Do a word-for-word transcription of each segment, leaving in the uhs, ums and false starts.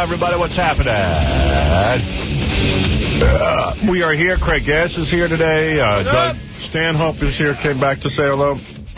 everybody. What's happening? Uh, we are here. Craig Gass is here today. Uh, Doug Stanhope is here. Came back to say hello.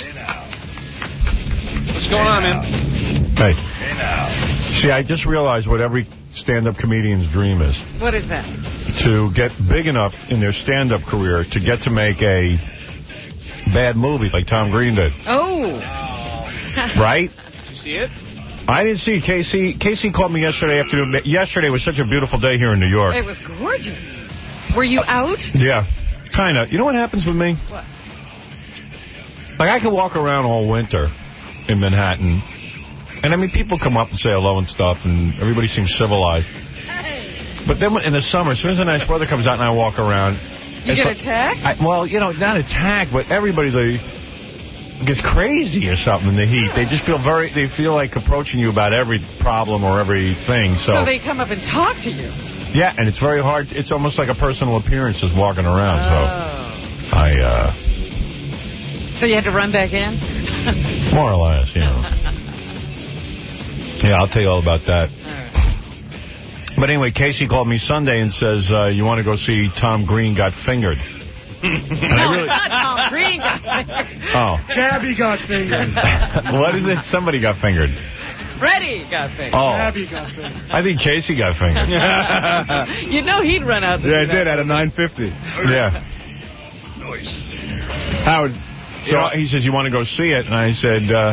What's going on, man? Hey. See, I just realized what every stand-up comedian's dream is. What is that? To get big enough in their stand-up career to get to make a bad movie like Tom Green did. Oh. Right? Did you see it? I didn't see Casey. Casey called me yesterday afternoon. Yesterday was such a beautiful day here in New York. It was gorgeous. Were you out? Yeah, kind of. You know what happens with me? What? Like, I can walk around all winter in Manhattan, and, I mean, people come up and say hello and stuff, and everybody seems civilized. But then in the summer, as soon as the nice weather comes out and I walk around... You get like, attacked? I, well, you know, not attacked, but everybody... They, gets crazy or something in the heat. They just feel very, they feel like approaching you about every problem or everything. So, so they come up and talk to you? Yeah, and it's very hard. It's almost like a personal appearance just walking around. Oh. So I, uh... So you had to run back in? More or less, you know. Yeah, I'll tell you all about that. All right. But anyway, Casey called me Sunday and says, uh, you want to go see Tom Green Got Fingered? No, really... it's not Tom Green got fingered. Oh. Gabby got fingered. What is it? Somebody got fingered. Freddie got fingered. Oh. Gabby got fingered. I think Casey got fingered. You know he'd run out. Yeah, I did at a nine fifty. Yeah. Nice. Howard. So yeah. He says, you want to go see it? And I said, uh...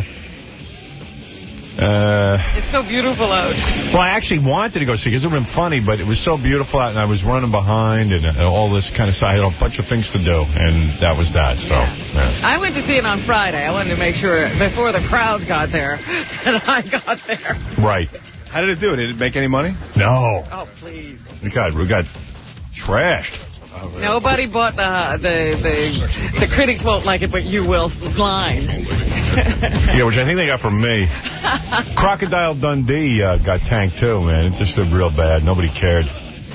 Uh, it's so beautiful out. Well, I actually wanted to go see it because it would have been funny, but it was so beautiful out, and I was running behind and, and all this kind of stuff. I had a bunch of things to do, and that was that. So yeah. Yeah. I went to see it on Friday. I wanted to make sure before the crowds got there that I got there. Right. How did it do? Did it make any money? No. Oh, please. We got, we got trashed. Oh, really? Nobody bought the, the the the critics won't like it, but you will line. Yeah, which I think they got from me. Crocodile Dundee uh, got tanked too, man. It just did real bad. Nobody cared.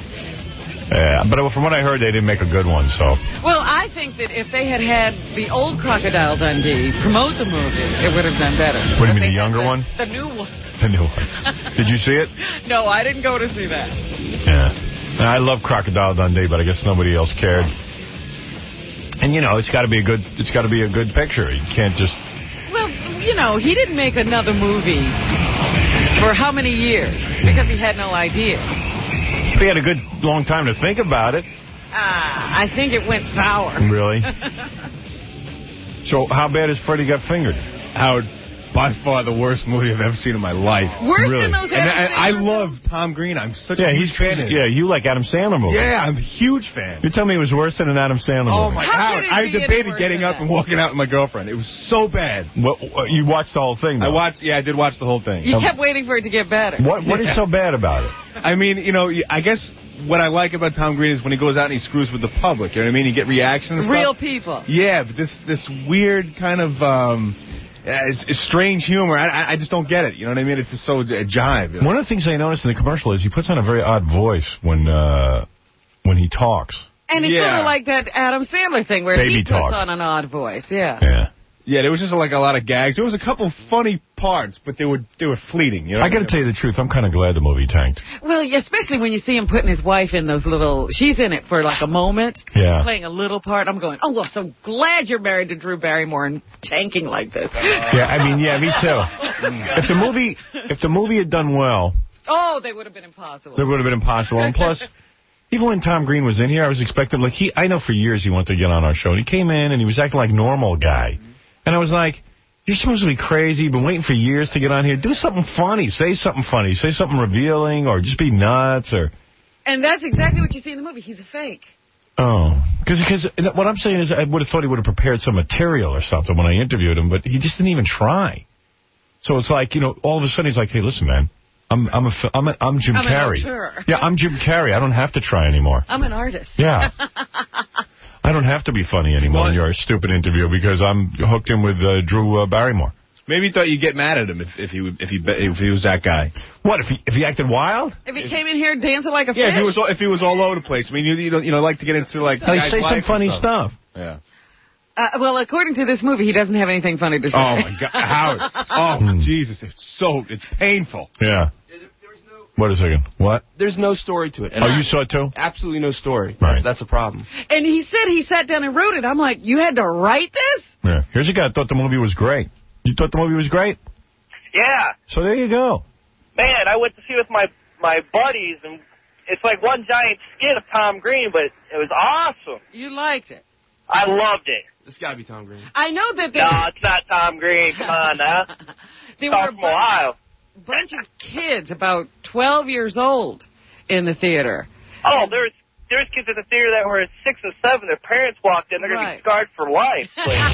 Yeah, but from what I heard, they didn't make a good one. So. Well, I think that if they had had the old Crocodile Dundee promote the movie, it would have done better. What do you mean, the younger the, one? The new one. The new one. Did you see it? No, I didn't go to see that. Yeah. I love Crocodile Dundee, but I guess nobody else cared. And you know, it's got to be a good. It's got to be a good picture. You can't just. Well, you know, he didn't make another movie for how many years because he had no idea. He had a good long time to think about it. Ah, I think it went sour. Really? So, how bad has Freddie Got Fingered? Howard, by far the worst movie I've ever seen in my life. Worse really? than those And Adam I, I Sandler love movies? Tom Green. I'm such yeah, a huge he's fan of him. Yeah, you like Adam Sandler movies. Yeah, I'm a huge fan. You tell me it was worse than an Adam Sandler movie. Oh, my How God. could it I be any debated worse getting than up that? and walking out with my girlfriend. It was so bad. What, you watched the whole thing, though? I watched, yeah, I did watch the whole thing. You kept waiting for it to get better. What What is so bad about it? I mean, you know, I guess what I like about Tom Green is when he goes out and he screws with the public. You know what I mean? You get reactions and stuff. Real people. Yeah, but this this weird kind of um, uh, it's, it's strange humor. I I just don't get it. You know what I mean? It's just so a jive. You know? One of the things I noticed in the commercial is he puts on a very odd voice when uh, when he talks. And it's Yeah. sort of like that Adam Sandler thing where Baby he puts talk. on an odd voice. Yeah. Yeah. Yeah, there was just like a lot of gags. There was a couple funny parts, but they were they were fleeting. You know I got to tell you the truth. I'm kind of glad the movie tanked. Well, especially when you see him putting his wife in those little... She's in it for like a moment. Yeah. Playing a little part. I'm going, oh, I'm so glad you're married to Drew Barrymore and tanking like this. Yeah, I mean, yeah, me too. If the movie, if the movie had done well, Oh, they would have been impossible. it would have been impossible. And plus, even when Tom Green was in here, I was expecting, like, he, I know for years he wanted to get on our show. And he came in and he was acting like normal guy. And I was like, you're supposed to be crazy. You've been waiting for years to get on here. Do something funny. Say something funny. Say something revealing, or just be nuts, or... And that's exactly what you see in the movie. He's a fake. Oh. Because what I'm saying is I would have thought he would have prepared some material or something when I interviewed him, but he just didn't even try. So it's like, you know, all of a sudden he's like, hey, listen, man, I'm I'm a, I'm, a, I'm Jim I'm an Carrey. auteur. Yeah, I'm Jim Carrey. I don't have to try anymore. I'm an artist. Yeah. I don't have to be funny anymore in your stupid interview because I'm hooked in with uh, Drew uh, Barrymore. Maybe he thought you'd get mad at him if, if he if he if he was that guy. What if he if he acted wild? If he came in here dancing like a Yeah, fish. if he was all, if he was all over the place. I mean, you you don't you know like to get into like. Like, say some funny stuff. stuff. Yeah. Uh, well, according to this movie, he doesn't have anything funny to say. Oh my God, Howard! Oh Jesus, it's so it's painful. Yeah. Wait a second. What? There's no story to it. And oh, I, you saw it too? Absolutely no story. Right. That's, that's the problem. And he said he sat down and wrote it. I'm like, you had to write this? Yeah. Here's a guy that thought the movie was great. You thought the movie was great? Yeah. So there you go. Man, I went to see it with my, my buddies, and it's like one giant skit of Tom Green, but it was awesome. You liked it? I loved it. It's got to be Tom Green. I know that they... No, it's not Tom Green. Come on now. They Tom were from Ohio. A bunch of kids, about twelve years old, in the theater. Oh, there's there's kids at the theater that were six or seven. Their parents walked in. They're going Right. to be scarred for life.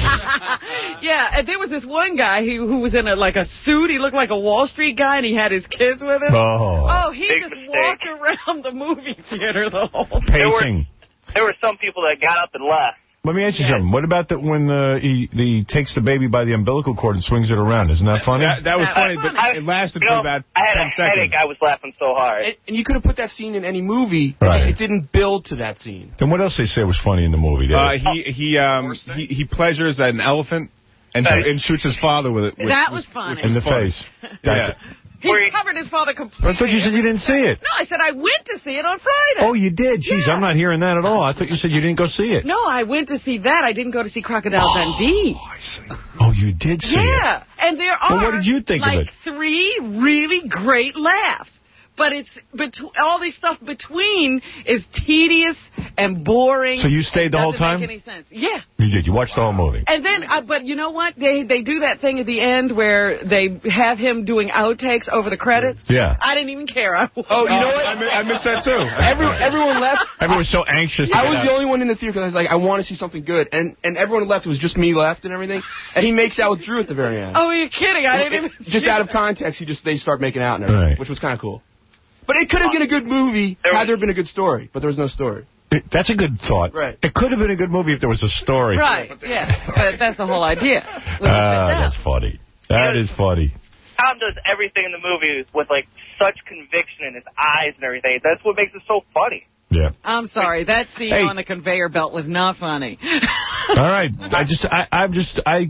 Yeah, and there was this one guy who, who was in a, like a suit. He looked like a Wall Street guy, and he had his kids with him. Oh. Oh, he Big just mistake. walked around the movie theater the whole time. Pacing. There were some people that got up and left. Let me ask you something. What about the, when uh, he, he takes the baby by the umbilical cord and swings it around? Isn't that funny? That, that was That funny, was but funny. it lasted You know, for about I had ten a seconds. headache. I was laughing so hard. And, and you could have put that scene in any movie. Right. It, just, it didn't build to that scene. Then what else they say was funny in the movie? Uh, Dave? he he um he, he pleasures an elephant and Right. and shoots his father with it. Which, That was funny. in the funny. face. Yeah. That's He Where he- covered his father completely. I thought you said you didn't see it. No, I said I went to see it on Friday. Oh, you did? Jeez, Yeah. I'm not hearing that at all. I thought you said you didn't go see it. No, I went to see that. I didn't go to see Crocodile Dundee. Oh, I see. Oh, you did see it. Yeah, and there are Well, what did you think of like it? three really great laughs. But it's bet- all this stuff between is tedious and boring. So you stayed and the whole doesn't time? Make any sense? Yeah. You did. You watched the whole movie. And then, uh, but you know what? They they do that thing at the end where they have him doing outtakes over the credits. Yeah. I didn't even care. I was, Oh, you know what? I, mi- I missed that too. Every, everyone left. Everyone was so anxious. To I get was out. the only one in the theater because I was like, I want to see something good. And and everyone left. It was just me left and everything. And he makes out with Drew at the very end. oh, you're kidding? I didn't even. Just see out of that. context, he just they start making out and everything, Right. which was kind of cool. But it could have been a good movie There had was- there been a good story. But there was no story. It- That's a good thought. Right. It could have been a good movie if there was a story. Right. Yeah. But that's the whole idea. Look at Ah, that. that's funny. That is funny. Tom does everything in the movie with like such conviction in his eyes and everything. That's what makes it so funny. Yeah. I'm sorry. That scene Hey. on the conveyor belt was not funny. All right. I just, I, I'm just, I,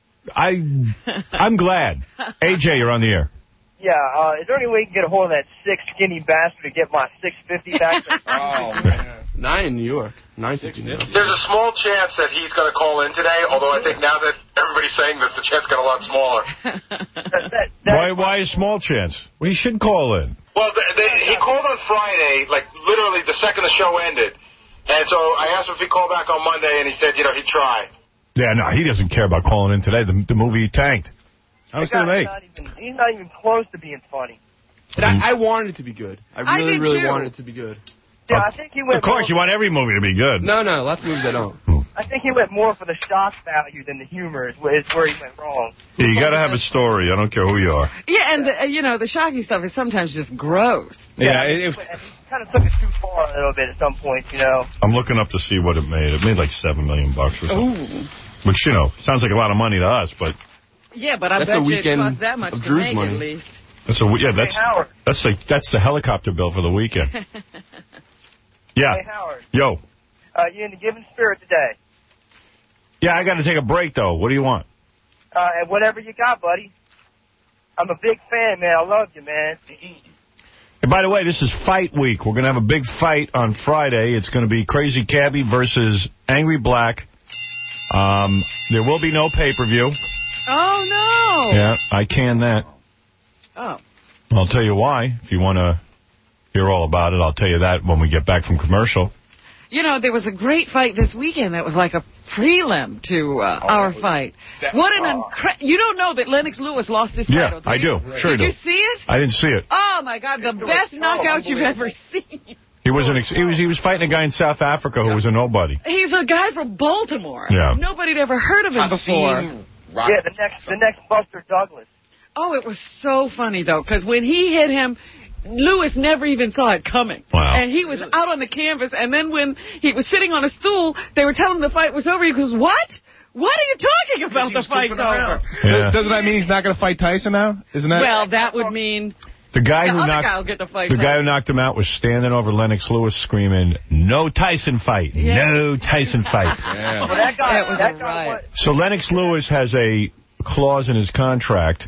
I, I'm glad. A J, you're on the air. Yeah, uh, is there any way you can get a hold of that sick, skinny bastard to get my six fifty back? Oh man. Nine in New York. Nine fifty New York. There's a small chance that he's going to call in today, although I think now that everybody's saying this, the chance got a lot smaller. that, that, that, Why, why a small chance? Well, he should call in. Well, the, the, he called on Friday, like literally the second the show ended. And so I asked him if he'd call back on Monday, and he said, you know, he'd try. Yeah, no, he doesn't care about calling in today. The, the movie tanked. I was that too guy's late. not even, he's not even close to being funny. And I, I wanted it to be good. I I really, did really too. wanted it to be good. Yeah, I think he went. Of course, more, you want every movie to be good. No, no, lots of movies I don't. I think he went more for the shock value than the humor. Is where is where he went wrong. Yeah, you got to have a story. I don't care who you are. Yeah, and, the, uh, you know, the shocking stuff is sometimes just gross. Yeah, it, it, And he kind of took it too far a little bit at some point, you know. I'm looking up to see what it made. It made like seven million bucks or something. Ooh. Which, you know, sounds like a lot of money to us, but Yeah, but I That's bet a you it weekend cost that much of to Drew's make money. at least. that's a yeah. That's Hey, Howard. that's like that's the helicopter bill for the weekend. Yeah. Hey, Howard. Yo. Uh, you in the giving spirit today? Yeah, I got to take a break though. What do you want? Uh, and whatever you got, buddy. I'm a big fan, man. I love you, man. And by the way, this is fight week. We're going to have a big fight on Friday. It's going to be Crazy Cabby versus Angry Black. Um, there will be no pay-per-view. Oh, no. Yeah, I can that. Oh. I'll tell you why. If you want to hear all about it, I'll tell you that when we get back from commercial. You know, there was a great fight this weekend that was like a prelim to uh, Oh, our fight. What an incredible... You don't know that Lennox Lewis lost his Yeah, title, do I you? do. Sure Did do. you see it? I didn't see it. Oh, my God, the best knockout you've ever seen. He was an ex- he was he was fighting a guy in South Africa who was a nobody. He's a guy from Baltimore. Yeah. Nobody'd ever heard of him before. Yeah, the next, the next Buster Douglas. Oh, it was so funny, though, because when he hit him, Lewis never even saw it coming. Wow. And he was out on the canvas, and then when he was sitting on a stool, they were telling him the fight was over. He goes, what? What are you talking about? The fight's over. Yeah. Doesn't that mean he's not going to fight Tyson now? Isn't that? Well, that would mean The guy the who other knocked guy will get the fight. the too. guy who knocked him out was standing over Lennox Lewis screaming, "No Tyson fight. Yeah. No Tyson fight." Yeah. Well, that guy, That was that a guy riot. was, So Lennox Lewis has a clause in his contract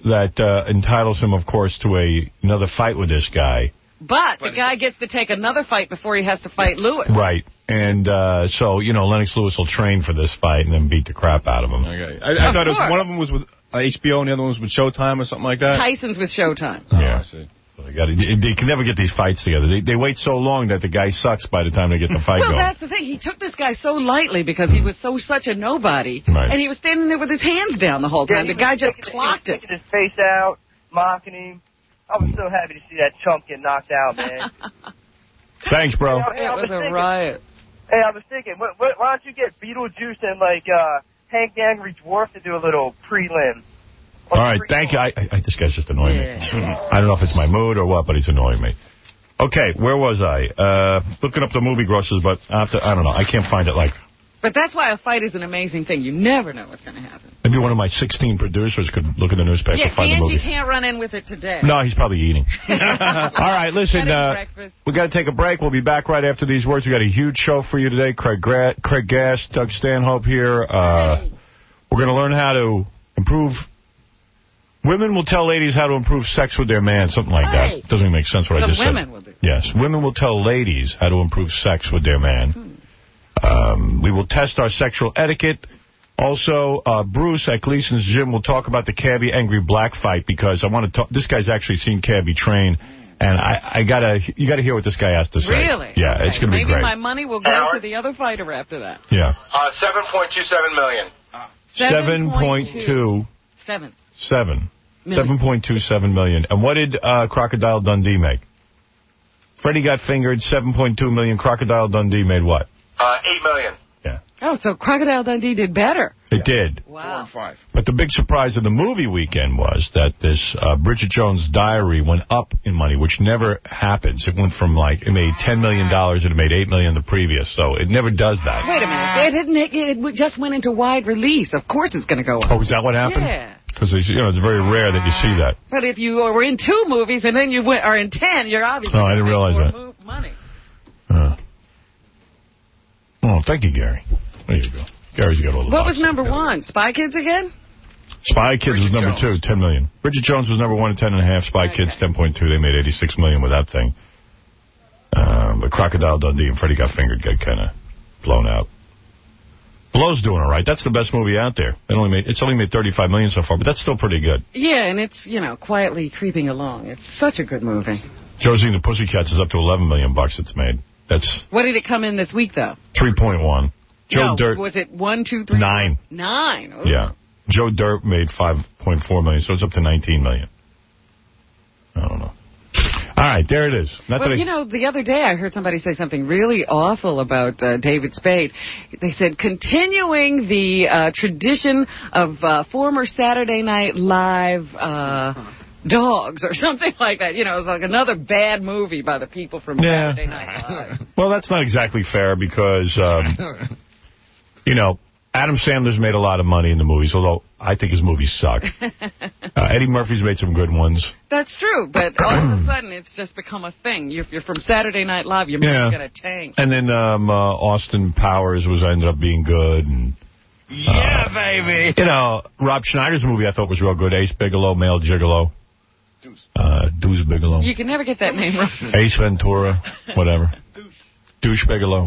that uh, entitles him, of course, to a another fight with this guy. But the guy gets to take another fight before he has to fight Lewis. Right. And uh, so, you know, Lennox Lewis will train for this fight and then beat the crap out of him. Okay. I, I thought it was, one of them was with uh, H B O and the other one was with Showtime or something like that. Tyson's with Showtime. Yeah. Oh, I see. So they, gotta, they can never get these fights together. They, they wait so long that the guy sucks by the time they get the fight well, going. Well, that's the thing. He took this guy so lightly because he was so such a nobody. Right. And he was standing there with his hands down the whole time. Yeah, the guy just taking, clocked he it. was taking his face out, mocking him. I was so happy to see that chump get knocked out, man. Thanks, bro. Hey, it was, was a thinking, riot. Hey, I was thinking, what, what, why don't you get Beetlejuice and, like, uh, Hank the Angry Dwarf to do a little prelim? All right, thank you. I, I, this guy's just annoying yeah. me. I don't know if it's my mood or what, but he's annoying me. Okay, where was I? Uh, looking up the movie grosses, but I, have to, I don't know. I can't find it, like... But that's why a fight is an amazing thing. You never know what's going to happen. Maybe one of my sixteen producers could look at the newspaper yeah, and find the Angie movie. can't run in with it today. No, he's probably eating. All right, listen, uh, we got to take a break. We'll be back right after these words. We got a huge show for you today. Craig, Gra Craig Gass, Doug Stanhope here. Uh, we're going to learn how to improve... Women will tell ladies how to improve sex with their man, something like that. Doesn't even make sense what Some I just women said. will do. Yes, women will tell ladies how to improve sex with their man. Hmm. Um, we will test our sexual etiquette. Also, uh, Bruce at Gleason's Gym will talk about the Cabby Angry Black fight because I want to talk. This guy's actually seen Cabby train, and I, I gotta, you gotta hear what this guy has to say. Really? Yeah, okay. it's gonna Maybe be great. my money will go to the other fighter after that. Yeah. Uh, seven point two seven million. Seven point two. Seven. Seven. Seven point two seven million. And what did uh, Crocodile Dundee make? Freddie got fingered. Seven point two million. Crocodile Dundee made what? Uh, eight million. Yeah. Oh, so Crocodile Dundee did better. It yeah. did. Wow. Four and five. But the big surprise of the movie weekend was that this uh, Bridget Jones' Diary went up in money, which never happens. It went from, like, it made ten million dollars and it made eight million dollars the previous, so it never does that. Wait a minute. It, didn't, it just went into wide release. Of course it's going to go up. Oh, is that what happened? Yeah. Because you know, it's very rare that you see that. But if you were in two movies and then you went, are in ten, you're obviously oh, I didn't realize that. more money. Uh, oh, thank you, Gary. There you go. Gary's got all the What boxes. was number one? Spy Kids again? Spy Kids Bridget was number Jones. two, ten million dollars. Bridget Jones was number one at ten and a half. Spy Okay. Kids, ten point two. They made eighty-six million dollars with that thing. Uh, but Crocodile Dundee and Freddie Got Fingered got kind of blown out. Blow's doing all right. That's the best movie out there. It only made, it's only made thirty-five million dollars so far, but that's still pretty good. Yeah, and it's, you know, quietly creeping along. It's such a good movie. Josie and the Pussycats is up to eleven million bucks it's made. That's What did it come in this week, though? three point one. Joe no, Dirt. was it one, two, three? Nine. Nine. Ooh. Yeah. Joe Dirt made five point four million dollars, so it's up to nineteen million dollars. I don't know. All right, there it is. Not Well, that I, you know, the other day I heard somebody say something really awful about uh, David Spade. They said, continuing the uh, tradition of uh, former Saturday Night Live uh, dogs or something like that. You know, it's like another bad movie by the people from Yeah. Saturday Night Live. Well, that's not exactly fair because, um, you know, Adam Sandler's made a lot of money in the movies, although I think his movies suck. uh, Eddie Murphy's made some good ones. That's true, but all of a sudden it's just become a thing. If you're from Saturday Night Live, your Yeah. movie's going to tank. And then um, uh, Austin Powers was ended up being good. And, Yeah, uh, baby. You know, Rob Schneider's movie I thought was real good. Ace Bigelow, Male Gigolo. Deuce. Uh, Deuce Bigelow. You can never get that name wrong. Ace Ventura, whatever. Douche Bigelow.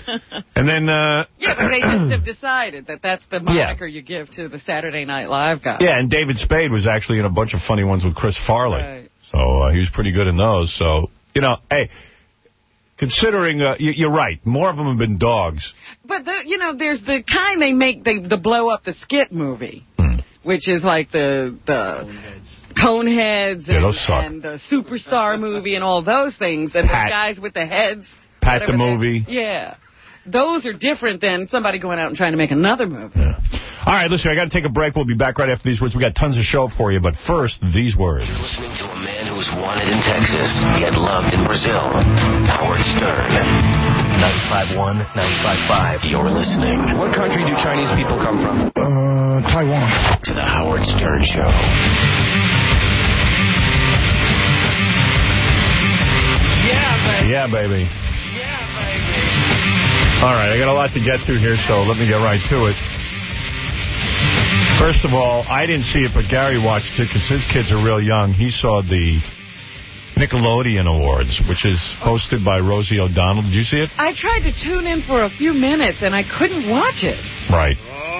And then... Uh, Yeah, but they just have decided that that's the moniker you give to the Saturday Night Live guy. Yeah, and David Spade was actually in a bunch of funny ones with Chris Farley. Right. So uh, he was pretty good in those. So, you know, hey, considering... Uh, you, you're right. More of them have been dogs. But, the, you know, there's the kind they make, they, the blow up the skit movie, Hmm. which is like the... the Coneheads Yeah, and, those suck. and the Superstar movie and all those things. And Pat. the guys with the heads. Pat the whatever they- movie. Yeah. Those are different than somebody going out and trying to make another movie. Yeah. All right, listen, I got to take a break. We'll be back right after these words. We got tons of show for you, but first, these words. You're listening to a man who was wanted in Texas, yet loved in Brazil. Howard Stern. ninety-five point one, ninety-five point five. You're listening. What country do Chinese people come from? Uh, Taiwan. To the Howard Stern Show. Yeah, baby. All right, I got a lot to get to here, so let me get right to it. First of all, I didn't see it, but Gary watched it because his kids are real young. He saw the Nickelodeon Awards, which is hosted by Rosie O'Donnell. Did you see it? I tried to tune in for a few minutes, and I couldn't watch it. Right.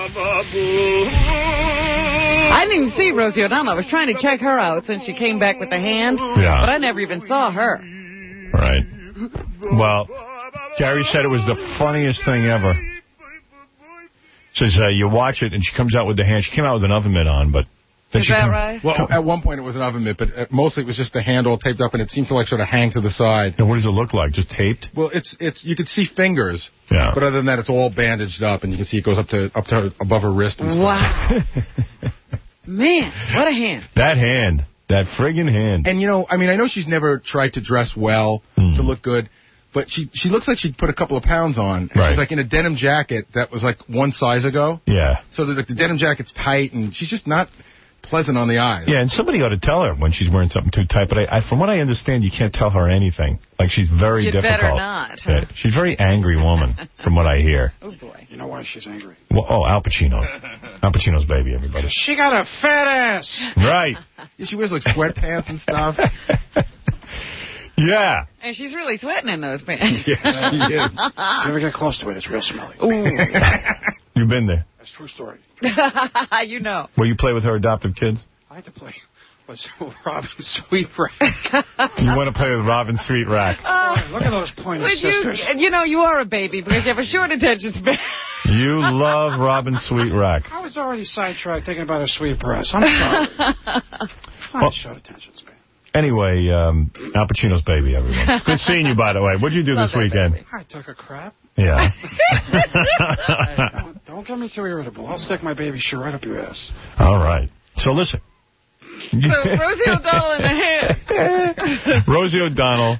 I didn't even see Rosie O'Donnell. I was trying to check her out since she came back with the hand, Yeah. but I never even saw her. Right. Well, Gary said it was the funniest thing ever. Says uh, you watch it, and she comes out with the hand. She came out with an oven mitt on, but... Then Is she that come, right? Well, at one point it was an oven mitt, but uh, mostly it was just the handle taped up, and it seemed to like sort of hang to the side. And what does it look like? Just taped? Well, it's it's you could see fingers, Yeah. but other than that, it's all bandaged up, and you can see it goes up to up to her, above her wrist and stuff. Wow. Man, what a hand. That hand. That friggin' hand. And, you know, I mean, I know she's never tried to dress well, Mm. to look good, but she she looks like she'd put a couple of pounds on. And Right. She's like in a denim jacket that was like one size ago. Yeah. So the, the denim jacket's tight, and she's just not pleasant on the eyes. Yeah, and somebody ought to tell her when she's wearing something too tight. But I, I, from what I understand, you can't tell her anything. Like, she's very You'd difficult. better not, huh? Yeah, she's a very angry woman, from what I hear. Oh, boy. You know why she's angry? Well, oh, Al Pacino. Al Pacino's baby, everybody. She got a fat ass. Right. Yeah, she wears like sweatpants and stuff. Yeah. And she's really sweating in those pants. Yes, she is. If you ever get close to it, it's real smelly. Ooh. You've been there. That's a true story. You know. Will you play with her adoptive kids? I had to play with Robin Sweetrack. You want to play with Robin Sweetrack. Oh, Look at those pointed Would sisters. you, you know, you are a baby because you have a short attention span. You love Robin Sweetrack. I was already sidetracked thinking about her sweet breasts. I'm sorry. It's not Well- a short attention span. Anyway, um, Al Pacino's baby, everyone. Good seeing you, by the way. What'd you do Love this that weekend? baby. I took a crap. Yeah. Hey, don't, don't get me too irritable. I'll stick my baby shoe right up your ass. All right. So listen. So Rosie O'Donnell in the hand. Rosie O'Donnell.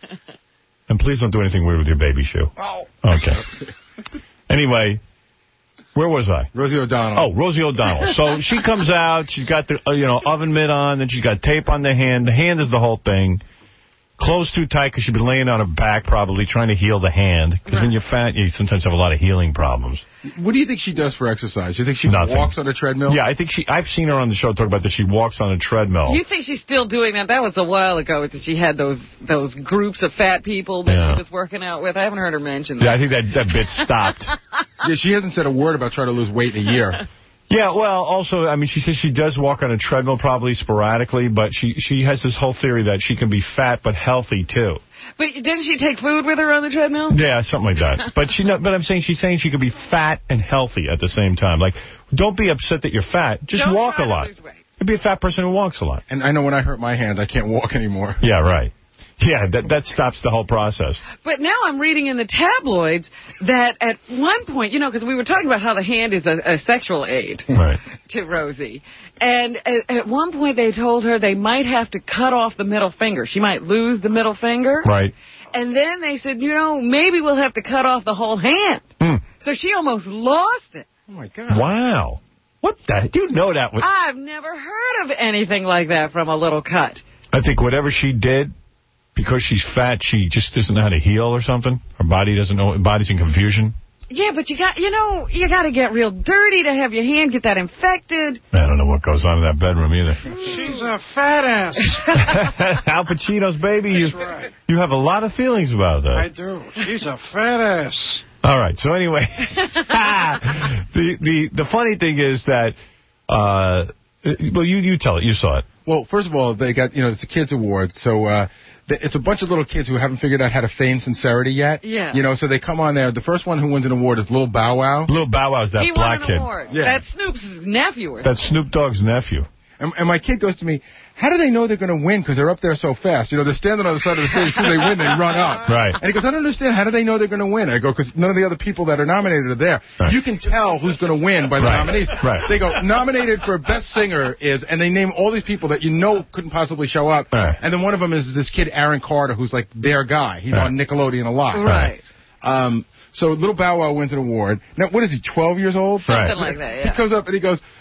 And please don't do anything weird with your baby shoe. Oh. Okay. Anyway, where was I? Rosie O'Donnell. Oh, Rosie O'Donnell. So she comes out. She's got the uh, you know oven mitt on. Then she's got tape on the hand. The hand is the whole thing. Clothes too tight because she's been laying on her back probably trying to heal the hand. Because when you're fat, you sometimes have a lot of healing problems. What do you think she does for exercise? Do you think she Nothing. walks on a treadmill? Yeah, I think she. I've seen her on the show talk about that. She walks on a treadmill. You think she's still doing that? That was a while ago that she had those those groups of fat people that Yeah. she was working out with. I haven't heard her mention that. Yeah, I think that that bit stopped. Yeah, she hasn't said a word about trying to lose weight in a year. Yeah, well, also, I mean, she says she does walk on a treadmill probably sporadically, but she she has this whole theory that she can be fat but healthy too. But didn't she take food with her on the treadmill? Yeah, something like that. But she, but I'm saying she's saying she could be fat and healthy at the same time. Like, don't be upset that you're fat. Just Don't walk try a to lot. lose weight. You'd be a fat person who walks a lot. And I know when I hurt my hand, I can't walk anymore. Yeah, right. Yeah, that that stops the whole process. But now I'm reading in the tabloids that at one point, you know, because we were talking about how the hand is a, a sexual aid Right. to Rosie. And at, at one point they told her they might have to cut off the middle finger. She might lose the middle finger. Right. And then they said, you know, maybe we'll have to cut off the whole hand. Hmm. So she almost lost it. Oh, my God. Wow. What the? You know that was... I've never heard of anything like that from a little cut. I think whatever she did, because she's fat, she just doesn't know how to heal or something. Her body doesn't know. Her body's in confusion. Yeah, but you got, you know, you got to get real dirty to have your hand get that infected. I don't know what goes on in that bedroom either. She's a fat ass. Al Pacino's baby, you, That's right. you have a lot of feelings about that. I do. She's a fat ass. All right, so anyway, the, the the funny thing is that, uh, well, you, you tell it. You saw it. Well, first of all, they got, you know, it's a kids' award, so uh, th- it's a bunch of little kids who haven't figured out how to feign sincerity yet. Yeah. You know, so they come on there. The first one who wins an award is Lil Bow Wow. Lil Bow Wow's that he black won an kid. award. Yeah. That's Snoop's nephew. Or That's Snoop Dogg's nephew. And, and my kid goes to me, how do they know they're going to win? Because they're up there so fast. You know, they're standing on the side of the stage. As soon as they win, they run up. Right. And he goes, I don't understand. How do they know they're going to win? I go, because none of the other people that are nominated are there. Right. You can tell who's going to win by the Right. nominees. Right. They go, nominated for Best Singer is, and they name all these people that you know couldn't possibly show up. Right. And then one of them is this kid, Aaron Carter, who's like their guy. He's Right. on Nickelodeon a lot. Right. Um, so Little Bow Wow wins an award. Now, what is he, twelve years old? Something Right. like that, yeah. He comes up and he goes,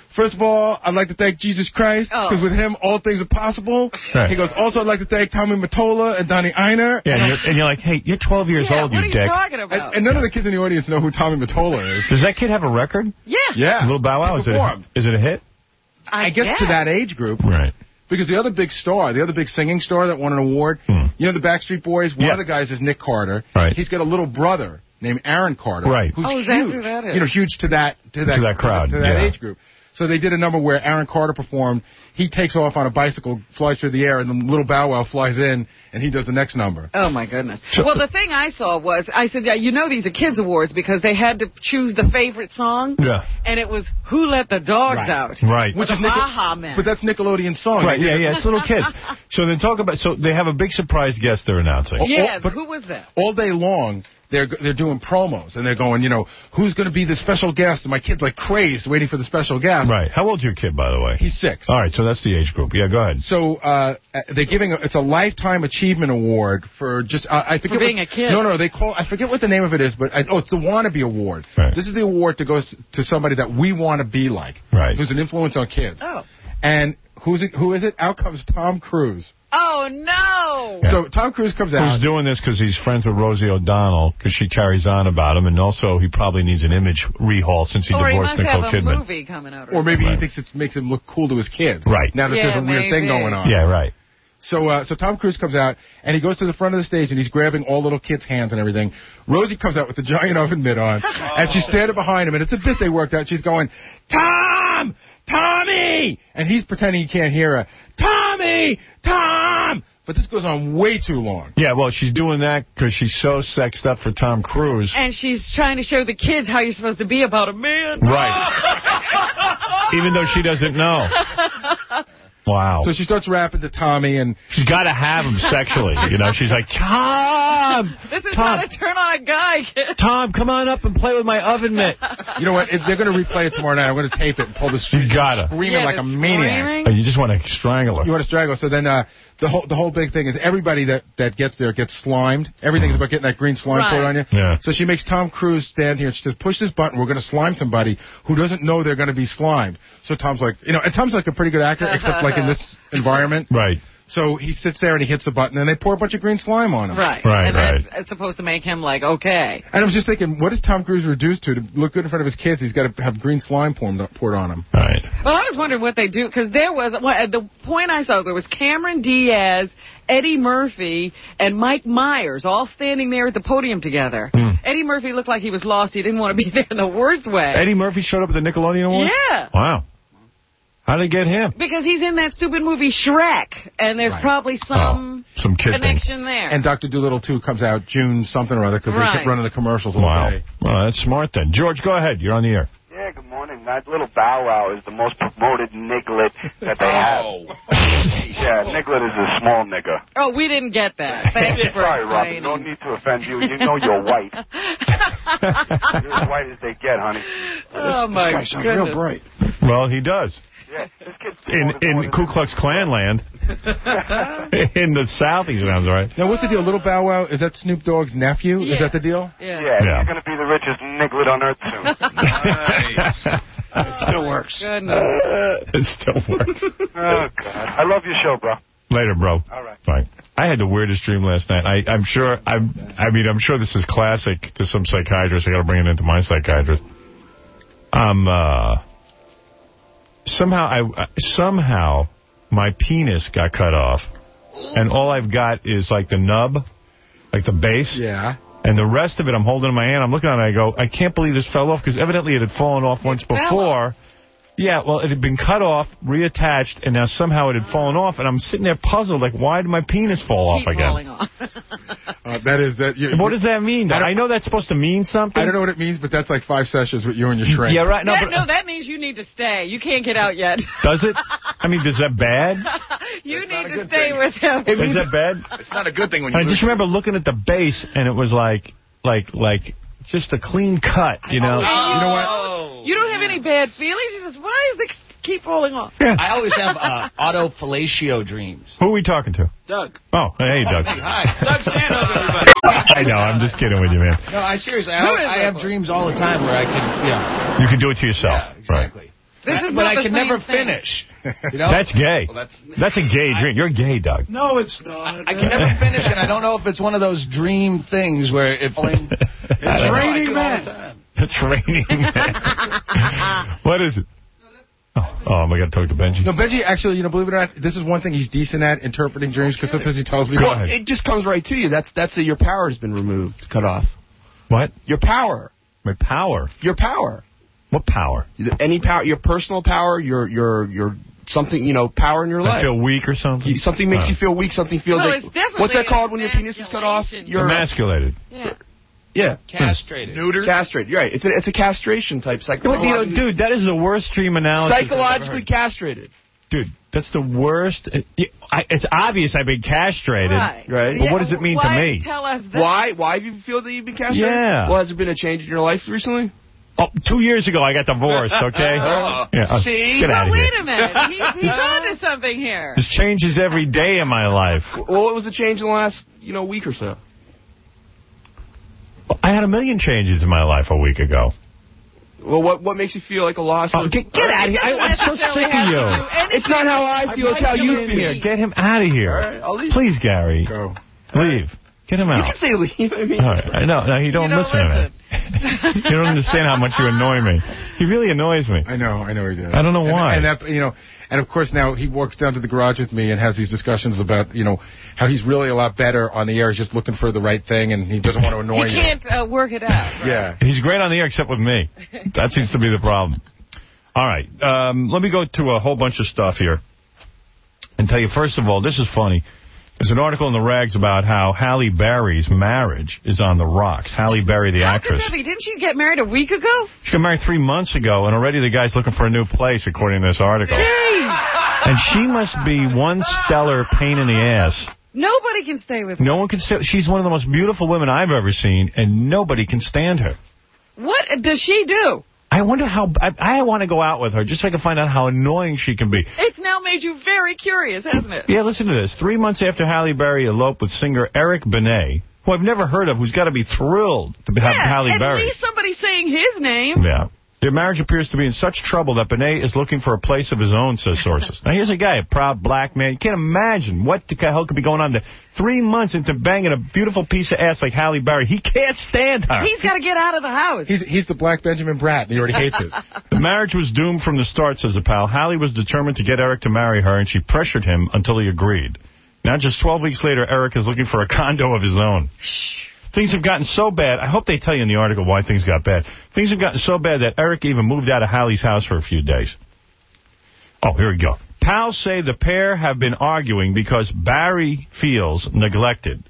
First of all, I'd like to thank Jesus Christ, because Oh. with him, all things are possible. Right. He goes, also, I'd like to thank Tommy Mottola and Donnie Einer. Yeah, and you're, and you're like, hey, you're twelve years Yeah, old, what you are dick. you talking And, about? and none of the kids in the audience know who Tommy Mottola is. Does that kid have a record? yeah. Yeah. Little Bow Wow? Is it, a, Performed. is it a hit? I guess to that age group. Right. Because the other big star, the other big singing star that won an award, Hmm. you know the Backstreet Boys? One Yeah. of the guys is Nick Carter. Right. He's got a little brother named Aaron Carter. Right. Who's Oh, huge. that's who that is. You know, huge to that to that, To that crowd, to that yeah. age group. So they did a number where Aaron Carter performed. He takes off on a bicycle, flies through the air, and then Little Bow Wow flies in, and he does the next number. Oh, my goodness. So- Well, the thing I saw was, I said, yeah, you know these are kids' awards because they had to choose the favorite song. Yeah. And it was Who Let the Dogs Right. Out? Right. Which is Baja Men. But that's Nickelodeon's song. Right, yeah, yeah, it's little kids. So then talk about, so they have a big surprise guest they're announcing. Yes, Oh, but- who was that? All day long, they're they're doing promos, and they're going, you know, who's going to be the special guest? And my kid's like crazed waiting for the special guest. Right. How old's your kid, by the way? He's six. All right, so that's the age group. Yeah, go ahead. So uh, they're giving a, it's a lifetime achievement award for just uh, I forget For being what, a kid. No, no, they call I forget what the name of it is, but I, oh, it's the Wannabe Award. Right. This is the award that goes to somebody that we want to be like, Right. who's an influence on kids. Oh. And who's it? Who is it? Out comes Tom Cruise. Oh, no. Yeah. So Tom Cruise comes out. Who's doing this because he's friends with Rosie O'Donnell because she carries on about him, and also he probably needs an image rehaul since he Or he divorced must Nicole have a Kidman. movie coming out. Or maybe Right. he thinks it makes him look cool to his kids. Right. Now that Yeah, there's a weird thing maybe. going on. Yeah, right. So, uh, so Tom Cruise comes out, and he goes to the front of the stage, and he's grabbing all little kids' hands and everything. Rosie comes out with the giant oven mitt on, and she's standing behind him, and it's a bit they worked out. She's going, Tom! Tommy! And he's pretending he can't hear her. Tommy! Tom! But this goes on way too long. Yeah, well, she's doing that because she's so sexed up for Tom Cruise. And she's trying to show the kids how you're supposed to be about a man. Right. Even though she doesn't know. Wow. So she starts rapping to Tommy, and she's got to have him sexually. You know, she's like, Tom! This is Tom, how to turn on a guy, kid. Tom, come on up and play with my oven mitt. you know what? If they're going to replay it tomorrow night. I'm going to tape it and pull the street. You gotta. Screaming Yeah, like the a maniac. screaming. Oh, you just want to strangle her. You want to strangle. So then uh, the whole the whole big thing is everybody that, that gets there gets slimed. Everything's about getting that green slime Right. poured on you. Yeah. So she makes Tom Cruise stand here and she says, push this button. We're going to slime somebody who doesn't know they're going to be slimed. So Tom's like, you know, and Tom's like a pretty good actor, except like in this environment. Right. So he sits there and he hits the button and they pour a bunch of green slime on him. Right. Right, and right. that's it's supposed to make him like, okay. And I was just thinking, what is Tom Cruise reduced to? To look good in front of his kids, he's got to have green slime poured, poured on him. Right. Well, I was wondering what they do, because there was, well, at the point I saw, there was Cameron Diaz, Eddie Murphy, and Mike Myers all standing there at the podium together. Hmm. Eddie Murphy looked like he was lost. He didn't want to be there in the worst way. Eddie Murphy showed up at the Nickelodeon Awards? Yeah. Wow. How'd they get him? Because he's in that stupid movie Shrek, and there's Right. probably some Oh, some kid thing. connection there. And Doctor Dolittle, too, comes out June something or other because they Right. kept running the commercials all Wow. day. Well, that's smart then. George, go ahead. You're on the air. Yeah, good morning. That little Bow Wow is the most promoted niglet that they have. Yeah, niglet is a small nigger. Oh, we didn't get that. Thank you for Sorry, Robin. explaining. No need to offend you. You know you're white. You're as white as they get, honey. Oh, this my guy sounds goodness. real bright. Well, he does. Yeah, this kid's In in Ku Klux Klan land. In the South, he sounds right. Now, what's the deal? Little Bow Wow, is that Snoop Dogg's nephew? Yeah. Is that the deal? Yeah. Yeah, Yeah. he's going to be the richest niglet on earth soon. It still works. Goodness. It still works. Oh, God. I love your show, bro. Later, bro. All right. Fine. I had the weirdest dream last night. I, I'm sure. I'm. I mean, I'm sure this is classic to some psychiatrist. I got to bring it into my psychiatrist. Um. Uh, somehow, I somehow my penis got cut off, and all I've got is like the nub, like the base. Yeah. And the rest of it, I'm holding in my hand. I'm looking at it, and I go, I can't believe this fell off, because evidently it had fallen off once fell before. Yeah, well, it had been cut off, reattached, and now somehow it had fallen off. And I'm sitting there puzzled, like, why did my penis fall Keep off again? falling off. Uh, that is that. You, What does that mean? I I, don't- know that's supposed to mean something. I don't know what it means, but that's like five sessions with you and your shrink. Yeah, right. No, that, but no, that means you need to stay. You can't get out yet. does it? I mean, is that bad? You That's not need a to good stay thing. with him. Is that bad? It's not a good thing when you I just remember looking at the base, and it was like, like, like, just a clean cut, you know? Oh. You know what? You don't have any bad feelings. You just, why is it keep falling off? Yeah. I always have uh, autofellatio dreams. Who are we talking to? Doug. Oh, hey, Doug. Hey, hi. Doug, stand up, everybody. I know, I'm just kidding with you, man. No, I seriously, I, Who is I that have for? dreams all the time where I can, you know. You can do it to yourself. Yeah, exactly. This is but not I the can same never thing. finish. You know? That's gay. Well, that's, that's a gay dream. You're gay, Doug. No, it's not. I can never finish, and I don't know if it's one of those dream things where if It's raining men. It's raining men. What is it? Oh, oh I got to talk to Benji. No, Benji, actually, you know, believe it or not, this is one thing he's decent at, interpreting dreams, because sometimes he tells me... Go ahead. It just comes right to you. That's that's a, your power has been removed, cut off. What? Your power. My power? Your power. What power? Any power, your personal power, your your your something, you know, power in your life. I feel weak or something? You, something makes oh. you feel weak, something feels well, like... It's definitely what's that called when your penis is cut off? You're emasculated. Yeah. Yeah. Castrated. Neutered? Castrated, you're right. It's a, it's a castration type psychologically. Dude, that is the worst dream analysis. Psychologically castrated. Dude, that's the worst. It's obvious I've been castrated. Right. Right. But Yeah, what does it mean why to me? Tell us that. Why? Why do you feel that you've been castrated? Yeah. Well, has there been a change in your life recently? Oh, two years ago I got divorced, okay? Uh, yeah, uh, see? Get Well, out of wait here. a minute. He's, he's onto something here. This changes every day in my life. Well, what was the change in the last, you know, week or so? I had a million changes in my life a week ago. Well, what what makes you feel like a loss? Oh, of... get, get out of here. I, I'm so sick of you. It's not how I feel, it's how you feel. Here. Get him out of here. All right, I'll leave. Please, Gary. Go. Leave. Get him out. You can say leave. I mean, All right. I know. No, you don't, You don't listen, listen. to me. You don't understand how much you annoy me. He really annoys me. I know, I know he does. I don't know and, why. And, that, you know, and of course now he walks down to the garage with me and has these discussions about, you know, how he's really a lot better on the air. He's just looking for the right thing and he doesn't want to annoy He you. can't uh, work it out. Right? Yeah. He's great on the air except with me. That seems to be the problem. All right. Um, let me go to a whole bunch of stuff here and tell you, first of all, this is funny. There's an article in the rags about how Halle Berry's marriage is on the rocks. Halle Berry, the How actress. could that be? Didn't she get married a week ago? She got married three months ago, and already the guy's looking for a new place, according to this article. Jeez. And she must be one stellar pain in the ass. Nobody can stay with her. No one can stay. She's one of the most beautiful women I've ever seen, and nobody can stand her. What does she do? I wonder how... I, I want to go out with her just so I can find out how annoying she can be. It's now made you very curious, hasn't it? Yeah, listen to this. Three months after Halle Berry eloped with singer Eric Benet, who I've never heard of, who's got to be thrilled to have yeah, Halle at Berry. At least somebody's saying his name. Yeah. Their marriage appears to be in such trouble that Benet is looking for a place of his own, says sources. Now, here's a guy, a proud black man. You can't imagine what the hell could be going on there. Three months into banging a beautiful piece of ass like Halle Berry. He can't stand her. He's got to get out of the house. He's he's the black Benjamin Bratt, and he already hates it. The marriage was doomed from the start, says the pal. Halle was determined to get Eric to marry her, and she pressured him until he agreed. Now, just twelve weeks later, Eric is looking for a condo of his own. Things have gotten so bad. I hope they tell you in the article why things got bad. Things have gotten so bad that Eric even moved out of Halle's house for a few days. Oh, here we go. Pals say the pair have been arguing because Barry feels neglected.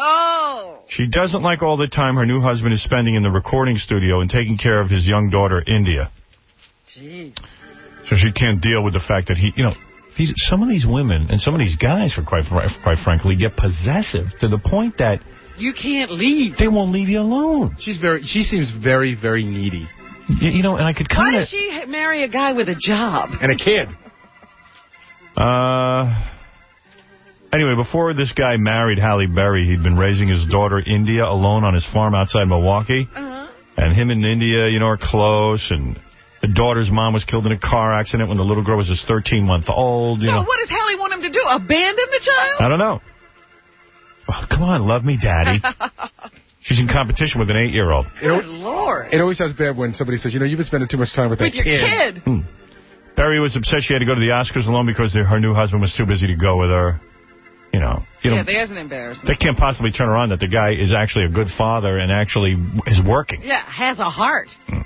Oh. She doesn't like all the time her new husband is spending in the recording studio and taking care of his young daughter, India. Jeez. So she can't deal with the fact that he, you know, these, some of these women and some of these guys, for quite, quite frankly, get possessive to the point that you can't leave. They won't leave you alone. She's very. She seems very, very needy. You, you know, and I could kind of... Why does she marry a guy with a job? And a kid. Uh... Anyway, before this guy married Halle Berry, he'd been raising his daughter, India, alone on his farm outside Milwaukee. Uh-huh. And him and India, you know, are close. And the daughter's mom was killed in a car accident when the little girl was just thirteen-month-old. So know. what does Halle want him to do? Abandon the child? I don't know. Oh, come on, love me, Daddy. She's in competition with an eight-year-old. Good Lord. It always sounds bad when somebody says, you know, you've been spending too much time with, with that your kid. kid. Hmm. Berry was upset she had to go to the Oscars alone because her new husband was too busy to go with her. You know. You yeah, know, there's an embarrassment. they can't possibly turn around that the guy is actually a good father and actually is working. Yeah, has a heart. Hmm.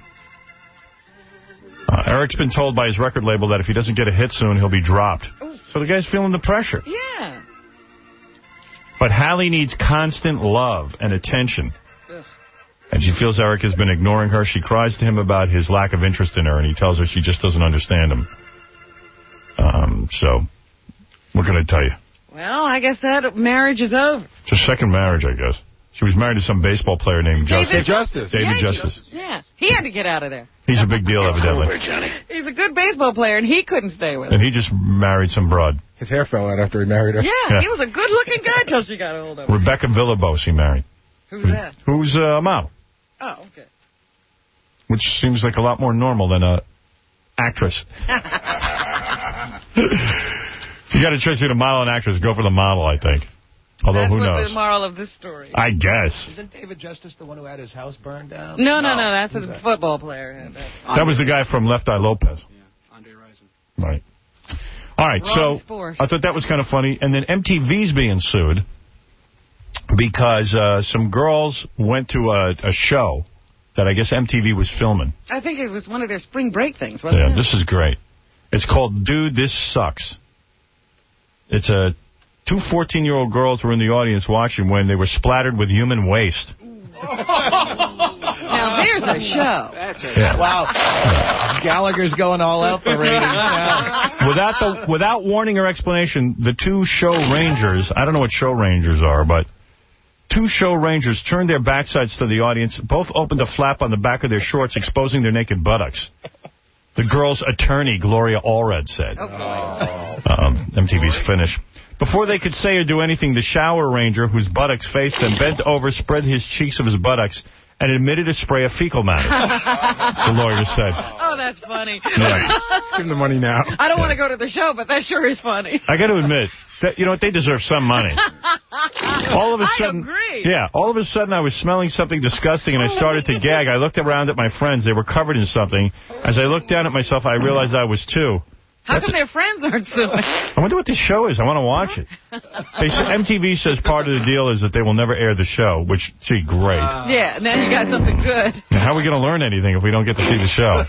Uh, Eric's been told by his record label that if he doesn't get a hit soon, he'll be dropped. Ooh. So the guy's feeling the pressure. Yeah. But Halle needs constant love and attention. Ugh. And she feels Eric has been ignoring her. She cries to him about his lack of interest in her, and he tells her she just doesn't understand him. Um, so, what can I tell you? Well, I guess that marriage is over. It's her second marriage, I guess. She was married to some baseball player named David Justice. Justice. David Yeah, Justice. Yeah, he had to get out of there. He's a big deal, evidently. He's a good baseball player, and he couldn't stay with her. And he just married some broad. His hair fell out after he married her. Yeah, Yeah. he was a good-looking guy till she got a hold of him. Rebecca Villabose he married. Who's that? Who's uh, a model. Oh, okay. Which seems like a lot more normal than a actress. You got a choice between a model and actress. Go for the model, I think. Although, that's who what knows? the moral of this story. I guess. Isn't David Justice the one who had his house burned down? No, no, no. That's a football player. That was the guy from Left Eye Lopez. Yeah, Andre Rison. Right. All right, Wrong so sport. I thought that was kind of funny. And then M T V's being sued because uh, some girls went to a, a show that I guess M T V was filming. I think it was one of their spring break things, wasn't Yeah, it? this is great. It's called Dude, This Sucks. It's a... Two fourteen-year-old girls were in the audience watching when they were splattered with human waste. Now, there's a show. That's it. Yeah. Wow. Gallagher's going all out for ratings now. Without the without warning or explanation, the two show rangers, I don't know what show rangers are, but two show rangers turned their backsides to the audience, both opened a flap on the back of their shorts, exposing their naked buttocks. The girl's attorney, Gloria Allred, said. Oh, um, M T V's finish. Before they could say or do anything, the shower ranger, whose buttocks faced them, bent over, spread his cheeks of his buttocks, and admitted a spray of fecal matter. The lawyer said. Oh, that's funny. Yeah. Let's give him the money now. I don't want to go to the show, but that sure is funny. I got to admit, that you know what, they deserve some money. All of a sudden, I agree. Yeah, all of a sudden I was smelling something disgusting and I started to gag. I looked around at my friends. They were covered in something. As I looked down at myself, I realized I was too. How That's come their friends aren't suing? I wonder what this show is. I want to watch it. They say, M T V says part of the deal is that they will never air the show, which, gee, great. Uh, yeah, now you got something good. Now, how are we going to learn anything if we don't get to see the show?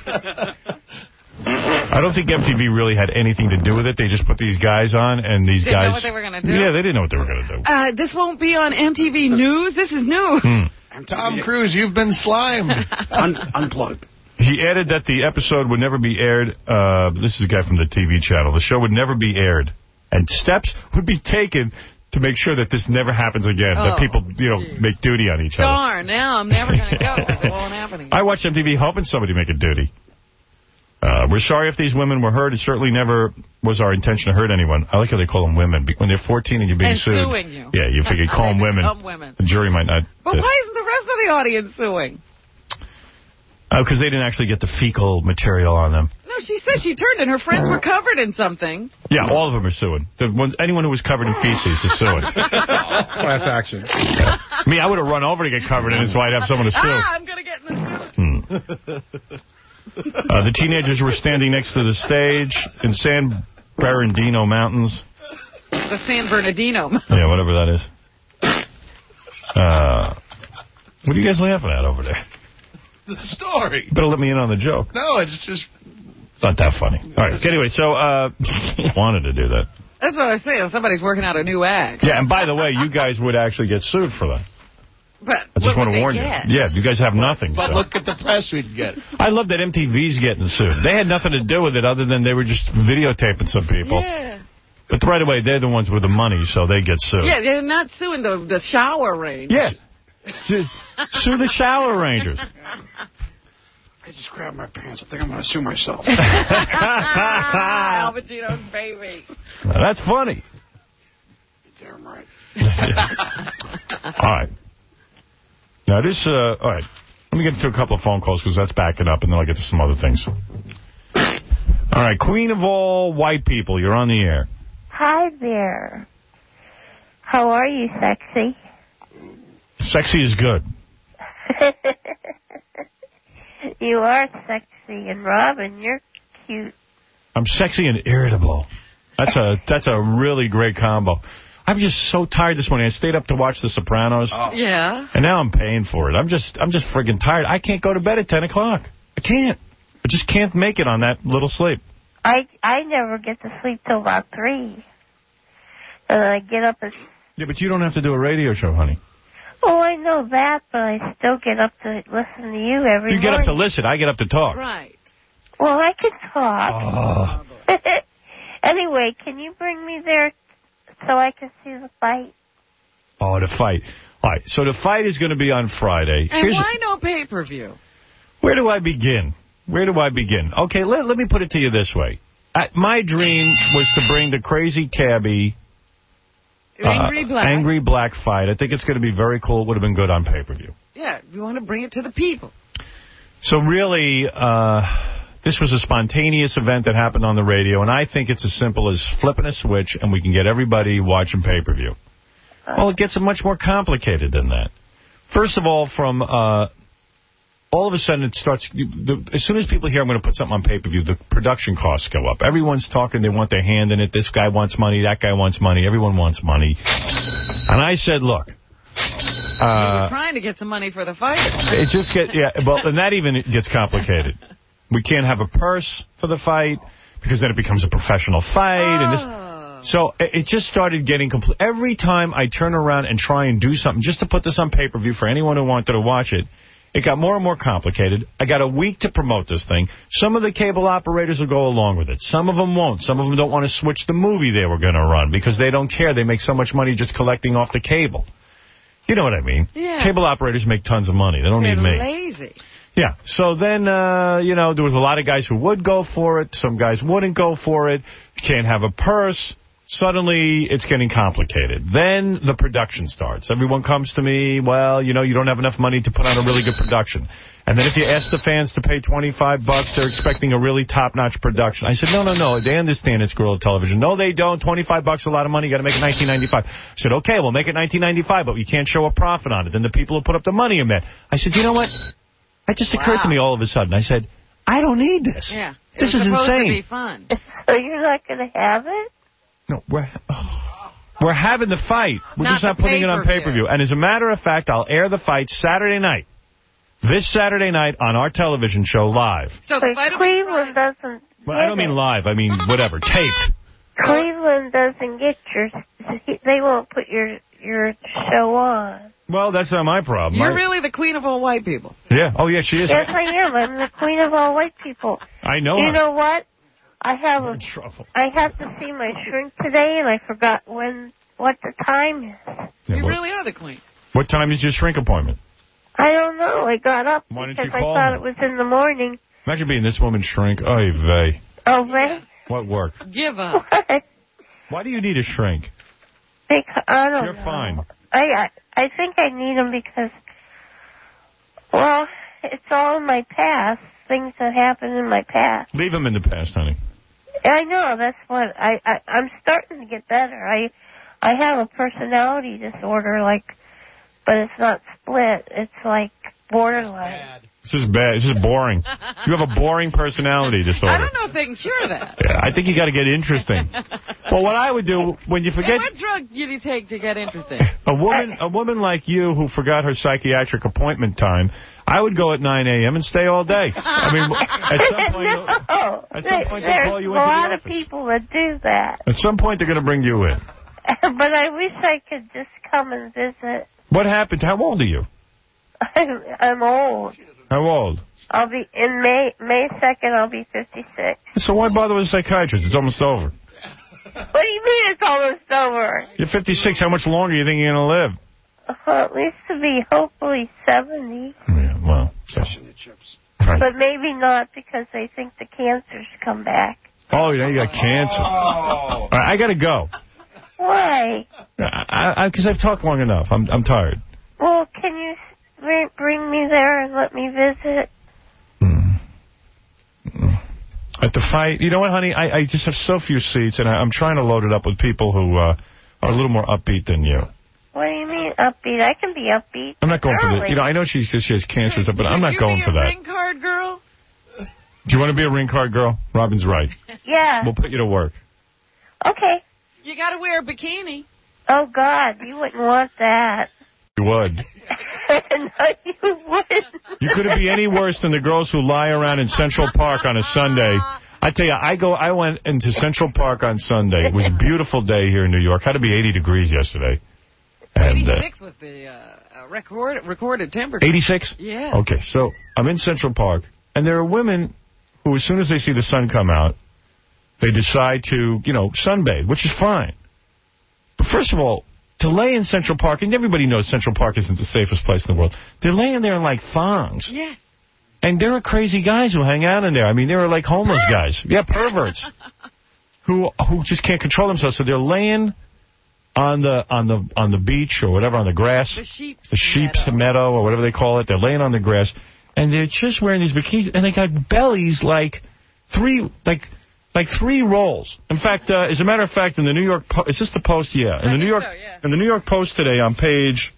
I don't think M T V really had anything to do with it. They just put these guys on, and these Didn't guys... know what they were going to do? Yeah, they didn't know what they were going to do. Uh, this won't be on M T V News. This is news. Hmm. Tom Cruise, you've been slimed. Un unplugged. He added that the episode would never be aired. Uh, this is a guy from the T V channel. The show would never be aired. And steps would be taken to make sure that this never happens again. Oh, that people, you know, geez. make duty on each other. Darn, now I'm never going to go because it won't happen again. I watch M T V hoping somebody make a duty. Uh, we're sorry if these women were hurt. It certainly never was our intention to hurt anyone. I like how they call them women. When they're fourteen and you're being and sued. suing you. Yeah, you figure call them women. women. The jury might not. But why isn't the rest of the audience suing? Because uh, they didn't actually get the fecal material on them. No, she said she turned and her friends were covered in something. Yeah, all of them are suing. The one, anyone who was covered in feces is suing. Class action. Yeah. Me, I would have run over to get covered in it so I'd have someone to sue. Ah, I'm going to get in the suit. Hmm. Uh, the teenagers were standing next to the stage in San Bernardino Mountains. The San Bernardino. Yeah, whatever that is. Uh, what are you guys laughing at over there? The story. You better let me in on the joke. No, it's just... It's not that funny. All right, anyway, so uh, wanted to do that. That's what I was saying. Somebody's working out a new act. Yeah, and by the way, you guys would actually get sued for that. But I just what want would to warn they get? you. Yeah, you guys have nothing. But so. look at the press we'd get. I love that M T V's getting sued. They had nothing to do with it other than they were just videotaping some people. Yeah. But right away, they're the ones with the money, so they get sued. Yeah, they're not suing the, the shower range. Yes. Sue, sue the shower rangers. I just grabbed my pants. I think I'm going to sue myself. Al Pacino's baby. Now, that's funny. You're damn right. All right. Now, this, uh, all right. Let me get to a couple of phone calls because that's backing up, and then I'll get to some other things. All right. Queen of all white people, you're on the air. Hi there. How are you, sexy? Sexy is good. You are sexy, and Robin, you're cute. I'm sexy and irritable. That's a that's a really great combo. I'm just so tired this morning. I stayed up to watch The Sopranos. Oh. Yeah. And now I'm paying for it. I'm just I'm just friggin' tired. I can't go to bed at ten o'clock. I can't. I just can't make it on that little sleep. I I never get to sleep till about three. And I get up at... Yeah, but you don't have to do a radio show, honey. Oh, I know that, but I still get up to listen to you every You get morning. up to listen. I get up to talk. Right. Well, I can talk. Oh. Anyway, can you bring me there so I can see the fight? Oh, the fight. All right, so the fight is going to be on Friday. And Here's why no pay-per-view? Where do I begin? Where do I begin? Okay, let, let me put it to you this way. I, my dream was to bring the crazy cabbie... Angry uh, Black. Angry Black fight. I think it's going to be very cool. It would have been good on pay-per-view. Yeah, you want to bring it to the people. So really, uh, This was a spontaneous event that happened on the radio, and I think it's as simple as flipping a switch and we can get everybody watching pay-per-view. Well, it gets much more complicated than that. First of all, from uh, all of a sudden it starts, the, as soon as people hear I'm going to put something on pay-per-view, the production costs go up. Everyone's talking, they want their hand in it. This guy wants money, that guy wants money, everyone wants money. And I said, look. Uh, we were trying to get some money for the fight. It just gets, yeah, well, and that even gets complicated. We can't have a purse for the fight because then it becomes a professional fight. Oh. And this, so it just started getting complete. Every time I turn around and try and do something just to put this on pay-per-view for anyone who wanted to watch it, it got more and more complicated. I got a week to promote this thing. Some of the cable operators will go along with it. Some of them won't. Some of them don't want to switch the movie they were going to run because they don't care. They make so much money just collecting off the cable. You know what I mean? Yeah. Cable operators make tons of money. They don't They're need me. lazy. Yeah. So then, uh, you know, there was a lot of guys who would go for it. Some guys wouldn't go for it. Can't have a purse. Suddenly, it's getting complicated. Then the production starts. Everyone comes to me, well, you know, you don't have enough money to put on a really good production. And then if you ask the fans to pay twenty-five bucks, they're expecting a really top-notch production. I said, no, no, no, they understand it's guerrilla television. No, they don't. twenty-five bucks is a lot of money. You got to make it nineteen ninety-five. I said, okay, we'll make it nineteen ninety-five, but we can't show a profit on it. Then the people who put up the money are mad. I said, you know what? It just occurred wow. to me all of a sudden. I said, I don't need this. Yeah. This is supposed insane. To be fun. So you're not going to have it? No, we're... Oh. We're having the fight. We're not just not putting it on pay-per-view. And as a matter of fact, I'll air the fight Saturday night. This Saturday night on our television show live. So the fight Cleveland doesn't... Well, I don't mean live. I mean whatever. Tape. Cleveland doesn't get your... They won't put your your show on. Well, that's not my problem. You're I, really the queen of all white people. Yeah. Oh, yeah, she is. Yes, I am. I'm the queen of all white people. I know You her. know what? I have We're a, in trouble. I have to see my shrink today, and I forgot when what the time is. Yeah, you what, really are the queen. What time is your shrink appointment? I don't know. I got up Why didn't because you I call thought me? it was in the morning. Imagine being this woman's shrink. Oy vey. Oh, really? What work? Give up. What? Why do you need a shrink? Because, I don't You're know. fine. I, I I think I need them because, well, it's all in my past. Things that happened in my past. Leave them in the past, honey. I know. That's what I, I I'm starting to get better. I I have a personality disorder, like, but it's not split. It's like borderline. This is bad. This is boring. You have a boring personality disorder. I don't know if they can cure that. Yeah, I think you got to get interesting. Well, what I would do when you forget... Hey, what drug did you take to get interesting? A woman a woman like you who forgot her psychiatric appointment time, I would go at nine a m and stay all day. I mean, at some point, no, at some point they'll call you into the there's a lot of office. people that do that. At some point they're going to bring you in. But I wish I could just come and visit. What happened? How old are you? I'm, I'm old. How old? I'll be in May May second. I'll be fifty-six. So why bother with a psychiatrist? It's almost over. What do you mean it's almost over? You're fifty-six. How much longer do you think you're going to live? Uh, at least to be hopefully seventy. Yeah, well, so. Right. But maybe not because they think the cancers come back. Oh, yeah, you got cancer. Oh. All right, I got to go. Why? Because I've talked long enough. I'm I'm tired. Well, can you bring, bring me there and let me visit? Mm. Mm. At the fight, you know what, honey? I, I just have so few seats, and I, I'm trying to load it up with people who uh, are a little more upbeat than you. What do you mean upbeat? I can be upbeat. I'm not going early. for the. You know, I know she says she has cancer and stuff, but I'm not going for that. Would you be a ring card girl? Do you want to be a ring card girl? Robin's right. Yeah. We'll put you to work. Okay. You got to wear a bikini. Oh, God, you wouldn't want that. You would. No, you wouldn't. You couldn't be any worse than the girls who lie around in Central Park on a Sunday. I tell you, I go. I went into Central Park on Sunday. It was a beautiful day here in New York. Had to be eighty degrees yesterday. And, uh, eighty-six was the uh, record, recorded temperature. eighty-six? Yeah. Okay, so I'm in Central Park, and there are women who, as soon as they see the sun come out, they decide to, you know, sunbathe, which is fine. But first of all, to lay in Central Park, and everybody knows Central Park isn't the safest place in the world, they're laying there in, like, thongs. Yes. And there are crazy guys who hang out in there. I mean, there are, like, homeless guys. Yeah, perverts. who who just can't control themselves. So they're laying on the on the on the beach or whatever, on the grass. The sheep's The sheep's meadow. meadow or whatever they call it. They're laying on the grass. And they're just wearing these bikinis, and they got bellies like three, like, like three rolls. In fact, uh, as a matter of fact, in the New York Post, is this the Post? Yeah. In the New York, so, yeah. in the New York Post today on page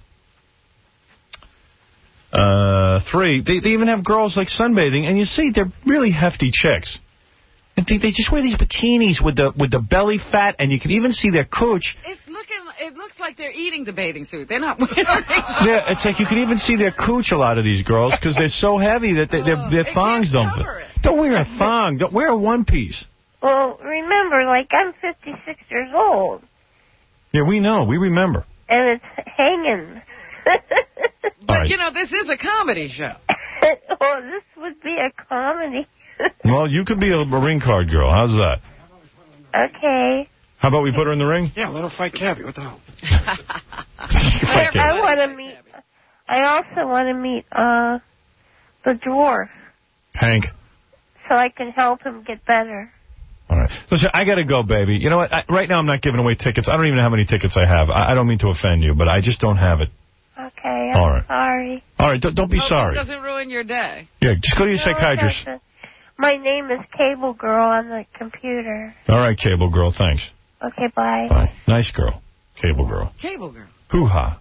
uh, three, they, they even have girls like sunbathing, and you see they're really hefty chicks. And they, they just wear these bikinis with the with the belly fat, and you can even see their cooch. It's looking. It looks like they're eating the bathing suit. They're not wearing it. Yeah, it's like you can even see their cooch, a lot of these girls, because they're so heavy that they, their, their thongs don't fit. Don't wear a thong. Don't wear a one piece. Well, remember, like, I'm fifty-six years old. Yeah, we know. We remember. And it's hanging. But, right. you know, this is a comedy show. Oh, this would be a comedy. Well, you could be a, a ring card girl. How's that? Okay. How about we put her in the ring? Yeah, let her fight Cabby. What the hell? I, I want to meet... I also want to meet, uh, the dwarf. Hank. So I can help him get better. All right. Listen, I got to go, baby. You know what? I, right now I'm not giving away tickets. I don't even know how many tickets I have. I, I don't mean to offend you, but I just don't have it. Okay, I'm All right. sorry. All right, don't, don't be Hope sorry. This doesn't ruin your day. Yeah, just go to your No, psychiatrist. it doesn't. My name is Cable Girl on the computer. All right, cable girl, thanks. Okay, bye. Bye. Nice girl. Cable girl. Cable girl. Hoo-ha.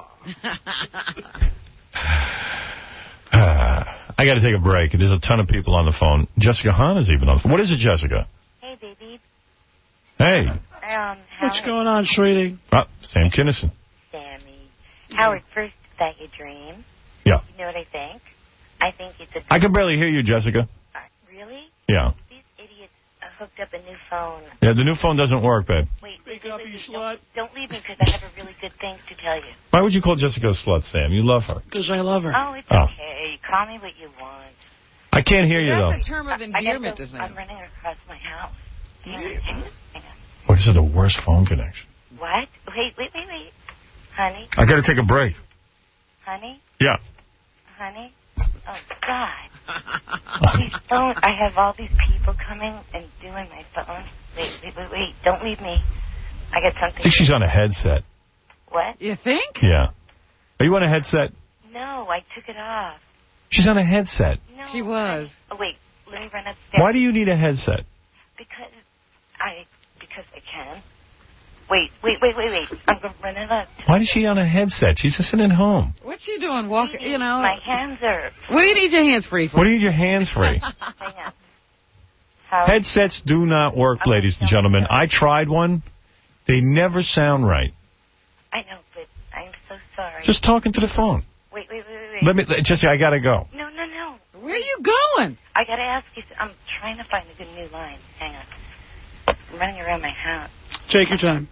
I got to take a break. There's a ton of people on the phone. Jessica Hahn is even on the phone. What is it, Jessica? Hey, baby. Hey. Um, What's Howard, going on, sweetie? Ah, Sam Kinison. Sammy. Howard, first, about your dream. Yeah. You know what I think? I think it's a... I can barely hear you, Jessica. Uh, really? Yeah. These idiots uh, hooked up a new phone. Yeah, the new phone doesn't work, babe. Wait, wait, wait, wait, don't, don't leave me because I have a really good thing to tell you. Why would you call Jessica a slut, Sam? You love her. Because I love her. Oh, it's Oh. okay. Call me what you want. I can't hear you, though. That's a term of I- I gotta endearment go- to Sam. I'm running across my house. Hang on, hang on, hang on. What is it, the worst phone connection? What? Wait, wait, wait, wait. Honey? I got to take a break. Honey? Yeah. Honey? Oh, God. These phones, I have all these people coming and doing my phone. Wait, wait, wait, wait. Don't leave me. I got something. I think she's on a headset. What? You think? Yeah. Are you on a headset? No, I took it off. She's on a headset. No. She was. Oh, wait. Let me run upstairs. Why do you need a headset? Because I, because I can. Wait, wait, wait, wait, wait. I'm going to run it up. Why is she on a headset? She's just sitting at home. What's she doing? Walking, you know. My hands are... What do you need your hands free for? What do you need your hands free? Hang on. How? Headsets do not work, ladies and gentlemen. I tried one. They never sound right. I know, but I'm so sorry. Just talking to the phone. Wait, wait, wait, wait. Let me, Jesse, I got to go. No, no, no. Where are you going? I got to ask you. I'm trying to find a good new line. Hang on. I'm running around my house. Take your time.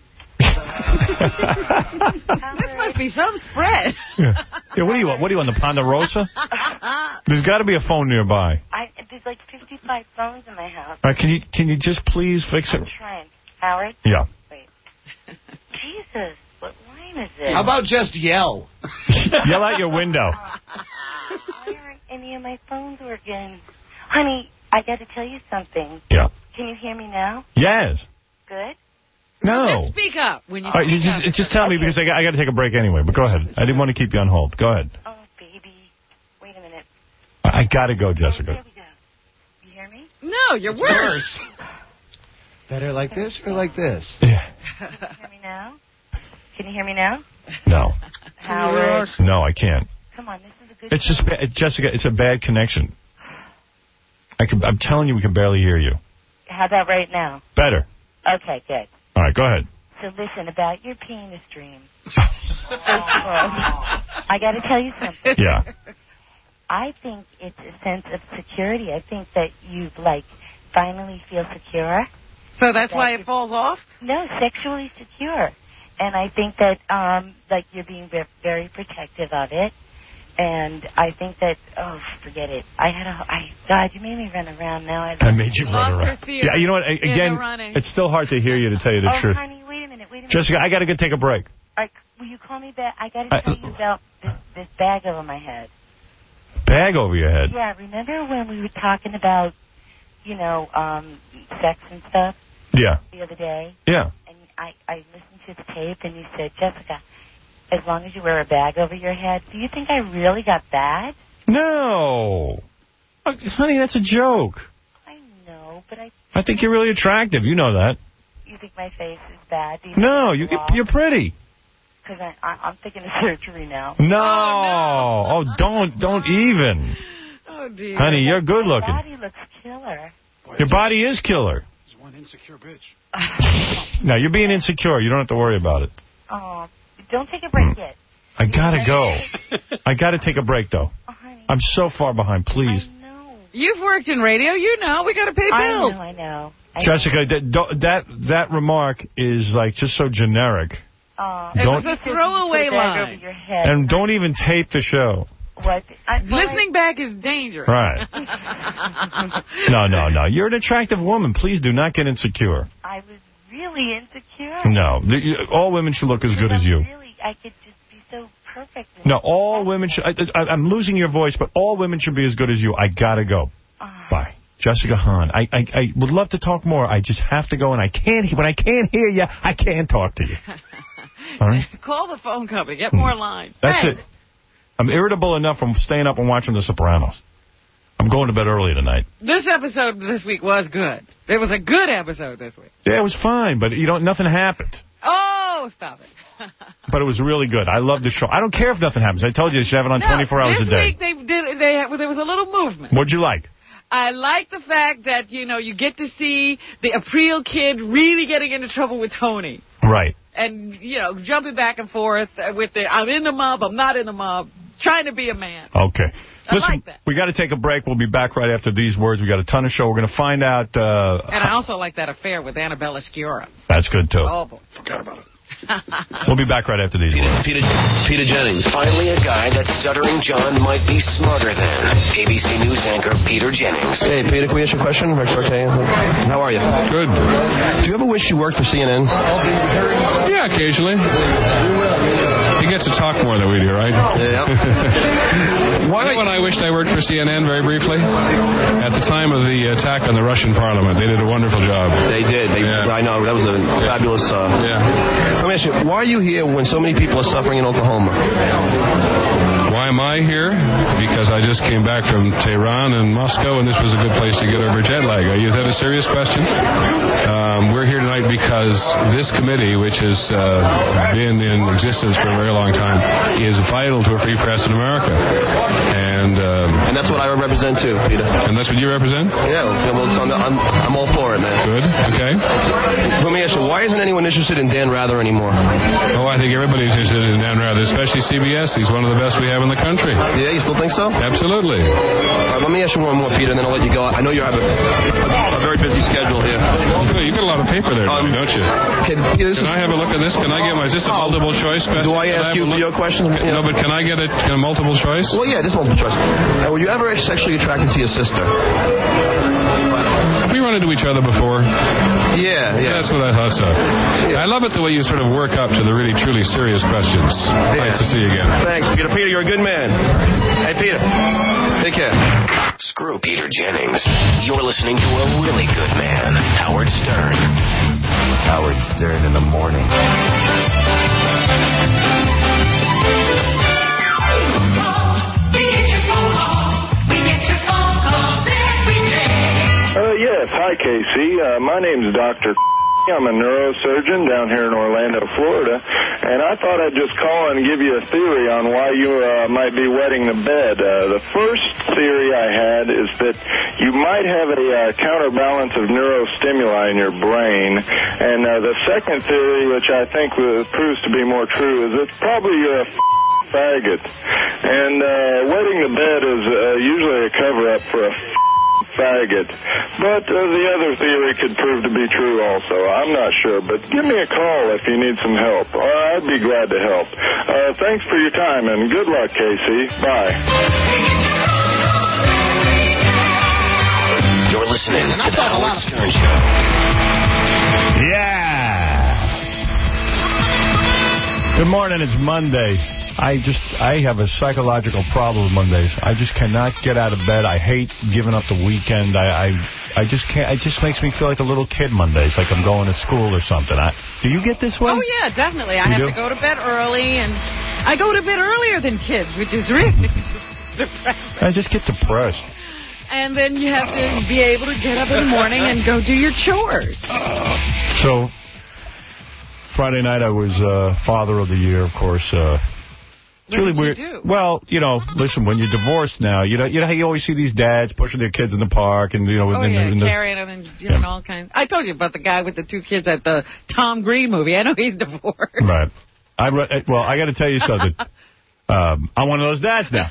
This must be some spread. Yeah. Yeah, what do you want? What do you want, the Ponderosa? There's got to be a phone nearby. I, there's like fifty-five phones in my house. All right, can you can you just please fix it? I'm trying. Howard? Yeah. Wait. Jesus, what line is it? How about just yell? Yell out your window. Why aren't any of my phones working? Honey, I got to tell you something. Yeah. Can you hear me now? Yes. Good? No. Just speak up when you All right, you speak just, up. just tell me because I got, I got to take a break anyway. But go ahead. I didn't want to keep you on hold. Go ahead. Oh, baby. Wait a minute. I, I got to go, Oh, Jessica. there we go. You hear me? No, you're worse. Better like this or like this? Yeah. Can you hear me now? Can you hear me now? No. Howard. No, I can't. Come on, this is a good It's just, ba- Jessica, it's a bad connection. I can, I'm telling you, we can barely hear you. How about right now? Better. Okay, good. All right, go ahead. So listen, about your penis dream. I got to tell you something. Yeah. I think it's a sense of security. I think that you, like, finally feel secure. So that's why it falls off? No, sexually secure. And I think that, um, like, you're being ve- very protective of it. And I think that, oh, forget it. I had a, I, God, you made me run around now. I, I made you run Lost her around. theory Yeah, you know what? in the Again, running. it's still hard to hear you, to tell you the oh, truth. honey, wait a minute, wait a minute. Jessica, I got to go take a break. All right, will you call me back? I got to I- tell you about this, this bag over my head. Bag over your head. Yeah, remember when we were talking about, you know, um, sex and stuff Yeah. the other day? Yeah. And I, I listened to the tape, and you said, Jessica, as long as you wear a bag over your head, do you think I really got bad? No. Uh, Honey, that's a joke. I know, but I... I think you're really attractive. You know that. You think my face is bad? Do you No, you, you're pretty. Because I, I, I'm thinking of surgery now. No. Oh, no. oh don't, don't even. Oh, dear. Honey, you're good My looking. body looks killer. Your body is killer. He's one insecure bitch. No, you're being insecure. You don't have to worry about it. Oh, don't take a break yet. I gotta go. I gotta take a break, though. Oh, honey. I'm so far behind. Please. I know. You've worked in radio. You know. We gotta pay bills. I know, I know. I Jessica, that, that that remark is like just so generic. Uh, it don't, was a throwaway line. Your head. And don't even tape the show. What? I, Listening I, back is dangerous. Right. no, no, no. You're an attractive woman. Please do not get insecure. I was really insecure. No. The, all women should look as good as you. Really, I could just be so perfect. No, all women should... I, I, I'm losing your voice, but all women should be as good as you. I gotta go. Uh, Bye. Jessica Hahn. I, I I would love to talk more. I just have to go, and I can't... When I can't hear you, I can't talk to you. All right? Call the phone company. Get more lines. That's hey. it. I'm irritable enough from staying up and watching The Sopranos. I'm going to bed early tonight. This episode this week was good. It was a good episode this week. Yeah, it was fine, but you know, nothing happened. Oh, stop it. But it was really good. I love the show. I don't care if nothing happens. I told you you should have it on no, twenty-four hours a day. This week they did. They there was a little movement. What'd you like? I like the fact that, you know, you get to see the April kid really getting into trouble with Tony. Right. And, you know, jumping back and forth with the I'm in the mob, I'm not in the mob, trying to be a man. Okay. I Listen, like that. We got to take a break. We'll be back right after these words. We got a ton of show. We're going to find out. Uh, and I also like that affair with Annabella Sciorra. That's good, too. Oh, boy. Forgot about it. We'll be back right after these Peter, words. Peter, Peter Jennings. Finally, a guy that Stuttering John might be smarter than. A B C News anchor Peter Jennings. Hey, Peter, can we ask you a question? Rex okay? How are you? Good. Do you ever wish you worked for C N N? Yeah, occasionally. He gets to talk more than we do, right? Yeah. Why? When I wished I worked for C N N, very briefly, at the time of the attack on the Russian parliament, they did a wonderful job. They did. They, yeah. I know. That was a fabulous... Uh, yeah. Let me ask you, why are you here when so many people are suffering in Oklahoma? Why am I here? Because I just came back from Tehran and Moscow, and this was a good place to get over jet lag. Is that a serious question? Um, we're here tonight because this committee, which has uh, been in existence for a very long time, is vital to a free press in America. And um, and that's what I represent, too, Peter. And that's what you represent? Yeah, well, I'm, I'm, I'm all for it, man. Good, okay. Let me ask you, why isn't anyone interested in Dan Rather anymore? Oh, I think everybody's interested in Dan Rather, especially C B S. He's one of the best we have in the country. Yeah, you still think so? Absolutely. All right, let me ask you one more, Peter, and then I'll let you go. I know you have a, a, a very busy schedule here. Well, you got a lot of paper there, um, don't you? Can, yeah, this can is, I have a look at this? Can I get my... Is this a multiple choice question? Do I ask I you your question? Yeah. No, but can I get a, a multiple choice? Well, yeah, this multiple choice. Uh, were you ever sexually attracted to your sister? Have we run into each other before? Yeah, yeah. That's what I thought so. Yeah. I love it the way you sort of work up to the really, truly serious questions. Yeah. Nice to see you again. Thanks, Peter. Peter, you're a good man. Hey, Peter. Take care. Screw Peter Jennings. You're listening to a really good man, Howard Stern. Howard Stern in the morning. Uh, yes. Hi, Casey. Uh, my name's Doctor I'm a neurosurgeon down here in Orlando, Florida, and I thought I'd just call and give you a theory on why you uh, might be wetting the bed. Uh, the first theory I had is that you might have a uh, counterbalance of neurostimuli in your brain, and uh, the second theory, which I think proves to be more true, is it's probably you're a faggot. And uh, wetting the bed is uh, usually a cover-up for a faggot. But uh, the other theory could prove to be true also. I'm not sure, but give me a call if you need some help. Uh, I'd be glad to help. Uh, thanks for your time, and good luck, Casey. Bye. You're listening to the Howard Stern Show. Yeah! Good morning, it's Monday. I just, I have a psychological problem with Mondays. I just cannot get out of bed. I hate giving up the weekend. I, I, I just can't, it just makes me feel like a little kid Mondays, like I'm going to school or something. I, do you get this way? Oh, yeah, definitely. I you have do? to go to bed early, and I go to bed earlier than kids, which is really just depressing. I just get depressed. And then you have to be able to get up in the morning and go do your chores. So, Friday night I was uh, Father of the Year, of course. Uh, it's What really did weird. you do? Well, you know, listen, when you're divorced now, you know, you know how you always see these dads pushing their kids in the park and, you know, Oh, in, yeah, the, in the, carrying them and doing Yeah. all kinds. I told you about the guy with the two kids at the Tom Green movie. I know he's divorced. Right. I re- well, I got to tell you something. Um, I'm one of those dads now.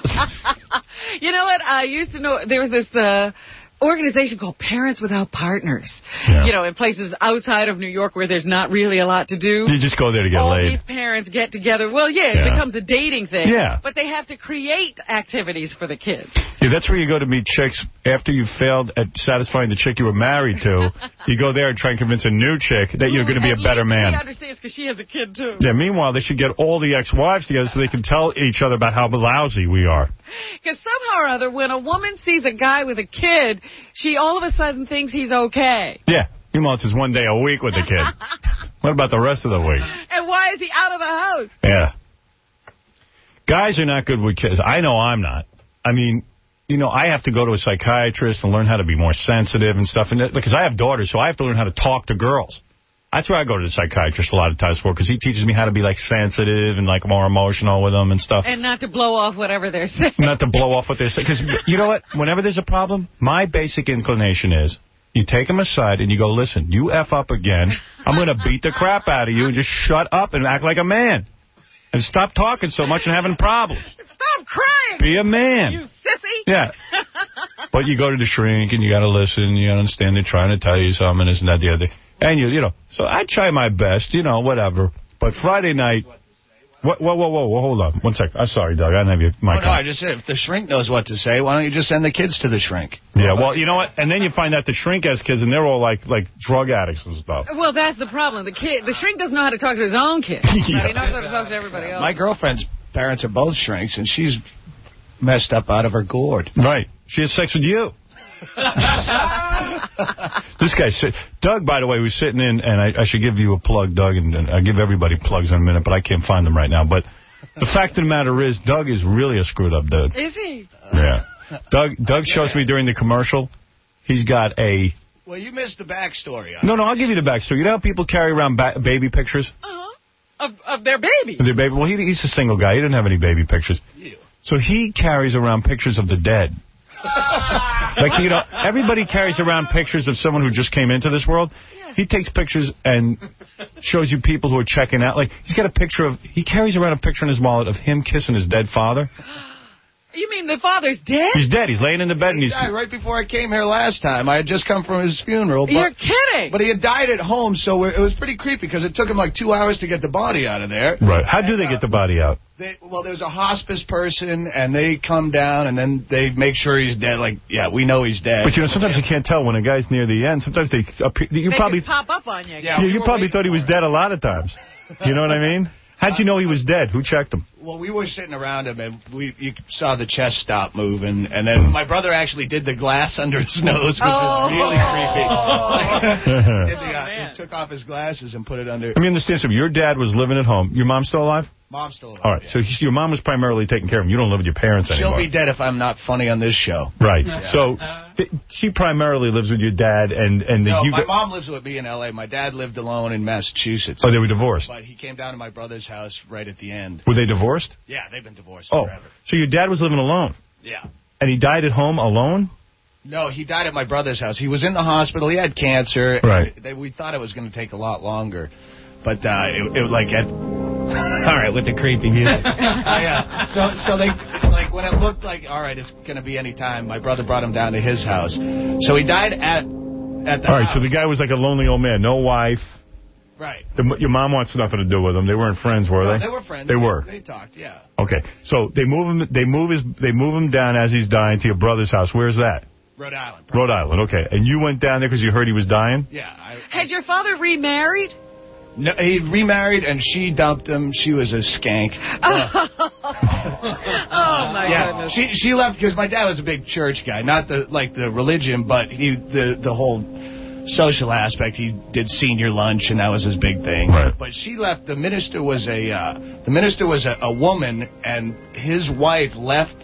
You know what? I used to know there was this uh, organization called Parents Without Partners. Yeah. You know, in places outside of New York where there's not really a lot to do. You just go there to get All laid. these parents get together. Well, yeah, it Yeah. becomes a dating thing. Yeah. But they have to create activities for the kids. Yeah, that's where you go to meet chicks after you failed at satisfying the chick you were married to. You go there and try and convince a new chick that you're going to be a At better least man. She understands because she has a kid, too. Yeah, meanwhile, they should get all the ex-wives together so they can tell each other about how lousy we are. Because somehow or other, when a woman sees a guy with a kid, she all of a sudden thinks he's okay. Yeah. Meanwhile, it's just one day a week with the kid. What about the rest of the week? And why is he out of the house? Yeah. Guys are not good with kids. I know I'm not. I mean, you know, I have to go to a psychiatrist and learn how to be more sensitive and stuff. And because I have daughters, so I have to learn how to talk to girls. That's where I go to the psychiatrist a lot of times for, because he teaches me how to be, like, sensitive and, like, more emotional with them and stuff. And not to blow off whatever they're saying. Not to blow off what they're saying. Because, you know what? Whenever there's a problem, my basic inclination is you take them aside and you go, listen, you F up again. I'm going to beat the crap out of you and just shut up and act like a man. And stop talking so much and having problems. Stop crying! Be a man. You sissy! Yeah. But you go to the shrink and you got to listen. You got to understand they're trying to tell you something, this and that, the other thing. And, you you know, so I try my best, you know, whatever. But Friday night, what, whoa, whoa, whoa, whoa, hold on. One sec. I'm sorry, Doug. I didn't have your mic Oh, no, on. I just said if the shrink knows what to say, why don't you just send the kids to the shrink? Yeah, well, you know what? And then you find out the shrink has kids, and they're all like like drug addicts and stuff. Well, that's the problem. The kid, the shrink doesn't know how to talk to his own kid. But he knows how to talk to everybody else. My girlfriend's parents are both shrinks, and she's messed up out of her gourd. Right. She has sex with you. This guy, Doug, by the way, was sitting in, and I, I should give you a plug, Doug, and, and I'll give everybody plugs in a minute, but I can't find them right now. But the fact of the matter is, Doug is really a screwed-up dude. Is he? Yeah. Doug Doug shows me during the commercial, he's got a... Well, you missed the backstory on No, no, I'll give you the backstory. You know how people carry around ba baby pictures? Uh-huh. Of, of their baby. Their baby. Well, he, he's a single guy. He didn't have any baby pictures. So he carries around pictures of the dead. Like, you know, everybody carries around pictures of someone who just came into this world. He takes pictures and shows you people who are checking out. Like, he's got a picture of, he carries around a picture in his wallet of him kissing his dead father. You mean the father's dead? He's dead. He's laying in the bed and He he's... died right before I came here last time. I had just come from his funeral. But, You're kidding. But he had died at home, so it was pretty creepy because it took him like two hours to get the body out of there. Right. How do they get the body out? They, well, there's a hospice person, and they come down, and then they make sure he's dead. Like, yeah, we know he's dead. But, you know, sometimes you can't tell when a guy's near the end. Sometimes they... Appear, you they probably... could pop up on you. Yeah, you probably thought he was dead a lot of times. You know what I mean? How'd you know he was dead? Who checked him? Well, we were sitting around him, and we you saw the chest stop moving, and then my brother actually did the glass under his nose, which Oh. was really creepy. Oh, Did the, uh, he took off his glasses and put it under. Let me understand something. Your dad was living at home. Your mom's still alive? Mom's still alive. All right, so he, your mom was primarily taking care of him. You don't live with your parents She'll anymore. be dead if I'm not funny on this show. Right. Yeah. So th- she primarily lives with your dad, and and No, you. my got- mom lives with me in L A. My dad lived alone in Massachusetts. Oh, they were divorced. But he came down to my brother's house right at the end. Were they divorced? Yeah, they've been divorced Oh, forever. so your dad was living alone, Yeah. and he died at home alone? No, he died at my brother's house. He was in the hospital. He had cancer. Right. They, we thought it was going to take a lot longer. But uh, it, it like at... All right, with the creepy music. uh, yeah. So, so they, like, when it looked like, all right, it's going to be any time, my brother brought him down to his house. So he died at, at the All right, house. so the guy was like a lonely old man, no wife. Right. The, your mom wants nothing to do with him. They weren't friends, were No, they? they were friends. They were. They talked, yeah. Okay, so they move him. They move his. They move him down as he's dying to your brother's house. Where's that? Rhode Island. Rhode Island. Okay, and you went down there because you heard he was dying. Yeah. I, Had your father remarried? no, he remarried, and she dumped him. She was a skank. Oh, my yeah, goodness. she she left because my dad was a big church guy, not the like the religion, but he the the whole social aspect. He did senior lunch, and that was his big thing. Right. But she left. The minister was a uh, the minister was a, a woman, and his wife left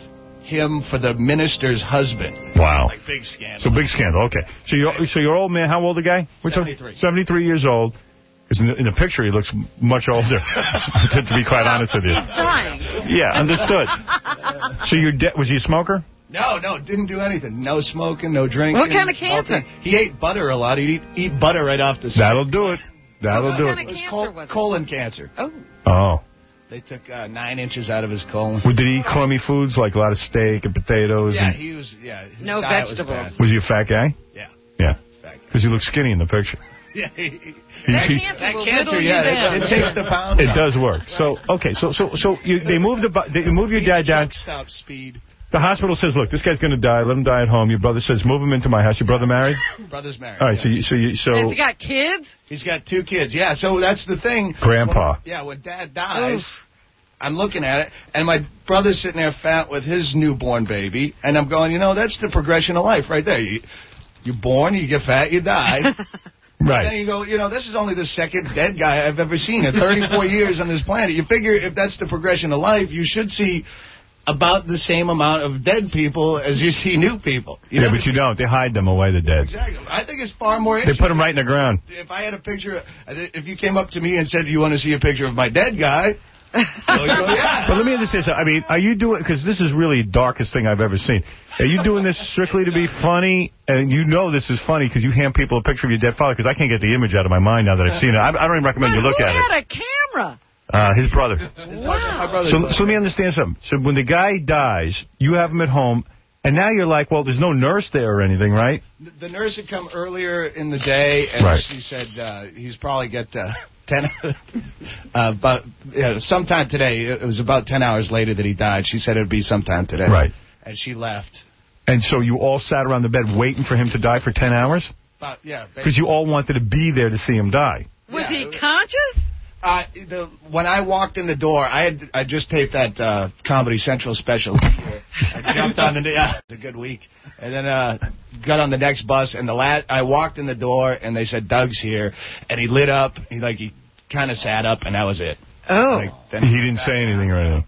him for the minister's husband. Wow. Like big scandal. So big scandal. Okay. So you're, so your old man, how old the guy? seventy-three. seventy-three years old. Because in, in the picture, he looks much older, to, to be quite honest with you. He's dying. Yeah, understood. So your de- was he a smoker? No, no, didn't do anything. No smoking, no drinking. What kind of cancer? Nothing. He ate butter a lot. He'd eat, eat butter right off the side. That'll do it. That'll what do kind it. of It was cancer col- was it? colon cancer. Oh. Oh. They took uh, nine inches out of his colon. Well, did he eat crummy foods like a lot of steak and potatoes? Yeah, and he was, yeah. His No diet vegetables. Was, bad. was he a fat guy? Yeah. Yeah. Fat guy. Because he looks skinny in the picture. Yeah. He, That He- cancer that will cancer, whittle yeah, you down. it, it takes the pound. It does work. So, okay, so so so you, they moved the bu- they move your dad down. Stop speed. The hospital says, look, this guy's going to die. Let him die at home. Your brother says, move him into my house. Your brother married? Brother's married. All right, so you, so you, so Has he got kids? He's got two kids. Yeah, so that's the thing. Grandpa. When, yeah, when Dad dies, I'm looking at it, and my brother's sitting there fat with his newborn baby, and I'm going, you know, that's the progression of life right there. You, you're born, you get fat, you die. Right. And then you go, you know, this is only the second dead guy I've ever seen in thirty-four years on this planet. You figure if that's the progression of life, you should see about the same amount of dead people as you see new people. You yeah, never but you see- don't. They hide them away, the dead. Exactly. I think it's far more They interesting. put them right in the ground. If I had a picture, if you came up to me and said, you want to see a picture of my dead guy, I would go, yeah. But let me understand something. I mean, are you doing, because this is really the darkest thing I've ever seen. Are you doing this strictly to be funny? And you know this is funny because you hand people a picture of your dead father, because I can't get the image out of my mind now that I've seen it. I, I don't even recommend But you look who at had it. a camera? Uh, his brother. My brother's So, brother. so let me understand something. So when the guy dies, you have him at home, and now you're like, well, there's no nurse there or anything, right? The nurse had come earlier in the day, and Right. she said uh, he's probably got uh, ten. uh, but yeah, sometime today. It was about ten hours later that he died. She said it would be sometime today. Right. And she left. And so you all sat around the bed waiting for him to die for ten hours? But yeah, Because you all wanted to be there to see him die. Was Yeah. he conscious? Uh, the, when I walked in the door, I had I just taped that uh, Comedy Central special. I jumped on the yeah, it was a good week, and then uh, got on the next bus. And the last I walked in the door, and they said Doug's here, and he lit up. He like he kind of sat up, and that was it. Oh. Like, then He didn't say anything or anything.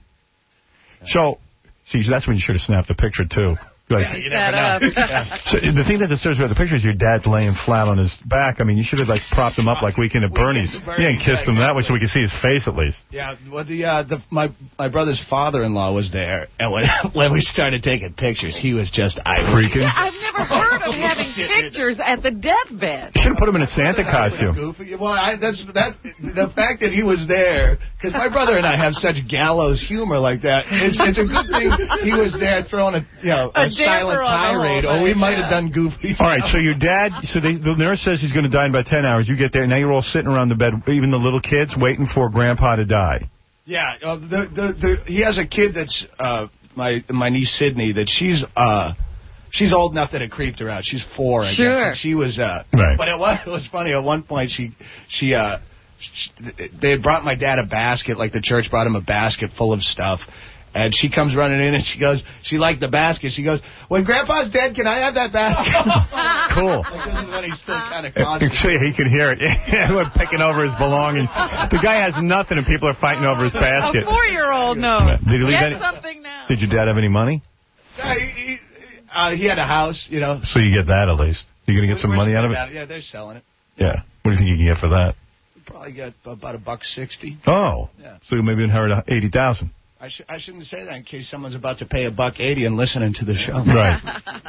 So, see, that's when you should have snapped the picture, too. Like, Yeah, you Sat never up. know. Yeah. so the thing that disturbs me about the picture is your dad laying flat on his back. I mean, you should have, like, propped him up like Weekend at Bernie's. Weekend at Yeah, and Bernie's, kissed him that way so we could see his face at least. Yeah, well, the, uh, the my my brother's father-in-law was there, and when when we started taking pictures, he was just irate. Freaking. Yeah, I've never heard of having pictures at the deathbed. Should have put him in a Santa costume. Goofy. Well, I, that's that. The fact that he was there, because my brother and I have such gallows humor like that. It's it's a good thing he was there throwing a you know a, A silent damper on the whole tirade, or we thing, might yeah. have done goofy. All right, so your dad, so they, the nurse says he's going to die in about ten hours. You get there, now you're all sitting around the bed, even the little kids, waiting for Grandpa to die. Yeah, uh, the, the the he has a kid that's uh my my niece Sydney that she's uh. She's old enough that it creeped her out. She's four, I Sure. guess. And she was, uh, Right. but it was, it was funny. At one point, she, she, uh, she, they had brought my dad a basket, like the church brought him a basket full of stuff. And she comes running in and she goes, she liked the basket. She goes, when Grandpa's dead, can I have that basket? Cool. Like, this is when he's still kind of Uh, conscious. See, he can hear it. We're picking over his belongings. The guy has nothing, and people are fighting over his A basket. four-year-old knows. Did he leave Get any- something now. Did your dad have any money? Yeah, he, he, uh, he had a house, you know. So you get that at least. You're going to get some We're money out of selling it? Yeah, they're selling it. Yeah. What do you think you can get for that? Probably get about a buck sixty. Oh. Yeah. So you maybe inherit eighty thousand. I, sh- I shouldn't say that in case someone's about to pay a buck eighty and listening to the show. Right.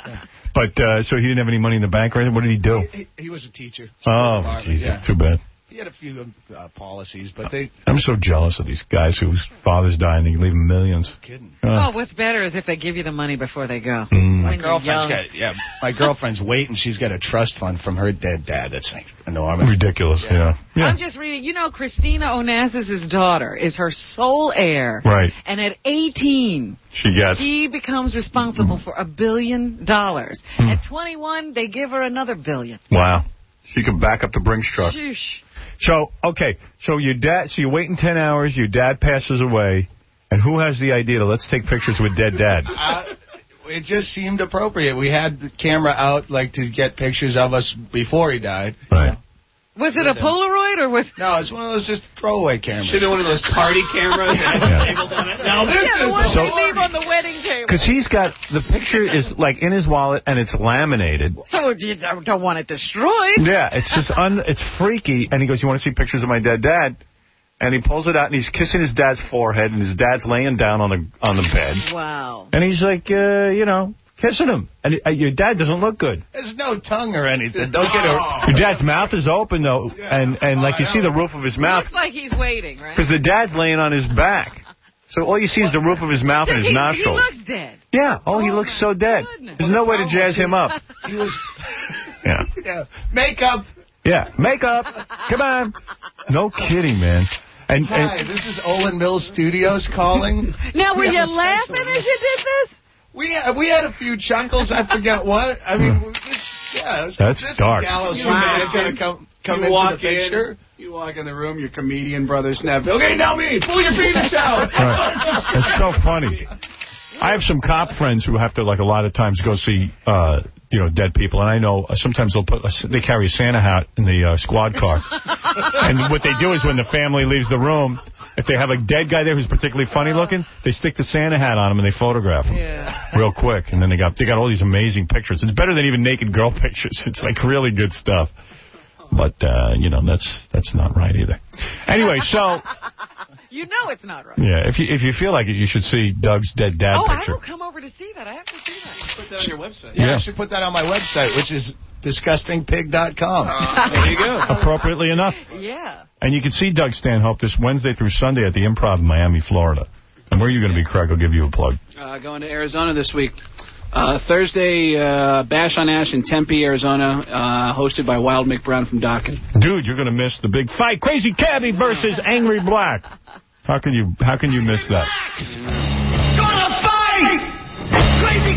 But, uh, so he didn't have any money in the bank or anything? What did he do? He, he was a teacher. Oh, Department, Jesus. yeah. Too bad. He had a few uh, policies, but they... I'm so jealous of these guys whose fathers die and they leave them millions. Kidding. Oh, what's better is if they give you the money before they go. Mm. My When you're girlfriend's young. got, yeah, my girlfriend's waiting. She's got a trust fund from her dead dad. That's like enormous. Ridiculous, yeah. yeah. I'm just reading, you know, Christina Onassis' daughter is her sole heir. Right. And at eighteen, She gets... she becomes responsible for a billion dollars. At twenty-one, they give her another billion. Wow. She can back up the Brinks truck. Sheesh. So, okay, so your dad, so you're waiting ten hours, your dad passes away, and who has the idea to let's take pictures with dead dad? Uh, it just seemed appropriate. We had the camera out, like, to get pictures of us before he died. Right. Was it a Polaroid or was... No, it's one of those just throwaway cameras. Should have been one of those party cameras that has labels on it. Now this yeah, the is one So- they leave on the wedding table. Because he's got, the picture is like in his wallet and it's laminated. So you don't want it destroyed. Yeah, it's just, un, it's freaky. And he goes, you want to see pictures of my dead dad? And he pulls it out and he's kissing his dad's forehead and his dad's laying down on the on the bed. Wow. And he's like, uh, you know, kissing him. And uh, your dad doesn't look good. There's no tongue or anything. Don't get a... Your dad's mouth is open, though, and, and like you see the roof of his mouth. Looks like he's waiting, right? Because the dad's laying on his back. So all you see is the roof of his mouth and his he, nostrils. He looks dead. Yeah. Oh, he looks so dead. There's no way to jazz him up. He was... Yeah. Yeah. Makeup. Yeah. Makeup. Come on. No kidding, man. And, Hi, and this is Olin Mills Studios calling. Now, were We you have a laughing special- as you did this? We had, we had a few chuckles. I forget what. I mean, we just, yeah. That's this dark. Gallows Wow. man is going to come, come you into walk the picture. in, you walk in the room, your comedian brother Snap. Okay, now me. Pull your penis out. Right. It's so funny. I have some cop friends who have to, like, a lot of times go see, uh, you know, dead people. And I know uh, sometimes they'll put a, they carry a Santa hat in the uh, squad car. And what they do is when the family leaves the room, if they have a dead guy there who's particularly funny looking, they stick the Santa hat on him and they photograph him Yeah. real quick. And then they got they got all these amazing pictures. It's better than even naked girl pictures. It's like really good stuff. But, uh, you know, that's that's not right either. Anyway, so... You know it's not right. Yeah, if you if you feel like it, you should see Doug's dead dad oh, picture. I will come over to see that. I have to see that. Put that on your website. Yeah, Yeah. I should put that on my website, which is disgusting pig dot com. There you go. Appropriately enough. Yeah. And you can see Doug Stanhope this Wednesday through Sunday at the Improv in Miami, Florida. And where are you going to be, Craig? I'll give you a plug. Uh, going to Arizona this week. Uh, Thursday, uh, Bash on Ash in Tempe, Arizona, uh, hosted by Wild Mick Brown from Dokken. Dude, you're going to miss the big fight. Crazy Cabbie versus Angry Black. How can you how can you miss that? Gonna fight! Crazy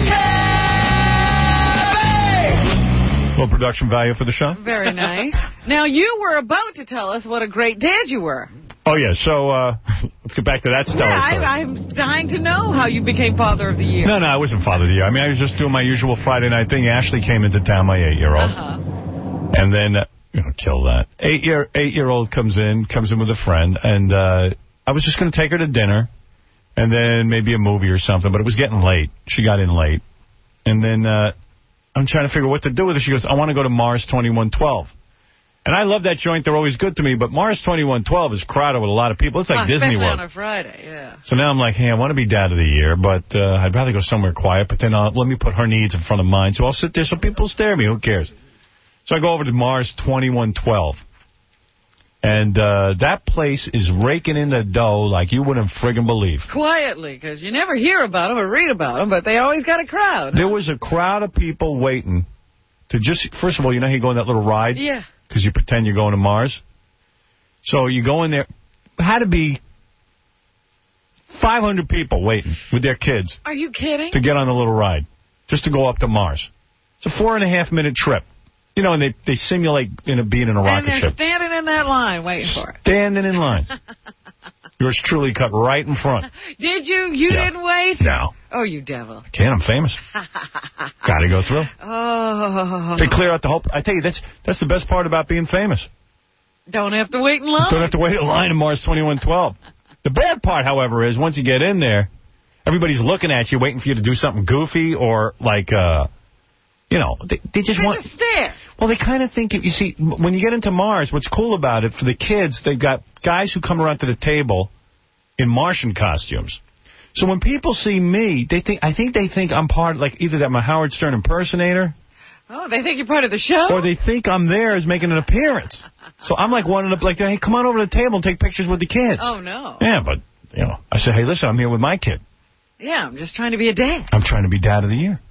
Cabbie! Little production value for the show? Very nice. Now, you were about to tell us what a great dad you were. Oh, yeah. So uh, let's get back to that stellar Yeah, story. I, I'm dying to know how you became Father of the Year. No, no, I wasn't Father of the Year. I mean, I was just doing my usual Friday night thing. Ashley came into town, my eight-year-old. Uh-huh. And then, uh, you know, kill that. Eight-year, eight-year-old comes in, comes in with a friend, and uh, I was just going to take her to dinner, and then maybe a movie or something, but it was getting late. She got in late. And then uh, I'm trying to figure what to do with her. She goes, I want to go to Mars twenty-one twelve. And I love that joint. They're always good to me, but Mars twenty-one twelve is crowded with a lot of people. It's like Oh, Disney especially World. on a Friday, yeah. So now I'm like, hey, I want to be dad of the year, but uh, I'd rather go somewhere quiet, but then I'll, let me put her needs in front of mine. So I'll sit there so people stare at me. Who cares? So I go over to Mars twenty-one twelve. And uh, that place is raking in the dough like you wouldn't friggin' believe. Quietly, because you never hear about them or read about them, but they always got a crowd. There was a crowd of people waiting to just, first of all, you know how you go on that little ride? Yeah. Because you pretend you're going to Mars. So you go in there. Had to be five hundred people waiting with their kids Are you kidding? to get on the little ride, just to go up to Mars. It's a four and a half minute trip. You know, and they, they simulate you know, being in a And rocket they're ship. standing in that line waiting for it. Standing in line. Yours truly cut right in front. Did you? You Yeah. didn't wait? No. Oh, you devil. Can't, I'm famous. Got to go through. Oh. They clear out the whole... I tell you, that's that's the best part about being famous. Don't have to wait in line. Don't have to wait in line in Mars twenty-one twelve. The bad part, however, is once you get in there, everybody's looking at you, waiting for you to do something goofy or like, uh, you know, they, they just They want... just stare. Well, they kind of think, you see, when you get into Mars, what's cool about it, for the kids, they've got guys who come around to the table in Martian costumes. So when people see me, they think I think they think I'm part, like, either that I'm a Howard Stern impersonator, Oh, they think you're part of the show? or they think I'm there as making an appearance. So I'm like wanting to, like, hey, come on over to the table and take pictures with the kids. Oh, no. Yeah, but, you know, I said, hey, listen, I'm here with my kid. Yeah, I'm just trying to be a dad. I'm trying to be dad of the year.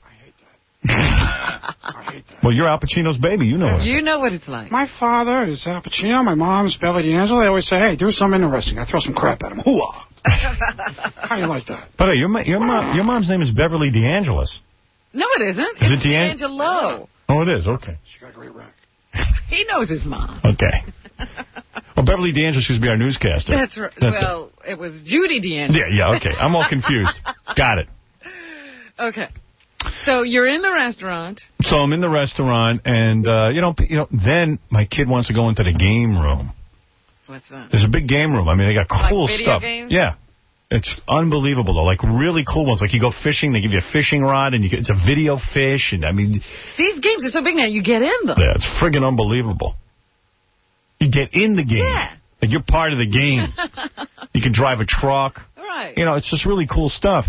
I hate that. Well, you're Al Pacino's baby. You know it. You know what it's like. My father is Al Pacino. My mom's Bella D'Angelo. They always say, hey, do something interesting. I throw some crap at him. Hoo-ah. How do you like that? But hey, your, mo- your, mom, your mom's name is Beverly D'Angelis. No, it isn't. Is it's it D'An- D'Angelo. Oh, it is? Okay. She got a great rack. He knows his mom. Okay. Well, Beverly D'Angelis used to be our newscaster. That's right. That's well, it. it was Judy D'Angelo. Yeah, yeah, okay. I'm all confused. Got it. Okay. So you're in the restaurant. So I'm in the restaurant, and, uh, you know, you know, then my kid wants to go into the game room. What's that? There's a big game room. I mean, they got cool like video stuff. Games? Yeah. It's unbelievable, though. Like, really cool ones. Like, you go fishing, they give you a fishing rod, and you get, it's a video fish, and, I mean... These games are so big now, you get in them. Yeah, it's friggin' unbelievable. You get in the game. Yeah. Like, you're part of the game. You can drive a truck. Right. You know, it's just really cool stuff.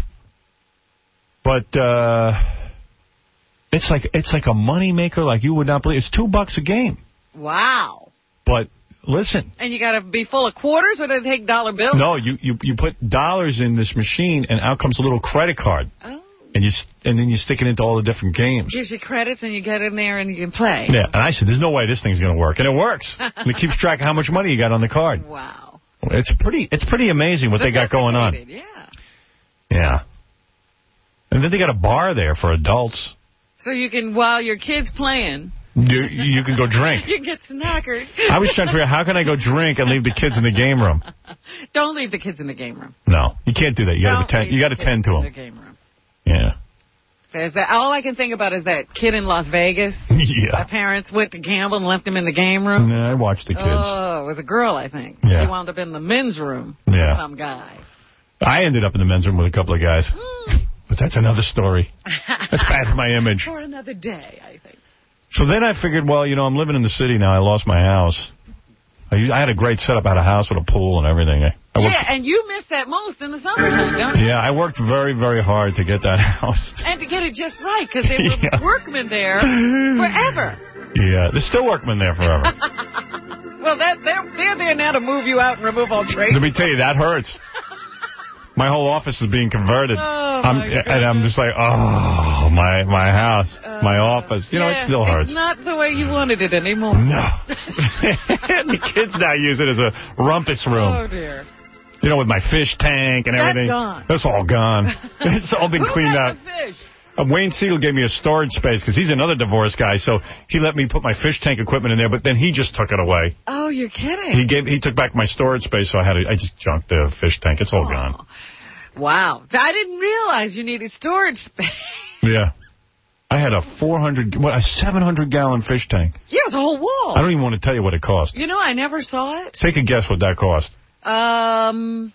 But, uh... It's like it's like a moneymaker like you would not believe. It's two bucks a game. Wow. But listen. And you got to be full of quarters, or do they take dollar bills? No, you, you, you put dollars in this machine, and out comes a little credit card. Oh. And you and then you stick it into all the different games. Gives you credits, and you get in there, and you can play. Yeah, and I said, there's no way this thing's going to work. And it works. And it keeps track of how much money you got on the card. Wow. It's pretty, it's pretty amazing what they got going on. Yeah. Yeah. And then they got a bar there for adults. So you can, while your kid's playing... You, you can go drink. You can get snackered. I was trying to figure out, how can I go drink and leave the kids in the game room? Don't leave the kids in the game room. No, you can't do that. You got to attend. You got to tend to them. The game room. Yeah. There's that. All I can think about is that kid in Las Vegas. Yeah. The parents went to gamble and left him in the game room. Yeah, I watched the kids. Oh, it was a girl, I think. Yeah. She wound up in the men's room. Yeah. Some guy. I ended up in the men's room with a couple of guys. Mm. But that's another story. That's bad for my image. For another day, I think. So then I figured, well, you know, I'm living in the city now. I lost my house. I, I had a great setup. I had a house with a pool and everything. I, I yeah, and you miss that most in the summertime, don't you? Yeah, I worked very, very hard to get that house. And to get it just right, because there were Yeah. workmen there forever. Yeah, there's still workmen there forever. Well, that, they're, they're there now to move you out and remove all traces. Let me tell you, that hurts. My whole office is being converted. Oh, I'm, my and I'm just like, oh, my my house, uh, my office. You know, yeah, it still hurts. It's not the way you wanted it anymore. No. The kids now use it as a rumpus room. Oh, dear. You know, with my fish tank and That's everything. gone. That's all gone. It's all been Who cleaned got out. the fish? Uh, Wayne Siegel gave me a storage space because he's another divorce guy, so he let me put my fish tank equipment in there, but then he just took it away. Oh, you're kidding. He gave he took back my storage space, so I had to, I just junked the fish tank. It's all oh. gone. Wow. I didn't realize you needed storage space. Yeah. I had a four hundred, what, a seven hundred gallon fish tank. Yeah, it was a whole wall. I don't even want to tell you what it cost. You know, I never saw it. Take a guess what that cost. Um,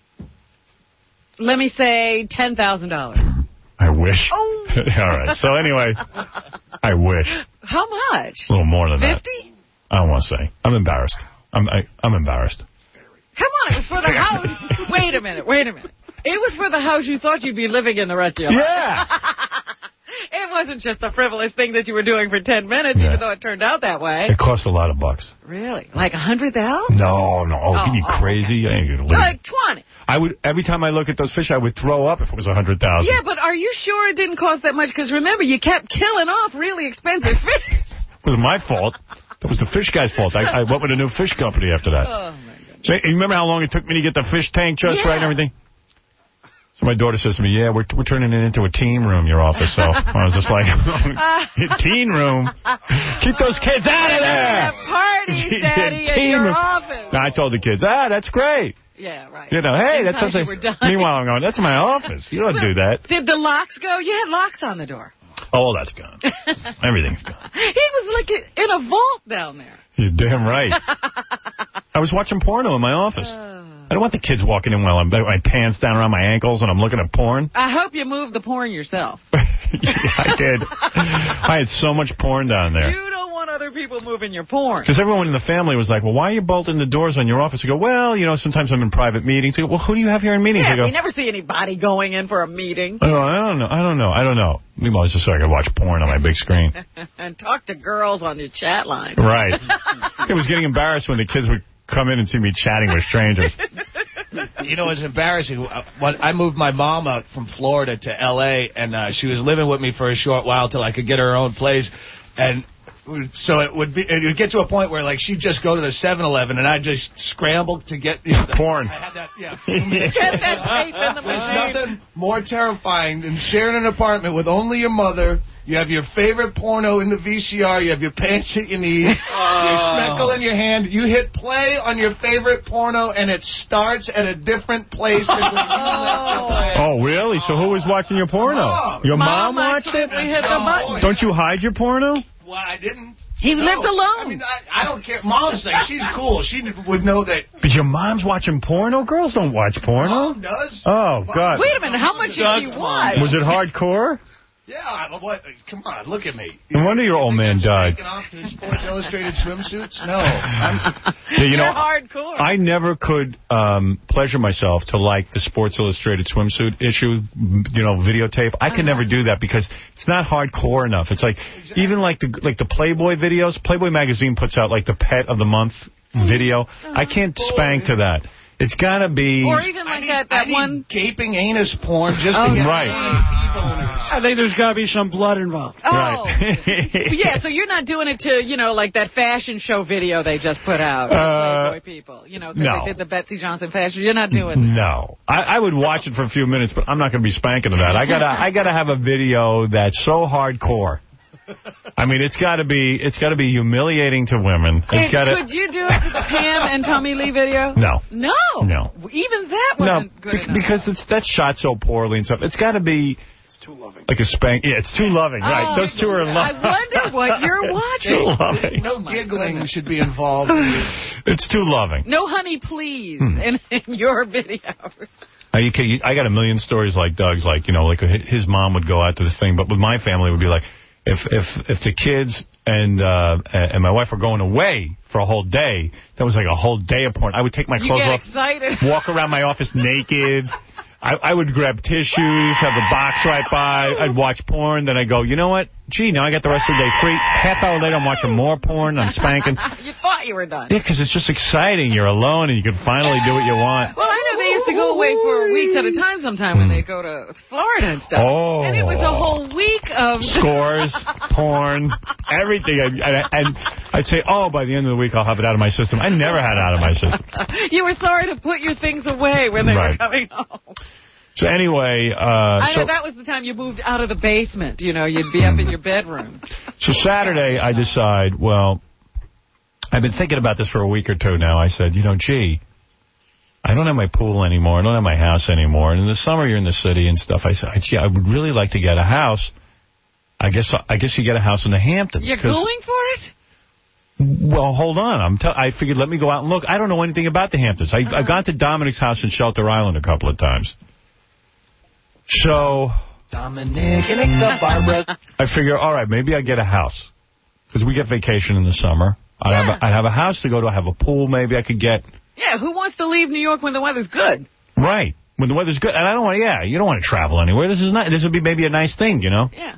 let me say ten thousand dollars. I wish. Oh. All right. So anyway, I wish. How much? A little more than that. fifty? I don't want to say. I'm embarrassed. I'm I, I'm embarrassed. Come on, it was for the house. Wait a minute, wait a minute. It was for the house you thought you'd be living in the rest of your life. Yeah. It wasn't just a frivolous thing that you were doing for ten minutes, Yeah. even though it turned out that way. It cost a lot of bucks. Really? Like a hundred thousand? No, no. Oh, Oh, are you oh, crazy? I ain't gonna live. Like twenty. I would every time I look at those fish, I would throw up if it was a hundred thousand. Yeah, but are you sure it didn't cost that much? Because remember, you kept killing off really expensive fish. It was my fault. That was the fish guy's fault. I, I went with a new fish company after that. Oh, my goodness. So, you remember how long it took me to get the fish tank just Yeah. right and everything? So my daughter says to me, yeah, we're we're turning it into a teen room, your office. So I was just like, teen room? Keep those kids out of there! Have parties, Daddy, in Teen your room. office. No, I told the kids, ah, that's great. Yeah, right. You know, hey, In that's case you something. were dying. Meanwhile, I'm going, that's my office. You don't do that. Did the locks go? You had locks on the door. Oh, that's gone. Everything's gone. He was like in a vault down there. You're damn right. I was watching porno in my office. I don't want the kids walking in while I'm my pants down around my ankles and I'm looking at porn. I hope you moved the porn yourself. Yeah, I did. I had so much porn down there. You don't want other people moving your porn. Because everyone in the family was like, well, why are you bolting the doors on your office? I go, well, you know, sometimes I'm in private meetings. I go, well, who do you have here in meetings? Yeah, I go, we never see anybody going in for a meeting. I, go, I don't know. I don't know. I don't know. Meanwhile, it's just so I could watch porn on my big screen. And talk to girls on your chat line. Right. I was getting embarrassed when the kids would come in and see me chatting with strangers. You know, it's embarrassing. When I moved my mom out from Florida to L A, and uh, she was living with me for a short while till I could get her own place. And So it would be, it would get to a point where, like, she'd just go to the seven eleven and I'd just scramble to get you know, the, porn. I had that, yeah. Get that tape in the There's machine. nothing more terrifying than sharing an apartment with only your mother. You have your favorite porno in the V C R. You have your pants at your knees. Oh. Your speckle in your hand. You hit play on your favorite porno, and it starts at a different place than when you left the play. Oh, really? So who was watching your porno? Mom. Your Mom mom watched it? accidentally hit the button. Don't you hide your porno? Well, I didn't. He No. lived alone. I mean, I, I don't care. Mom's like, she's cool. She would know that. But your mom's watching porno? Girls don't watch porno. Mom does. Oh, God. Wait a minute. How much did she watch? Was it hardcore? Yeah, but what? Come on, look at me. No wonder your old man died. Taking off to Sports Illustrated swimsuits? No. I'm, Yeah, you know, You're hardcore. I never could um, pleasure myself to like the Sports Illustrated swimsuit issue, you know, videotape. I can never do that because it's not hardcore enough. It's like, exactly. even like the like the Playboy videos, Playboy magazine puts out like the Pet of the Month video. I can't spank to that. It's got to be... Or even like need, that, that I need one... gaping anus porn just Oh, to get right. I think there's got to be some blood involved. Oh. Right. Yeah, so you're not doing it to, you know, like that fashion show video they just put out. Uh, Playboy people. You know, 'cause no. they did the Betsy Johnson fashion. You're not doing that. No. I, I would watch it for a few minutes, but I'm not going to be spanking to that. I gotta, I gotta have a video that's so hardcore. I mean, it's got to be, it's got to be humiliating to women. It's Hey, gotta, could you do it to the Pam and Tommy Lee video? No. No. No. Even that No, wasn't good be- enough. because it's that's shot so poorly and stuff. It's got to be like a spank. Yeah, it's too loving. Right. Oh, Those two are in love. I wonder what you're watching. Too loving. No giggling should be involved. It's too loving. No honey, please, Hmm. in, in your videos. Now, you can, you, I got a million stories like Doug's, like, you know, like his mom would go out to this thing, but with my family it would be like, if if if the kids and uh, and my wife were going away for a whole day, that was like a whole day of porn. I would take my You clothes get off, excited. walk around my office naked. I, I would grab tissues, have a box right by. I'd watch porn. Then I'd go, you know what? Gee, now I got the rest of the day free. Half hour later, I'm watching more porn. I'm spanking. You thought you were done. Yeah, because it's just exciting. You're alone, and you can finally do what you want. Well, I know they used to go away for weeks at a time sometime when they go to Florida and stuff. Oh. And it was a whole week of... Scores, porn, everything. And, and, and I'd say, oh, by the end of the week, I'll have it out of my system. I never had it out of my system. You were sorry to put your things away when they Right. were coming home. So anyway... Uh, I know so, that was the time you moved out of the basement. You know, you'd be up in your bedroom. so Saturday, I decide, well, I've been thinking about this for a week or two now. I said, you know, gee, I don't have my pool anymore. I don't have my house anymore. And in the summer, you're in the city and stuff. I said, gee, I would really like to get a house. I guess I guess you get a house in the Hamptons. You're going for it? Well, hold on. I'm t I figured let me go out and look. I don't know anything about the Hamptons. I, uh-huh. I've gone to Dominic's house in Shelter Island a couple of times. So Dominic and Barbara. I figure, all right, maybe I get a house. Because we get vacation in the summer. I'd, Yeah. have a, I'd have a house to go to. I have a pool maybe I could get. Yeah, who wants to leave New York when the weather's good? Right. When the weather's good. And I don't want to, yeah, you don't want to travel anywhere. This is not, this would be maybe a nice thing, you know? Yeah.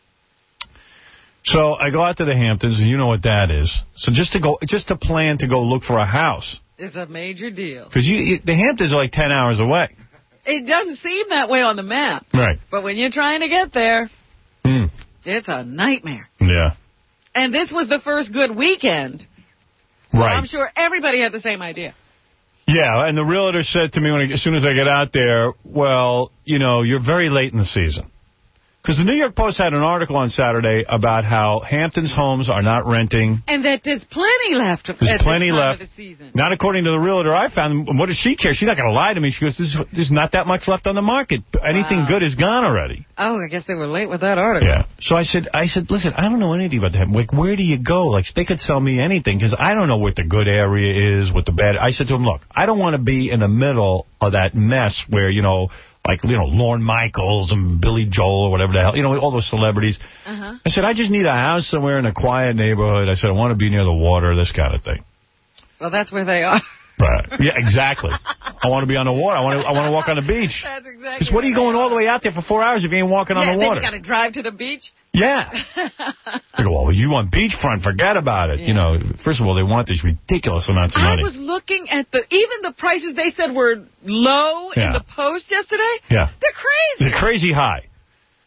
So I go out to the Hamptons, and you know what that is. So just to go, just to plan to go look for a house. It's a major deal. Because you, you, the Hamptons are like ten hours away. It doesn't seem that way on the map. Right. But when you're trying to get there, Mm. it's a nightmare. Yeah. And this was the first good weekend. So Right. I'm sure everybody had the same idea. Yeah, and the realtor said to me when I, as soon as I get out there, well, you know, you're very late in the season. Because the New York Post had an article on Saturday about how Hamptons homes are not renting. And that there's plenty left at There's this plenty time left. of the season. Not according to the realtor I found. What does she care? She's not going to lie to me. She goes, there's, there's not that much left on the market. Anything Wow. good is gone already. Oh, I guess they were late with that article. Yeah. So I said, I said, listen, I don't know anything about that. Like, where do you go? Like, they could sell me anything because I don't know what the good area is, what the bad. I said to him, look, I don't want to be in the middle of that mess where, you know, like, you know, Lorne Michaels and Billy Joel or whatever the hell, you know, all those celebrities. Uh-huh. I said, I just need a house somewhere in a quiet neighborhood. I said, I want to be near the water, this kind of thing. Well, that's where they are. Right. Yeah, exactly. I want to be on the water. I want to I want to walk on the beach. That's exactly. Because what are you going all the way out there for four hours if you ain't walking yeah, on the then water? you got to drive to the beach. Yeah. I go, well, you want beachfront, forget about it. Yeah. You know, first of all, they want these ridiculous amounts of I money. was looking at the, even the prices they said were low Yeah. in the Post yesterday. Yeah. They're crazy. They're crazy high.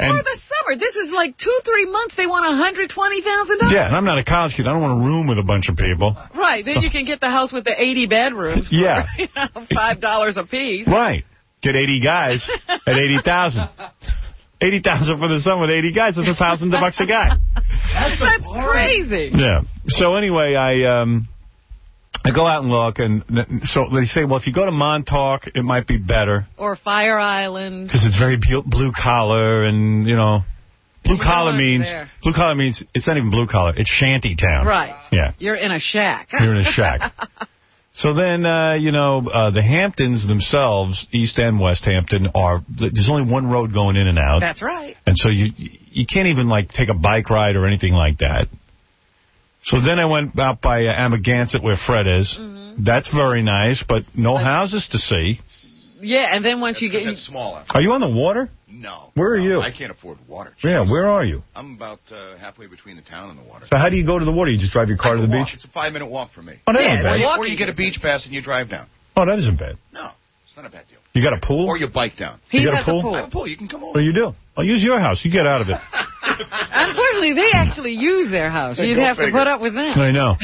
And for the summer. This is like two, three months. They want one hundred twenty thousand dollars. yeah, and I'm not a college kid. I don't want a room with a bunch of people. Right. Then So- you can get the house with the eighty bedrooms for Yeah. you know, five dollars a piece. Right. Get eighty guys at eighty thousand. eighty thousand for the summer with eighty guys. That's one thousand bucks a guy. That's, That's crazy. Yeah. So anyway, I um, I go out and look, and so they say, well, if you go to Montauk, it might be better Or Fire Island. because it's very bu- blue collar, and you know, blue You know collar what's means there. blue collar means it's not even blue collar. It's shanty town. Right. Yeah. You're in a shack. You're in a shack. So then, uh, you know, uh, the Hamptons themselves, East and West Hampton, are there's only one road going in and out. That's right. And so you you can't even, like, take a bike ride or anything like that. So then I went out by uh, Amagansett where Fred is. Mm-hmm. That's very nice, but no But- houses to see. Yeah, and then once you get... It's smaller. Are you on the water? No. Where are no, you? I can't afford water. Yeah, where are you? I'm about uh, halfway between the town and the water. So how do you go to the water? You just drive your car I to the can walk. beach? It's a five-minute walk for me. Oh, that yeah, ain't bad. Or you, or Walking you get a beach pass and you drive down. Oh, that isn't bad. No, it's not a bad deal. You got a pool? Or you bike down. You got a pool? I have a pool. You can come over. Oh, you do? I'll use your house. You get out of it. Unfortunately, they actually use their house. Hey, You'd go have to figure. put up with them. I know.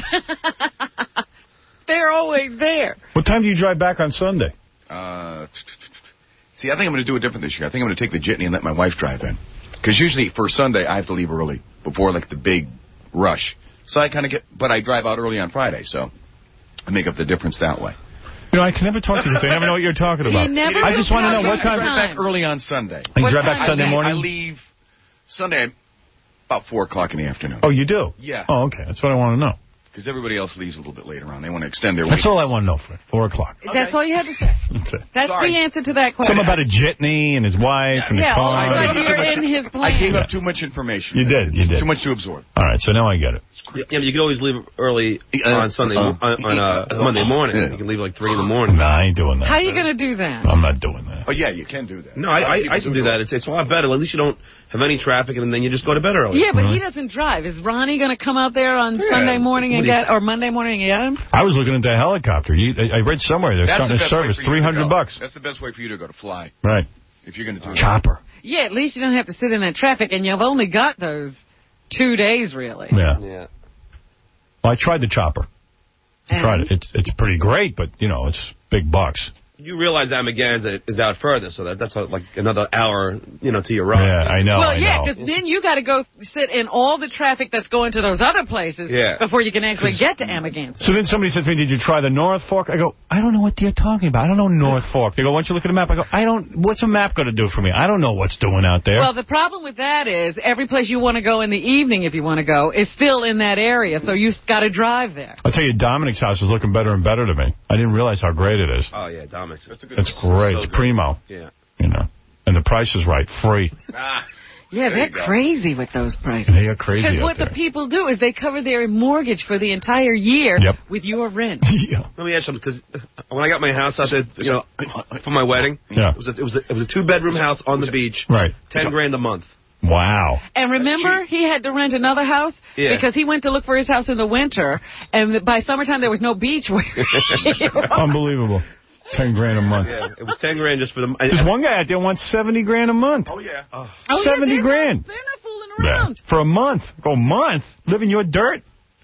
They're always there. What time do you drive back on Sunday? Uh, see, I think I'm going to do it different this year. I think I'm going to take the jitney and let my wife drive in. Because usually for Sunday, I have to leave early before, like, the big rush. So I kind of get, but I drive out early on Friday, so I make up the difference that way. You know, I can never talk to you because I never know what you're talking about. never I just want to know what I time. drive back early on Sunday. You What drive back time? Sunday I leave, morning? I leave Sunday about four o'clock in the afternoon. Oh, you do? Yeah. Oh, okay. That's what I want to know. Because everybody else leaves a little bit later on. They want to extend their That's weekend. all I want to know, Fred. Four o'clock. That's all you had to say. That's it. That's Sorry. the answer to that question. Something about a jitney and his wife and Yeah, his all car. of a sudden you're in his plan. I gave up too much information. You did. You did. Too much to absorb. All right, so now I get it. Yeah, but you can always leave early on Sunday, on, on uh, Monday morning. You can leave like three in the morning. Nah, I ain't doing that. How are you going to do that? I'm not doing that. Oh, yeah, you can do that. No, I, I, I used to do that. It's, it's a lot better. At least you don't have any traffic, and then you just go to bed early. Yeah, but he doesn't drive. Is Ronnie going to come out there on Yeah. Sunday morning and What do you- get, or Monday morning and get him? I was looking into a helicopter. You, I I read somewhere they're That's starting the to best way service for you to three hundred go. bucks. That's the best way for you to go, to fly. Right. If you're going to do Chopper. Yeah, at least you don't have to sit in that traffic, and you've only got those two days, really. Yeah. Yeah. Well, I tried the chopper. I And? tried it. It's it's pretty great, but you know it's big bucks. You realize Amagansett is out further, so that that's uh, like another hour, you know, to your right. Yeah, I know. Well, I yeah, know. because then you got to go sit in all the traffic that's going to those other places Yeah. before you can actually get to Amagansett. So then somebody said to me, did you try the North Fork? I go, I don't know what you're talking about. I don't know North Fork. They go, why don't you look at a map? I go, I don't, what's a map going to do for me? I don't know what's doing out there. Well, the problem with that is every place you want to go in the evening, if you want to go, is still in that area, so you got to drive there. I'll tell you, Dominic's house is looking better and better to me. I didn't realize how great it is. Oh, yeah, Dominic's. That's a good It's great. So It's good. primo. Yeah. You know. And the price is right. Free. Ah. Yeah, There they're you go. crazy with those prices. They are crazy Because out what there. the people do is they cover their mortgage for the entire year Yep. with your rent. Yeah. Let me ask you something, because when I got my house, I said, you know, for my wedding, Yeah. it was a, it was a, it was a two-bedroom house on the beach, Right. ten grand a month. Wow. And remember, he had to rent another house Yeah. because he went to look for his house in the winter, and by summertime there was no beach where he was. Unbelievable. Ten grand a month. Yeah, it was ten grand just for the. There's one guy out there wants seventy grand a month. Oh, yeah. Oh, yeah, seventy they're grand. Not, they're not fooling Yeah. around. For a month. Go, month? Living your dirt?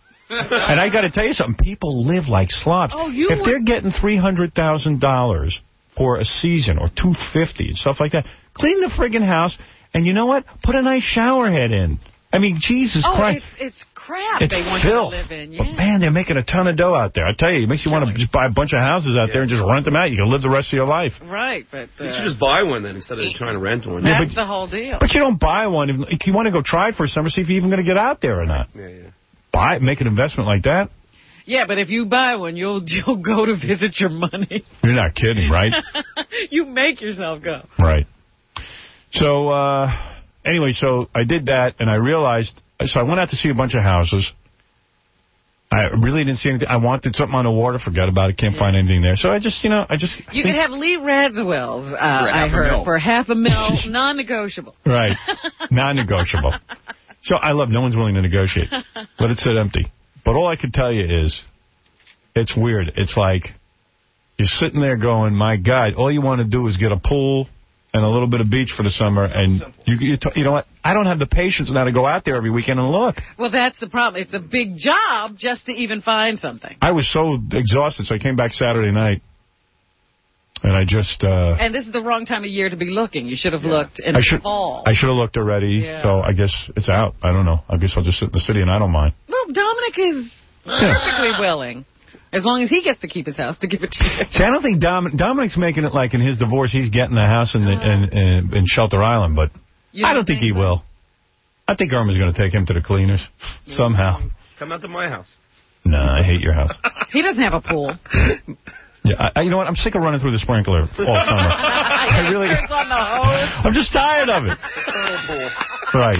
And I got to tell you something. People live like slobs. Oh, you if would- they're getting three hundred thousand dollars for a season or two hundred fifty thousand dollars and stuff like that, clean the friggin' house, and you know what? Put a nice shower head in. I mean, Jesus Oh, Christ. it's it's crap It's they want filth. you to live in. Yeah. But, man, they're making a ton of dough out there. I tell you, it makes you want to just buy a bunch of houses out there and just rent them out. You can live the rest of your life. Right, but uh, You should just buy one then instead of trying to rent one. Yeah, that's but- the whole deal. But you don't buy one. If, if you want to go try it for a summer, see if you're even going to get out there or not. Yeah, yeah. Buy it, make an investment like that. Yeah, but if you buy one, you'll you'll go to visit your money. You're not kidding, right? You make yourself go. Right. So, uh, anyway, so I did that, and I realized, so I went out to see a bunch of houses. I really didn't see anything. I wanted something on the water, forgot about it, can't find anything there. So I just, you know, I just... You could have Lee Radswell's, uh, I a heard, mil. for half a mil, non-negotiable. Right. Non-negotiable. So I love, no one's willing to negotiate. But it said empty. But all I could tell you is, it's weird. It's like, you're sitting there going, my God, all you want to do is get a pool and a little bit of beach for the summer. So and you, you, t you know what? I don't have the patience now to go out there every weekend and look. Well, that's the problem. It's a big job just to even find something. I was so exhausted, so I came back Saturday night. And I just... Uh, and this is the wrong time of year to be looking. You should have yeah. looked in I the should, fall. I should have looked already, yeah. so I guess it's out. I don't know. I guess I'll just sit in the city and I don't mind. Well, Dominic is perfectly willing. As long as he gets to keep his house to give it to you. See, I don't think Dom Dominic's making it like in his divorce he's getting the house in, the, in, in, in Shelter Island, but don't I don't think, think he so? will. I think Irma's going to take him to the cleaners somehow. Come out to my house. No, I hate your house. He doesn't have a pool. Yeah, I, you know what? I'm sick of running through the sprinkler all summer. I really. On the hose. I'm just tired of it. Right.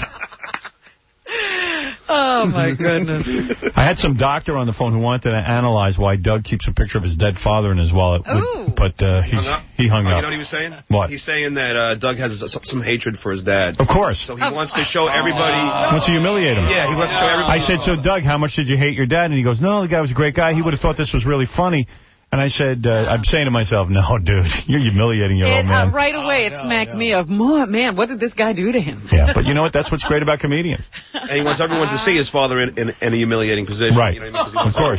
Oh, my goodness. I had some doctor on the phone who wanted to analyze why Doug keeps a picture of his dead father in his wallet. Ooh. But uh, he's, hung he hung oh, up. You know what he was saying? What? He's saying that uh, Doug has some, some hatred for his dad. Of course. So he wants to show everybody... He wants to humiliate him. Yeah, he wants to show everybody... I said, so Doug, how much did you hate your dad? And he goes, no, the guy was a great guy. He would have thought this was really funny. And I said, uh, I'm saying to myself, no, dude, you're humiliating your it, old man. Uh, right away, oh, it no, smacked no. me of, man, what did this guy do to him? Yeah, but you know what? That's what's great about comedians. And he wants everyone to see his father in, in, in a humiliating position. Right. You know what I mean? Of course.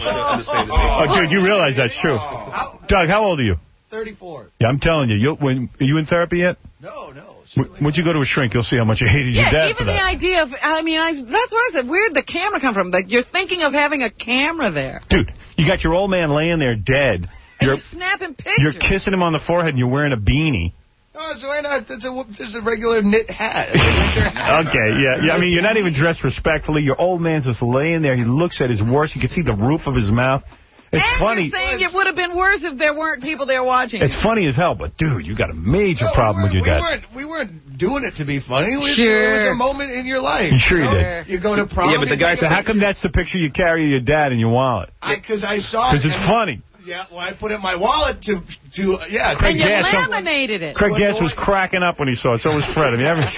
Oh, dude, you realize that's true. Doug, how old are you? thirty-four. Yeah, I'm telling you. you when, are you in therapy yet? No, no. Once you go to a shrink, you'll see how much you hated yeah, your dad even for that. the idea of, I mean, I, that's what I said. Where'd the camera come from? Like, you're thinking of having a camera there. Dude, you got your old man laying there dead. And you're, you're snapping pictures. You're kissing him on the forehead and you're wearing a beanie. Oh, so why not? It's a, just a regular knit hat. Okay, yeah. yeah. I mean, you're not even dressed respectfully. Your old man's just laying there. He looks at his worst. You can see the roof of his mouth. It's and funny. You're saying it would have been worse if there weren't people there watching. It's funny as hell, but, dude, you got a major no, problem we with your we dad. Weren't, we weren't doing it to be funny. It was, sure. It was a moment in your life. You sure you, know? you did. You go to prom. Yeah, but the guy said, how come that's the picture you carry of your dad in your wallet? Because I, I saw it. Because it's funny. Yeah, well, I put it in my wallet to, to yeah. Craig and you Gass laminated it. Craig Gass was cracking up when he saw it. So was Fred. I mean, every...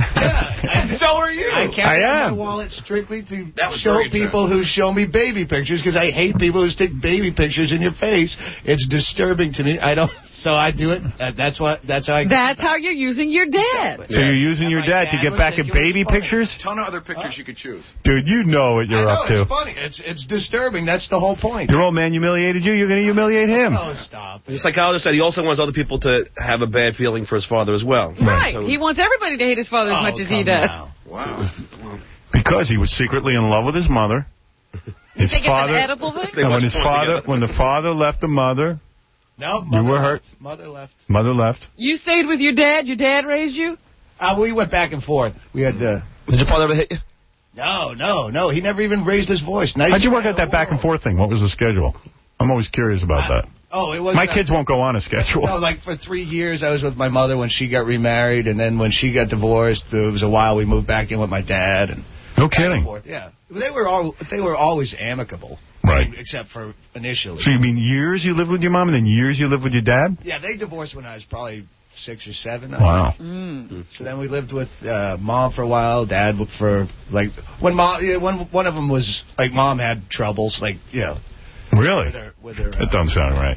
yeah, and so are you. I carry I my wallet strictly to show people who show me baby pictures because I hate people who stick baby pictures in your face. It's disturbing to me. I don't. So I do it. Uh, that's what. That's how I. That's how you're using your dad. So you're using your dad, dad to get back at baby pictures? A ton of other pictures huh? you could choose. Dude, you know what you're I know, up to. It's funny. It's it's disturbing. That's the whole point. Your old man humiliated you. You're going to humiliate him. Oh, stop. The psychologist said he also wants other people to have a bad feeling for his father as well. Right. So, he wants everybody to hate his father as oh, much as he does. Now. Wow. Because he was secretly in love with his mother. You his think father, it's an edible thing? And when his father, when the father left the mother, no, you were hurt. Left. Mother left. Mother left. You stayed with your dad? Your dad raised you? Uh, we went back and forth. We had the... Did your father ever hit you? No, no, no. He never even raised his voice. Nice. How'd you work out that back and forth thing? What was the schedule? I'm always curious about that. Oh, it was. My kids won't go on a schedule. No, like for three years I was with my mother when she got remarried, and then when she got divorced, it was a while we moved back in with my dad. And no kidding. And yeah, they were all they were always amicable. Right. Except for initially. So you mean years you lived with your mom, and then years you lived with your dad? Yeah, they divorced when I was probably six or seven. Wow. Mm. So then we lived with uh, mom for a while, dad for like when mom yeah, when one of them was like mom had troubles, like you know. Really? With her, with her, uh, that doesn't sound right.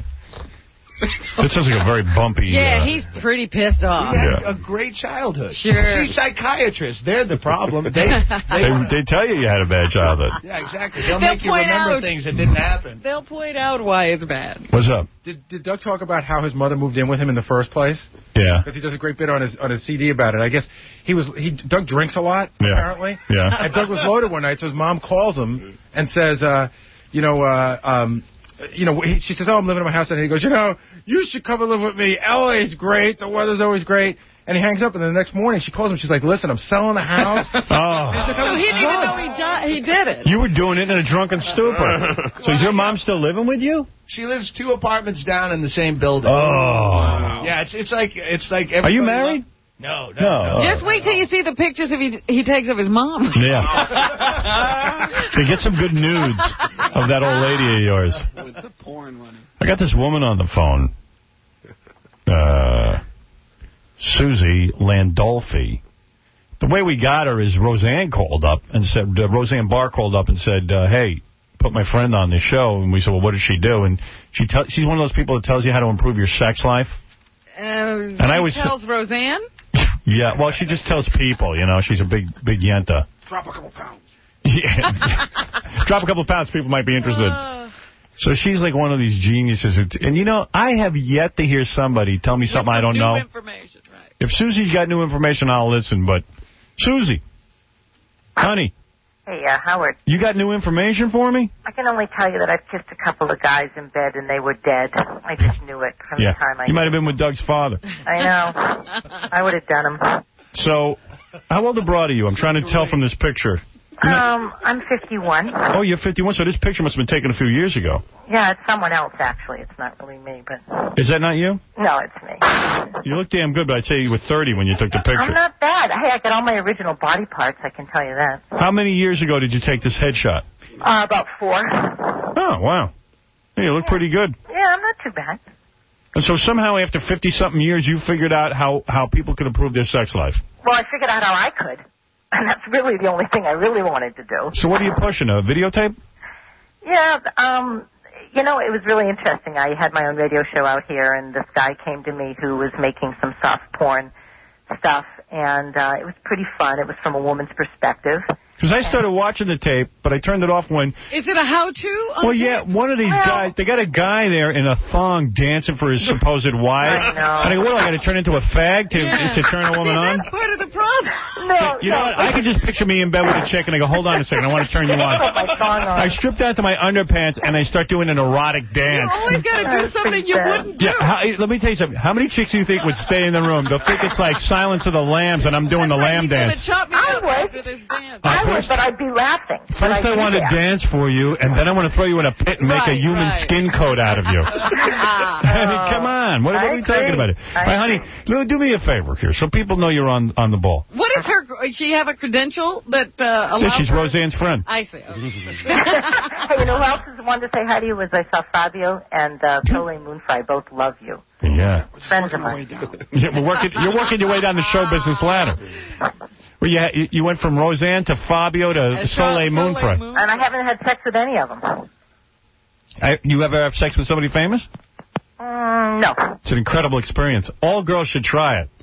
It sounds like a very bumpy... Yeah, uh, he's pretty pissed off. We had yeah. a great childhood. Sure. See, psychiatrists, they're the problem. They they, they, they tell you you had a bad childhood. Yeah, exactly. They'll, They'll make you point remember out, things that didn't happen. They'll point out why it's bad. What's up? Did, did Doug talk about how his mother moved in with him in the first place? Yeah. Because he does a great bit on his on his C D about it. I guess he was he Doug drinks a lot, yeah. apparently. Yeah. And Doug was loaded one night, so his mom calls him and says, uh, you know, uh, um... You know, he, she says, oh, I'm living in my house. And he goes, you know, you should come and live with me. L A's great. The weather's always great. And he hangs up. And then the next morning, she calls him. She's like, listen, I'm selling the house. Oh. Like, so he didn't even know he, di he did it. You were doing it in a drunken stupor. So is your mom still living with you? She lives two apartments down in the same building. Oh. Yeah, it's it's like... it's like. Are you married? No, no, no. no. Just wait till you see the pictures of he, he takes of his mom. Yeah. They get some good nudes of that old lady of yours. With the porn money. I got this woman on the phone, uh, Susie Landolfi. The way we got her is Roseanne called up and said, uh, Roseanne Barr called up and said, uh, hey, put my friend on the show. And we said, well, what did she do? And she she's one of those people that tells you how to improve your sex life. Um, Uh, and I she always tells Roseanne? Yeah, well, she just tells people, you know. She's a big, big yenta. Drop a couple pounds. Yeah. Drop a couple of pounds, people might be interested. Uh, so she's like one of these geniuses. And, you know, I have yet to hear somebody tell me something I don't new know. information, right. If Susie's got new information, I'll listen. But, Susie, honey, Hey, uh, Howard. you got new information for me? I can only tell you that I've kissed a couple of guys in bed and they were dead. I just knew it from Yeah, the time I... you might have been with Doug's father. I know. I would have done them. So, how old a broad are you? I'm trying to tell from this picture. Um, I'm fifty-one. Oh, you're fifty-one, so this picture must have been taken a few years ago. Yeah, it's someone else, actually. It's not really me, but... Is that not you? No, it's me. You look damn good, but I'd say you were thirty when you took the picture. I'm not bad. Hey, I got all my original body parts, I can tell you that. How many years ago did you take this headshot? Uh, about four. Oh, wow. Hey, you look pretty good. Yeah, I'm not too bad. And so somehow after fifty-something years, you figured out how, how people could improve their sex life. Well, I figured out how I could. And that's really the only thing I really wanted to do. So what are you pushing, a videotape? Yeah, um, you know, it was really interesting. I had my own radio show out here, and this guy came to me who was making some soft porn stuff, and uh, it was pretty fun. It was from a woman's perspective. Because I started watching the tape, but I turned it off when... Is it a how-to? Well, yeah, one of these well, guys, they got a guy there in a thong dancing for his supposed wife. I know. And I go, what, do I got to turn into a fag to, yeah. to turn a woman See, on? that's part of the problem. No, You know no. what? I can just picture me in bed with a chick, and I go, hold on a second, I want to turn you on. my thong on. I strip down to my underpants, and I start doing an erotic dance. You always got to do something you wouldn't do. Yeah, how, let me tell you something. How many chicks do you think would stay in the room? They'll think it's like Silence of the Lambs, and I'm doing the lamb dance. Chop me I up would. after this dance. I would, first- but I'd be laughing. First, I want to dance for you, and then I want to throw you in a pit and make Right, a human right. skin coat out of you. I mean, come on. What, what I are we talking agree. about? It? I All right, honey, do do me a favor here so people know you're on, on the ball. What is her... Does she have a credential that uh, Yeah, allows she's her? Roseanne's friend. I see. Okay. Hey, you know who else is wanted to say hi to you was I saw Fabio and uh, Pele Moonfry both love you. Yeah. Friends of mine. Yeah, we're working, you're working your way down the show business ladder. Well, you, you- you went from Roseanne to Fabio to Uh, Soleil Soleil Moonfry. Moon. And I haven't had sex with any of them. I, you ever have sex with somebody famous? Mm, no. It's an incredible experience. All girls should try it.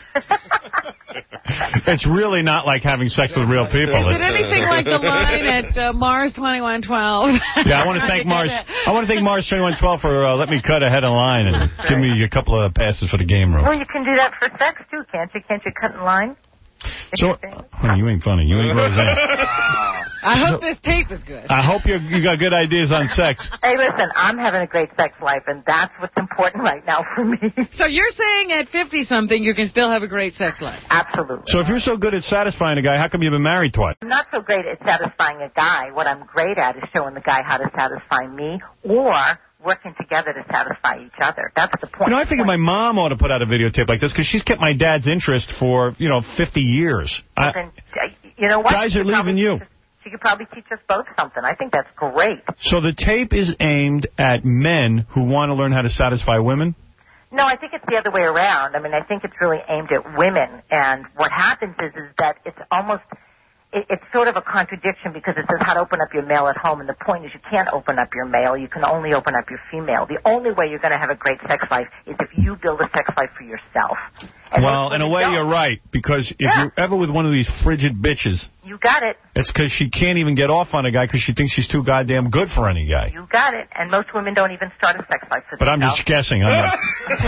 It's really not like having sex with real people. Is it It's- anything like the line at uh, Mars twenty-one twelve? Yeah, I want to thank Mars. I want to thank Mars twenty-one twelve for uh, letting me cut ahead of line and give me a couple of passes for the game room. Well, you can do that for sex, too, can't you? Can't you cut in line? So, honey, you ain't funny. You ain't Roseanne. I hope this tape is good. I hope you you got good ideas on sex. Hey, listen, I'm having a great sex life, and that's what's important right now for me. So you're saying at fifty-something you can still have a great sex life? Absolutely. So if you're so good at satisfying a guy, how come you've been married twice? I'm not so great at satisfying a guy. What I'm great at is showing the guy how to satisfy me or working together to satisfy each other. That's the point. You know, I figured my mom ought to put out a videotape like this because she's kept my dad's interest for, you know, fifty years. I, Then, uh, you know what? guys She are could probably leaving you. teach us- She could probably teach us both something. I think that's great. So the tape is aimed at men who want to learn how to satisfy women? No, I think it's the other way around. I mean, I think it's really aimed at women. And what happens is, is that it's almost, it, it's sort of a contradiction because it says how to open up your mail at home. And the point is you can't open up your mail. You can only open up your female. The only way you're going to have a great sex life is if you build a sex life for yourself. And Well, in a way, don't. you're right, because if Yeah. you're ever with one of these frigid bitches, You got it. it's because she can't even get off on a guy because she thinks she's too goddamn good for any guy. You got it. And most women don't even start a sex life for But I'm themselves. just guessing. I'm not,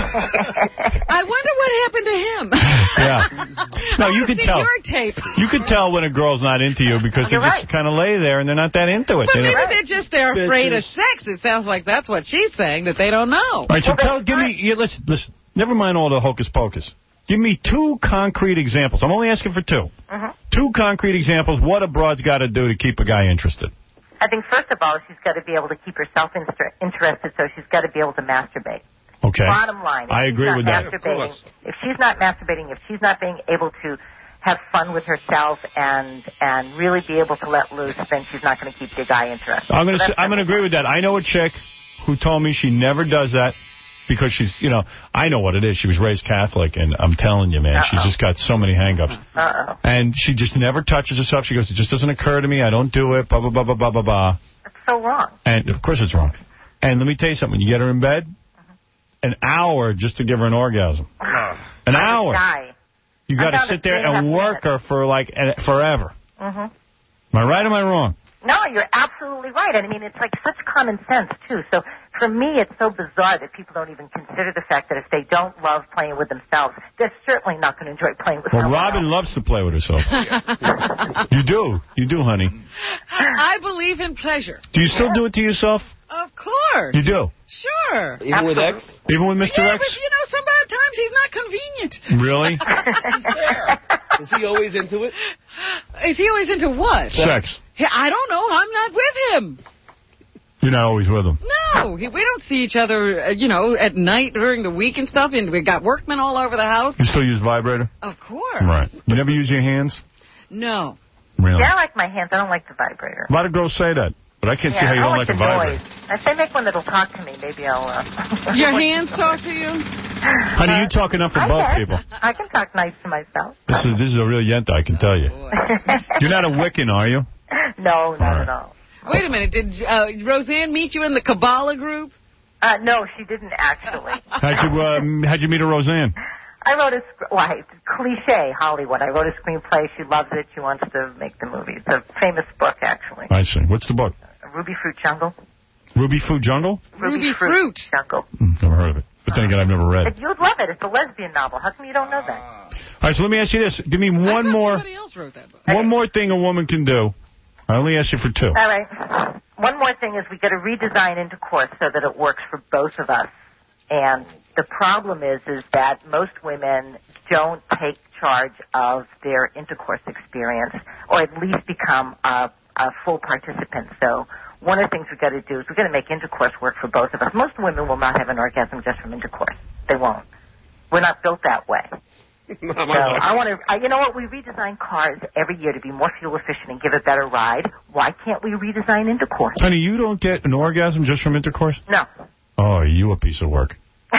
I wonder what happened to him. yeah. No, I you wanna can see tell. your tape. You can tell when a girl's not into you because they You're just right. kind of lay there and they're not that into it. But They maybe don't- they're just they're afraid of Bitches. sex. It sounds like that's what she's saying, that they don't know. All right, so tell, give me, yeah, listen, listen, never mind all the hocus pocus. Give me two concrete examples. I'm only asking for two. Mhm. Two concrete examples what a broad's got to do to keep a guy interested. I think, first of all, she's got to be able to keep herself inter- interested, so she's got to be able to masturbate. Okay. Bottom line. If I she's agree not with that. masturbating, if she's not masturbating, if she's not being able to have fun with herself and and really be able to let loose, then she's not going to keep the guy interested. I'm going So to that's I'm going to agree with that. I know a chick who told me she never does that because she's, you know, I know what it is. She was raised Catholic, and I'm telling you, man, Uh-oh. she's just got so many hang-ups. Uh-oh. And she just never touches herself. She goes, it just doesn't occur to me. I don't do it, blah, blah, blah, blah, blah, blah, blah. That's so wrong. And, of course, it's wrong. And let me tell you something. When you get her in bed, an hour just to give her an orgasm. An I hour. would die. You got to down to sit there three and a and half work her for like eh, forever. Mm-hmm. Am I right or am I wrong? No, you're absolutely right. And I mean, it's like such common sense, too. So for me, it's so bizarre that people don't even consider the fact that if they don't love playing with themselves, they're certainly not going to enjoy playing with Well, someone Robin else. loves to play with herself. You do. You do, honey. I believe in pleasure. Do you still do it to yourself? Of course. You do? Sure. Even with X? Even with Mister Yeah, X? but, you know, some bad times he's not convenient. Really? Is he always into it? Is he always into what? Sex. Yeah, I don't know. I'm not with him. You're not always with him. No, he, we don't see each other, uh, you know, at night during the week and stuff. And we got workmen all over the house. You still use vibrator? Of course. Right. You never use your hands? No. Really? Yeah, I like my hands. I don't like the vibrator. A lot of girls say that, but I can't yeah, see how you I don't like like a the vibrator. noise. If they make one that'll talk to me, maybe I'll... Uh... Your hands talk to you? Honey, you talk enough for I both can. people. I can talk nice to myself. This is this is a real yenta, I can tell you. You're not a Wiccan, are you? No, not right. at all. Wait a minute. Did uh, Roseanne meet you in the Kabbalah group? Uh, no, she didn't actually. How'd you, um, how'd you meet a Roseanne? I wrote a, sc- well, it's cliche Hollywood. I wrote a screenplay. She loves it. She wants to make the movie. It's a famous book, actually. I see. What's the book? Ruby Fruit Jungle. Ruby Fruit Jungle? Ruby, Ruby Fruit, Fruit. Jungle. Mm, never heard of it. But then again, I've never read. But you'd love it. It's a lesbian novel. How come you don't know that? All right, so let me ask you this. Give me one more, Somebody else wrote that book. one more thing a woman can do. I only ask you for two. All right. One more thing is we got to redesign intercourse so that it works for both of us. And the problem is, is that most women don't take charge of their intercourse experience, or at least become a, a full participant. So one of the things we've got to do is we've got to make intercourse work for both of us. Most women will not have an orgasm just from intercourse. They won't. We're not built that way. So I want to, I, you know what, we redesign cars every year to be more fuel efficient and give a better ride. Why can't we redesign intercourse? Honey, you don't get an orgasm just from intercourse? No. Oh, are you a piece of work?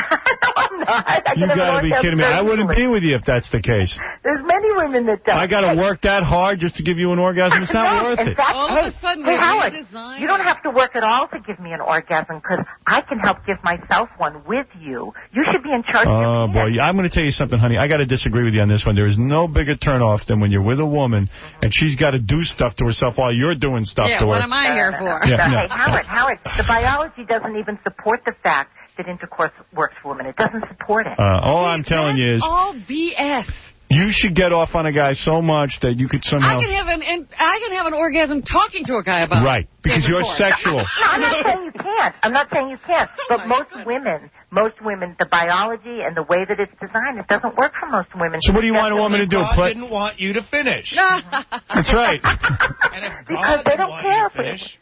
I'm not. I You can have got to an be orgasm kidding me. I wouldn't easily. be with you if that's the case. There's many women that don't. I got to work that hard just to give you an orgasm. It's not No, worth in it. fact, All hey, of a sudden, hey, they Howard, redesign you don't have to work at all to give me an orgasm because I can help give myself one with you. You should be in charge of Oh, your boy. I'm going to tell you something, honey. I got to disagree with you on this one. There is no bigger turnoff than when you're with a woman and she's got to do stuff to herself while you're doing stuff Yeah, to what her. am I here for? Yeah, no. Hey, Howard, Howard, the biology doesn't even support the fact that intercourse works for women. It doesn't support it. Uh, all I'm telling you is All B S. you should get off on a guy so much that you could somehow... I can have an, an I can have an orgasm talking to a guy about Right, because you're intercourse. sexual. No, I'm not saying you can't. I'm not saying you can't. But most women, most women, the biology and the way that it's designed, it doesn't work for most women. So what do you want a woman to do? God Play? didn't want you to finish. That's right. And if Because God they didn't don't want care you to for finish,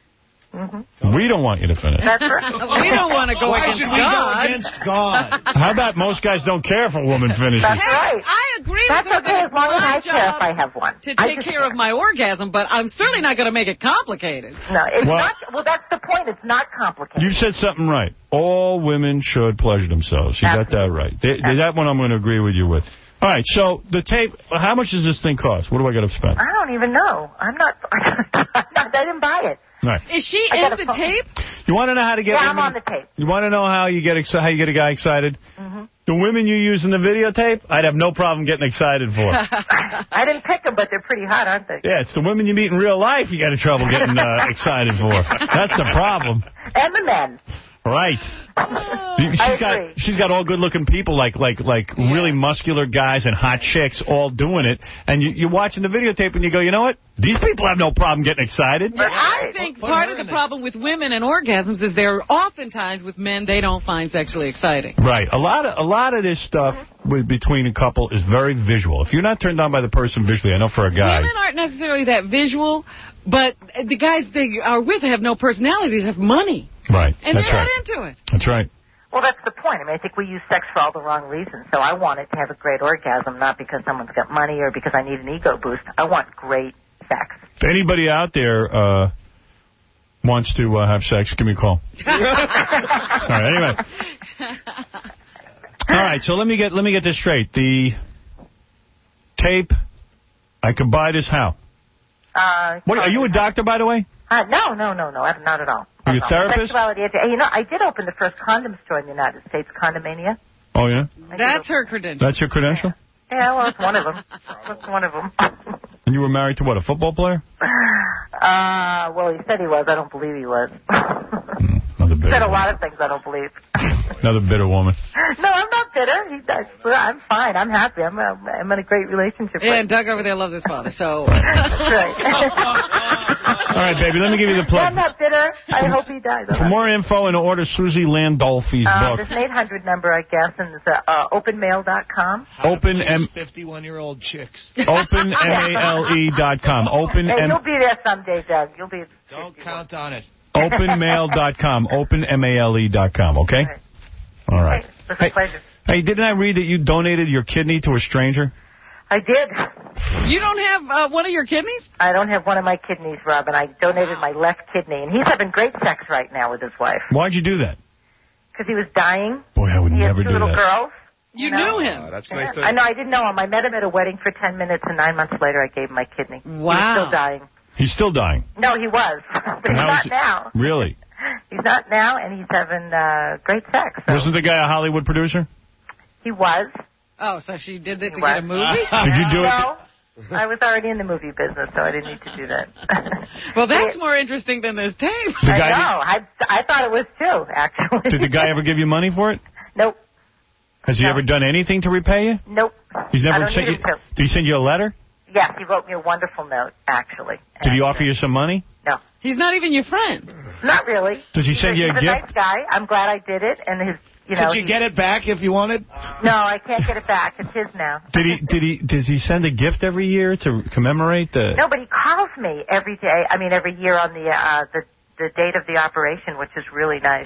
We don't want you to finish. That's right. We don't want to go why against should we God. go against God? How about most guys don't care if a woman finishes? That's right. I agree That's with her okay that as long as my I care if job I have one. to I take just care of my orgasm, but I'm certainly not going to make it complicated. No, it's Well- not. Well, that's the point. It's not complicated. You said something right. All women should pleasure themselves. You got that right. They, they, that one I'm going to agree with you with. All right, so the tape, how much does this thing cost? What do I got to spend? I don't even know. I'm not. I'm not I didn't buy it. All right. Is she I in got a the phone. tape? You want to know how to get Yeah, I'm women- on the tape. You want to know how you get exci- how you get a guy excited? Mm-hmm. The women you use in the videotape, I'd have no problem getting excited for. I didn't pick them, but they're pretty hot, aren't they? Yeah, it's the women you meet in real life you got trouble getting uh, excited for. That's the problem. And the men. Right. She's I got agree. she's got all good-looking people, like like like really muscular guys and hot chicks all doing it. And you, you're watching the videotape and you go, you know what? These people have no problem getting excited. Yeah, I think part of the problem with women and orgasms is they're oftentimes with men they don't find sexually exciting. Right. A lot of a lot of this stuff with, between a couple is very visual. If you're not turned on by the person visually, I know for a guy. Women aren't necessarily that visual, but the guys they are with have no personality. They have money. Right. And That's they're right. not into it. That's right. Well, that's the point. I mean, I think we use sex for all the wrong reasons. So I want it to have a great orgasm, not because someone's got money or because I need an ego boost. I want great sex. If anybody out there uh, wants to uh, have sex, give me a call. All right. Anyway. All right. So let me get let me get this straight. The tape, I can buy this how? Uh, What are you a doctor, by the way? uh, no, no, no, no, not at all. Are you a therapist? Sexuality. You know, I did open the first condom store in the United States, Condomania. Oh, yeah? That's her credential. That's your credential? Yeah, well, it's one of them. That's one of them. And you were married to what, a football player? Uh, well, he said he was. I don't believe he was. Another He bitter said a woman. lot of things I don't believe. Another bitter woman. No, I'm not bitter. He, I, I'm fine. I'm happy. I'm, uh, I'm in a great relationship. Yeah, and Doug over there loves his father, so... That's right. All right, baby, let me give you the plug. I'm not bitter. I hope he dies. For more info and to order Susie Landolfi's Uh, book, there's an eight hundred number, I guess, and it's uh, uh, open mail dot com. Open M fifty-one-year-old chicks. Open M A L E dot com. Open Hey, M you'll be there someday, Doug. You'll be. Don't count on it. Open mail dot com. Open M A L E dot com. Okay. All right. It was a pleasure. Hey, didn't I read that you donated your kidney to a stranger? I did. You don't have uh, one of your kidneys? I don't have one of my kidneys, Robin. I donated my left kidney, and he's having great sex right now with his wife. Why'd you do that? Because he was dying. Boy, I would he never has two do little that. girls. You know? knew him. Oh, that's Yeah. nice to... I know. I didn't know him. I met him at a wedding for ten minutes, and nine months later, I gave him my kidney. He was Wow. still dying. He's still dying. No, he was, but he's How not is it- now. Really? He's not now, and he's having uh, great sex. So. Wasn't the guy a Hollywood producer? He was. Oh, so she did it to He get a was. movie? Did you do it? No. I was already in the movie business, so I didn't need to do that. Well, that's more interesting than this tape. The I guy know. I, I thought it was too, actually. Did the guy ever give you money for it? Nope. Has he No. ever done anything to repay you? Nope. He's I never don't sent need you. him to. Did he send you a letter? Yes, he wrote me a wonderful note, actually. Did he offer you some money? No. He's not even your friend. Not really. Does he send he's you a he's gift? a nice guy. I'm glad I did it, and his, you know. Could you he- get it back if you wanted? No, I can't get it back. It's his now. Did he? Did he? Does he send a gift every year to commemorate the? No, but he calls me every day. I mean, every year on the uh, the the date of the operation, which is really nice.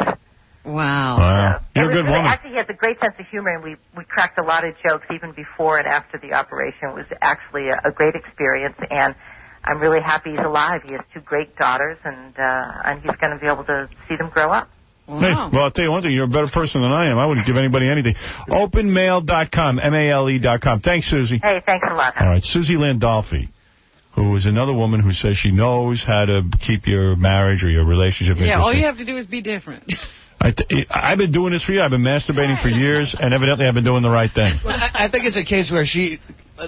Wow. Wow. You're a It was good really- woman. Actually, he has a great sense of humor, and we, we cracked a lot of jokes even before and after the operation. It was actually a, a great experience, and I'm really happy he's alive. He has two great daughters, and uh, and he's going to be able to see them grow up. Hey, well, I'll tell you one thing. You're a better person than I am. I wouldn't give anybody anything. Open mail dot com, M A L E dot com. Thanks, Susie. Hey, thanks a lot. All right, Susie Landolfi, who is another woman who says she knows how to keep your marriage or your relationship Yeah, all interesting. you have to do is be different. I th- I've been doing this for you. I've been masturbating for years, and evidently I've been doing the right thing. Well, I, I think it's a case where she uh,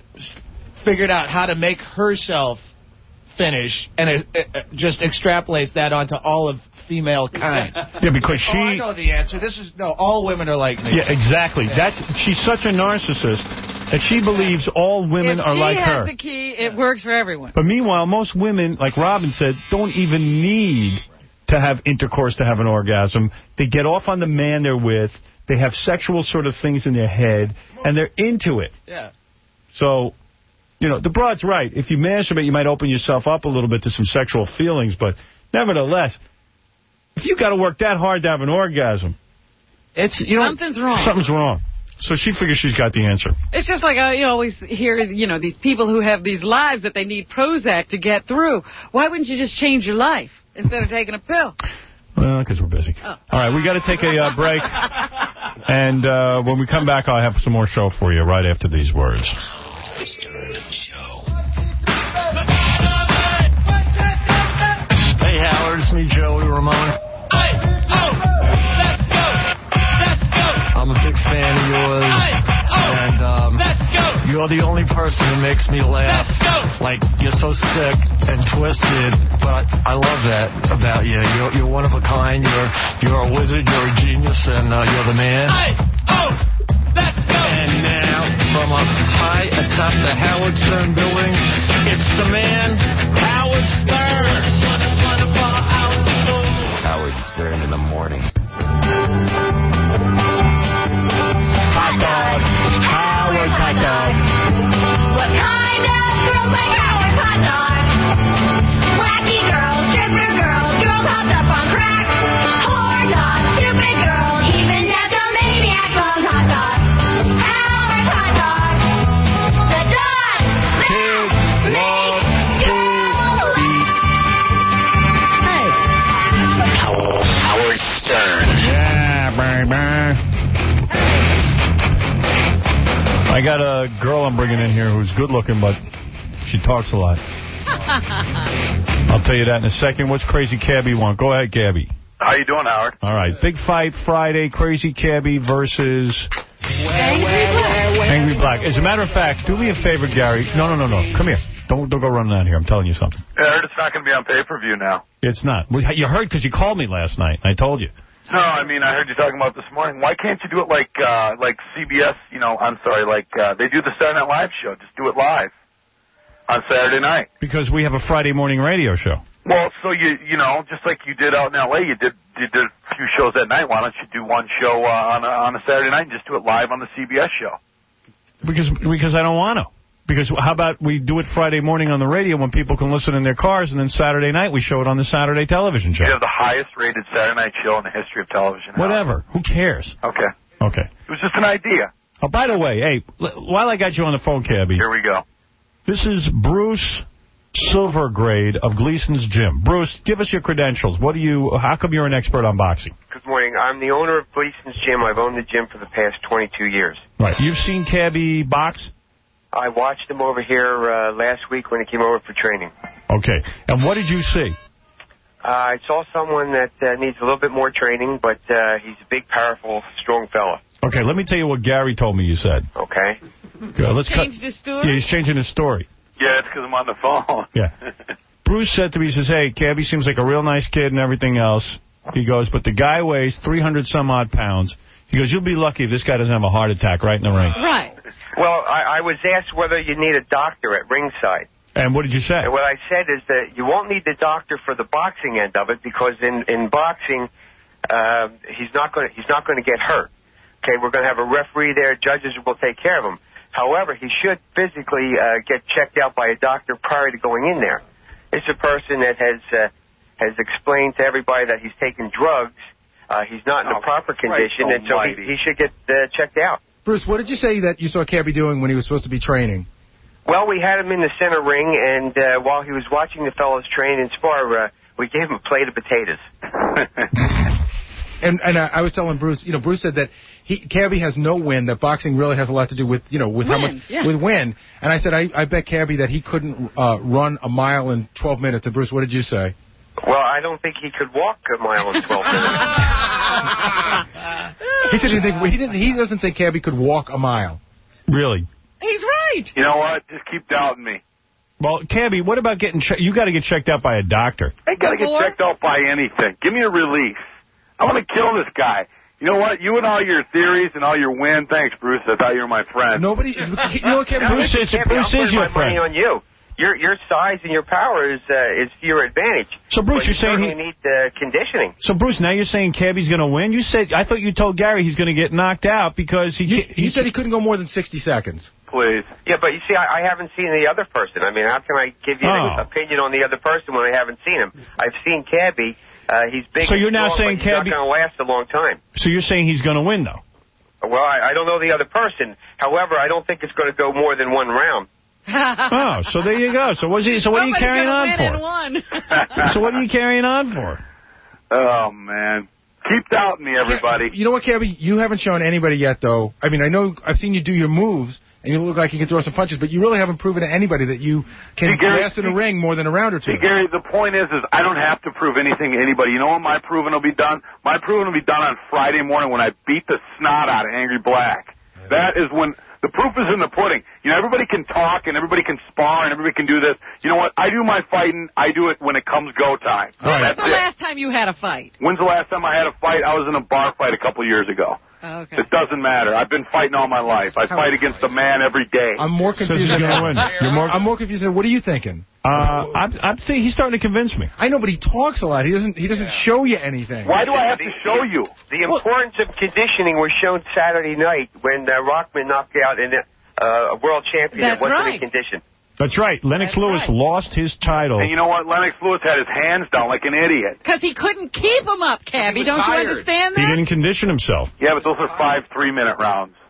figured out how to make herself finish and it, it just extrapolates that onto all of female kind. Yeah, because Oh, I she... know the answer. This is no. All women are like me. Yeah, exactly. That's she's such a narcissist that she believes all women if are she like has her. the key, it works for everyone. But meanwhile, most women, like Robin said, don't even need to have intercourse to have an orgasm. They get off on the man they're with. They have sexual sort of things in their head, and they're into it. Yeah. So, you know, the broad's right. If you masturbate, you might open yourself up a little bit to some sexual feelings, but nevertheless, if you got to work that hard to have an orgasm, it's you know Something's wrong. Something's wrong. So she figures she's got the answer. It's just like uh, you always hear, you know, these people who have these lives that they need Prozac to get through. Why wouldn't you just change your life instead of taking a pill? Well, because we're busy. Oh. All right, we got to take a uh, break. And uh, when we come back, I'll have some more show for you right after these words. Hey, Howard, it's me, Joey Ramone. I'm a big fan of yours, and um, you're the only person who makes me laugh. Like, you're so sick and twisted, but I, I love that about you. You're, you're one of a kind. You're you're a wizard. You're a genius, and uh, you're the man. And now, from up high atop the Howard Stern building, it's the man, Howard Stern. Howard Stern in the morning. Hot dog. Howard's hot dog. What kind of girls like Howard's hot dog? Wacky girls, stripper girls, girls hopped up on crack. Whore dogs, stupid girls, even Neptomaniac loves hot dogs. Howard's hot dog. The dog that makes girls eat. Howard Stern. Yeah, baby. I got a girl I'm bringing in here who's good looking, but she talks a lot. I'll tell you that in a second. What's Crazy Cabbie want? Go ahead, Cabbie. How you doing, Howard? All right. Big fight Friday. Crazy Cabbie versus Angry Black. As a matter of fact, do me a favor, Gary. No, no, no, no. Come here. Don't don't go running out here. I'm telling you something. Yeah, I heard it's not going to be on pay-per-view now. It's not. You heard because you called me last night. I told you. No, I mean, I heard you talking about this morning. Why can't you do it like uh, like C B S, you know, I'm sorry, like uh, they do the Saturday Night Live show. Just do it live on Saturday night. Because we have a Friday morning radio show. Well, so you you know, just like you did out in L A, you did you did a few shows that night. Why don't you do one show uh, on, a, on a Saturday night and just do it live on the C B S show? Because because I don't want to. Because how about we do it Friday morning on the radio when people can listen in their cars, and then Saturday night we show it on the Saturday television show. You have the highest-rated Saturday night show in the history of television. Whatever. Who cares? Okay. Okay. It was just an idea. Oh, by the way, hey, while I got you on the phone, Cabbie. Here we go. This is Bruce Silvergrade of Gleason's Gym. Bruce, give us your credentials. What do you? How come you're an expert on boxing? Good morning. I'm the owner of Gleason's Gym. I've owned the gym for the past twenty-two years. Right. You've seen Cabbie box? I watched him over here uh, last week when he came over for training. Okay. And what did you see? Uh, I saw someone that uh, needs a little bit more training, but uh, he's a big, powerful, strong fella. Okay, let me tell you what Gary told me you said. Okay. Good. Let's Changed cut. his story? Yeah, he's changing his story. Yeah, it's because I'm on the phone. Yeah. Bruce said to me, he says, hey, Cabbie seems like a real nice kid and everything else. He goes, but the guy weighs three hundred some odd pounds. He goes, you'll be lucky if this guy doesn't have a heart attack right in the ring. Right. Well, I, I was asked whether you need a doctor at ringside. And what did you say? And what I said is that you won't need the doctor for the boxing end of it, because in, in boxing, uh, he's not going he's not going to get hurt. Okay, we're going to have a referee there. Judges will take care of him. However, he should physically uh, get checked out by a doctor prior to going in there. It's a person that has uh, has explained to everybody that he's taking drugs. Uh, he's not in oh, the proper condition, and so he, he should get uh, checked out. Bruce, what did you say that you saw Cabbie doing when he was supposed to be training? Well, we had him in the center ring, and uh, while he was watching the fellows train and spar, uh, we gave him a plate of potatoes. and and uh, I was telling Bruce, you know, Bruce said that he Cabbie has no win, that boxing really has a lot to do with, you know, with win, how much, yeah. with win. And I said, I, I bet Cabbie that he couldn't uh, run a mile in twelve minutes. And Bruce, what did you say? Well, I don't think he could walk a mile in twelve minutes. he, didn't think, he, didn't, he doesn't think Cabbie could walk a mile. Really? He's right. You know what? Just keep doubting me. Well, Cabbie, what about getting checked? You got to get checked out by a doctor. I got to get checked out by anything. Give me a release. I want to kill this guy. You know what? You and all your theories and all your win. Thanks, Bruce. I thought you were my friend. Nobody. You know what, Cabbie? Bruce is, Bruce is your friend. Money on you. Your your size and your power is uh, is to your advantage. So Bruce, but you're you saying certainly he need uh, conditioning. So Bruce, now you're saying Cabbie's going to win? You said I thought you told Gary he's going to get knocked out because he. You, he you said he couldn't go more than sixty seconds. Please. Yeah, but you see, I, I haven't seen the other person. I mean, how can I give you Oh. an opinion on the other person when I haven't seen him? I've seen Cabbie. Uh, he's big. So and you're now strong, saying but he's Cabbie- not going to last a long time. So you're saying he's going to win, though? Well, I, I don't know the other person. However, I don't think it's going to go more than one round. Oh, so there you go. So what's he, so what are you carrying on for? So what are you carrying on for? Oh, man. Keep doubting me, everybody. You know what, Cabbie? You haven't shown anybody yet, though. I mean, I know I've seen you do your moves, and you look like you can throw some punches, but you really haven't proven to anybody that you can Hey, Gary, last in a ring more than a round or two. Hey, Gary, the point is, is I don't have to prove anything to anybody. You know when my proving will be done? My proving will be done on Friday morning when I beat the snot out of Angry Black. That is when the proof is in the pudding. You know, everybody can talk and everybody can spar and everybody can do this. You know what? I do my fighting. I do it when it comes go time. When's That's the it. last time you had a fight? When's the last time I had a fight? I was in a bar fight a couple years ago. Oh, okay. It doesn't matter. I've been fighting all my life. I fight against a man every day. I'm more confused. Says he's gonna win. You're more- I'm more confused. What are you thinking? Uh, I'm, I'm saying he's starting to convince me. I know, but he talks a lot. He doesn't. He doesn't show you anything. Why do I have to show you? The importance of conditioning was shown Saturday night when uh, Rockman knocked out an, uh, a world champion That's that wasn't right. in condition. That's right. Lennox That's Lewis right. lost his title. And you know what? Lennox Lewis had his hands down like an idiot. Because he couldn't keep him up, Cabbie. was Don't tired. you understand He that? didn't condition himself. Yeah, but those are five three-minute rounds.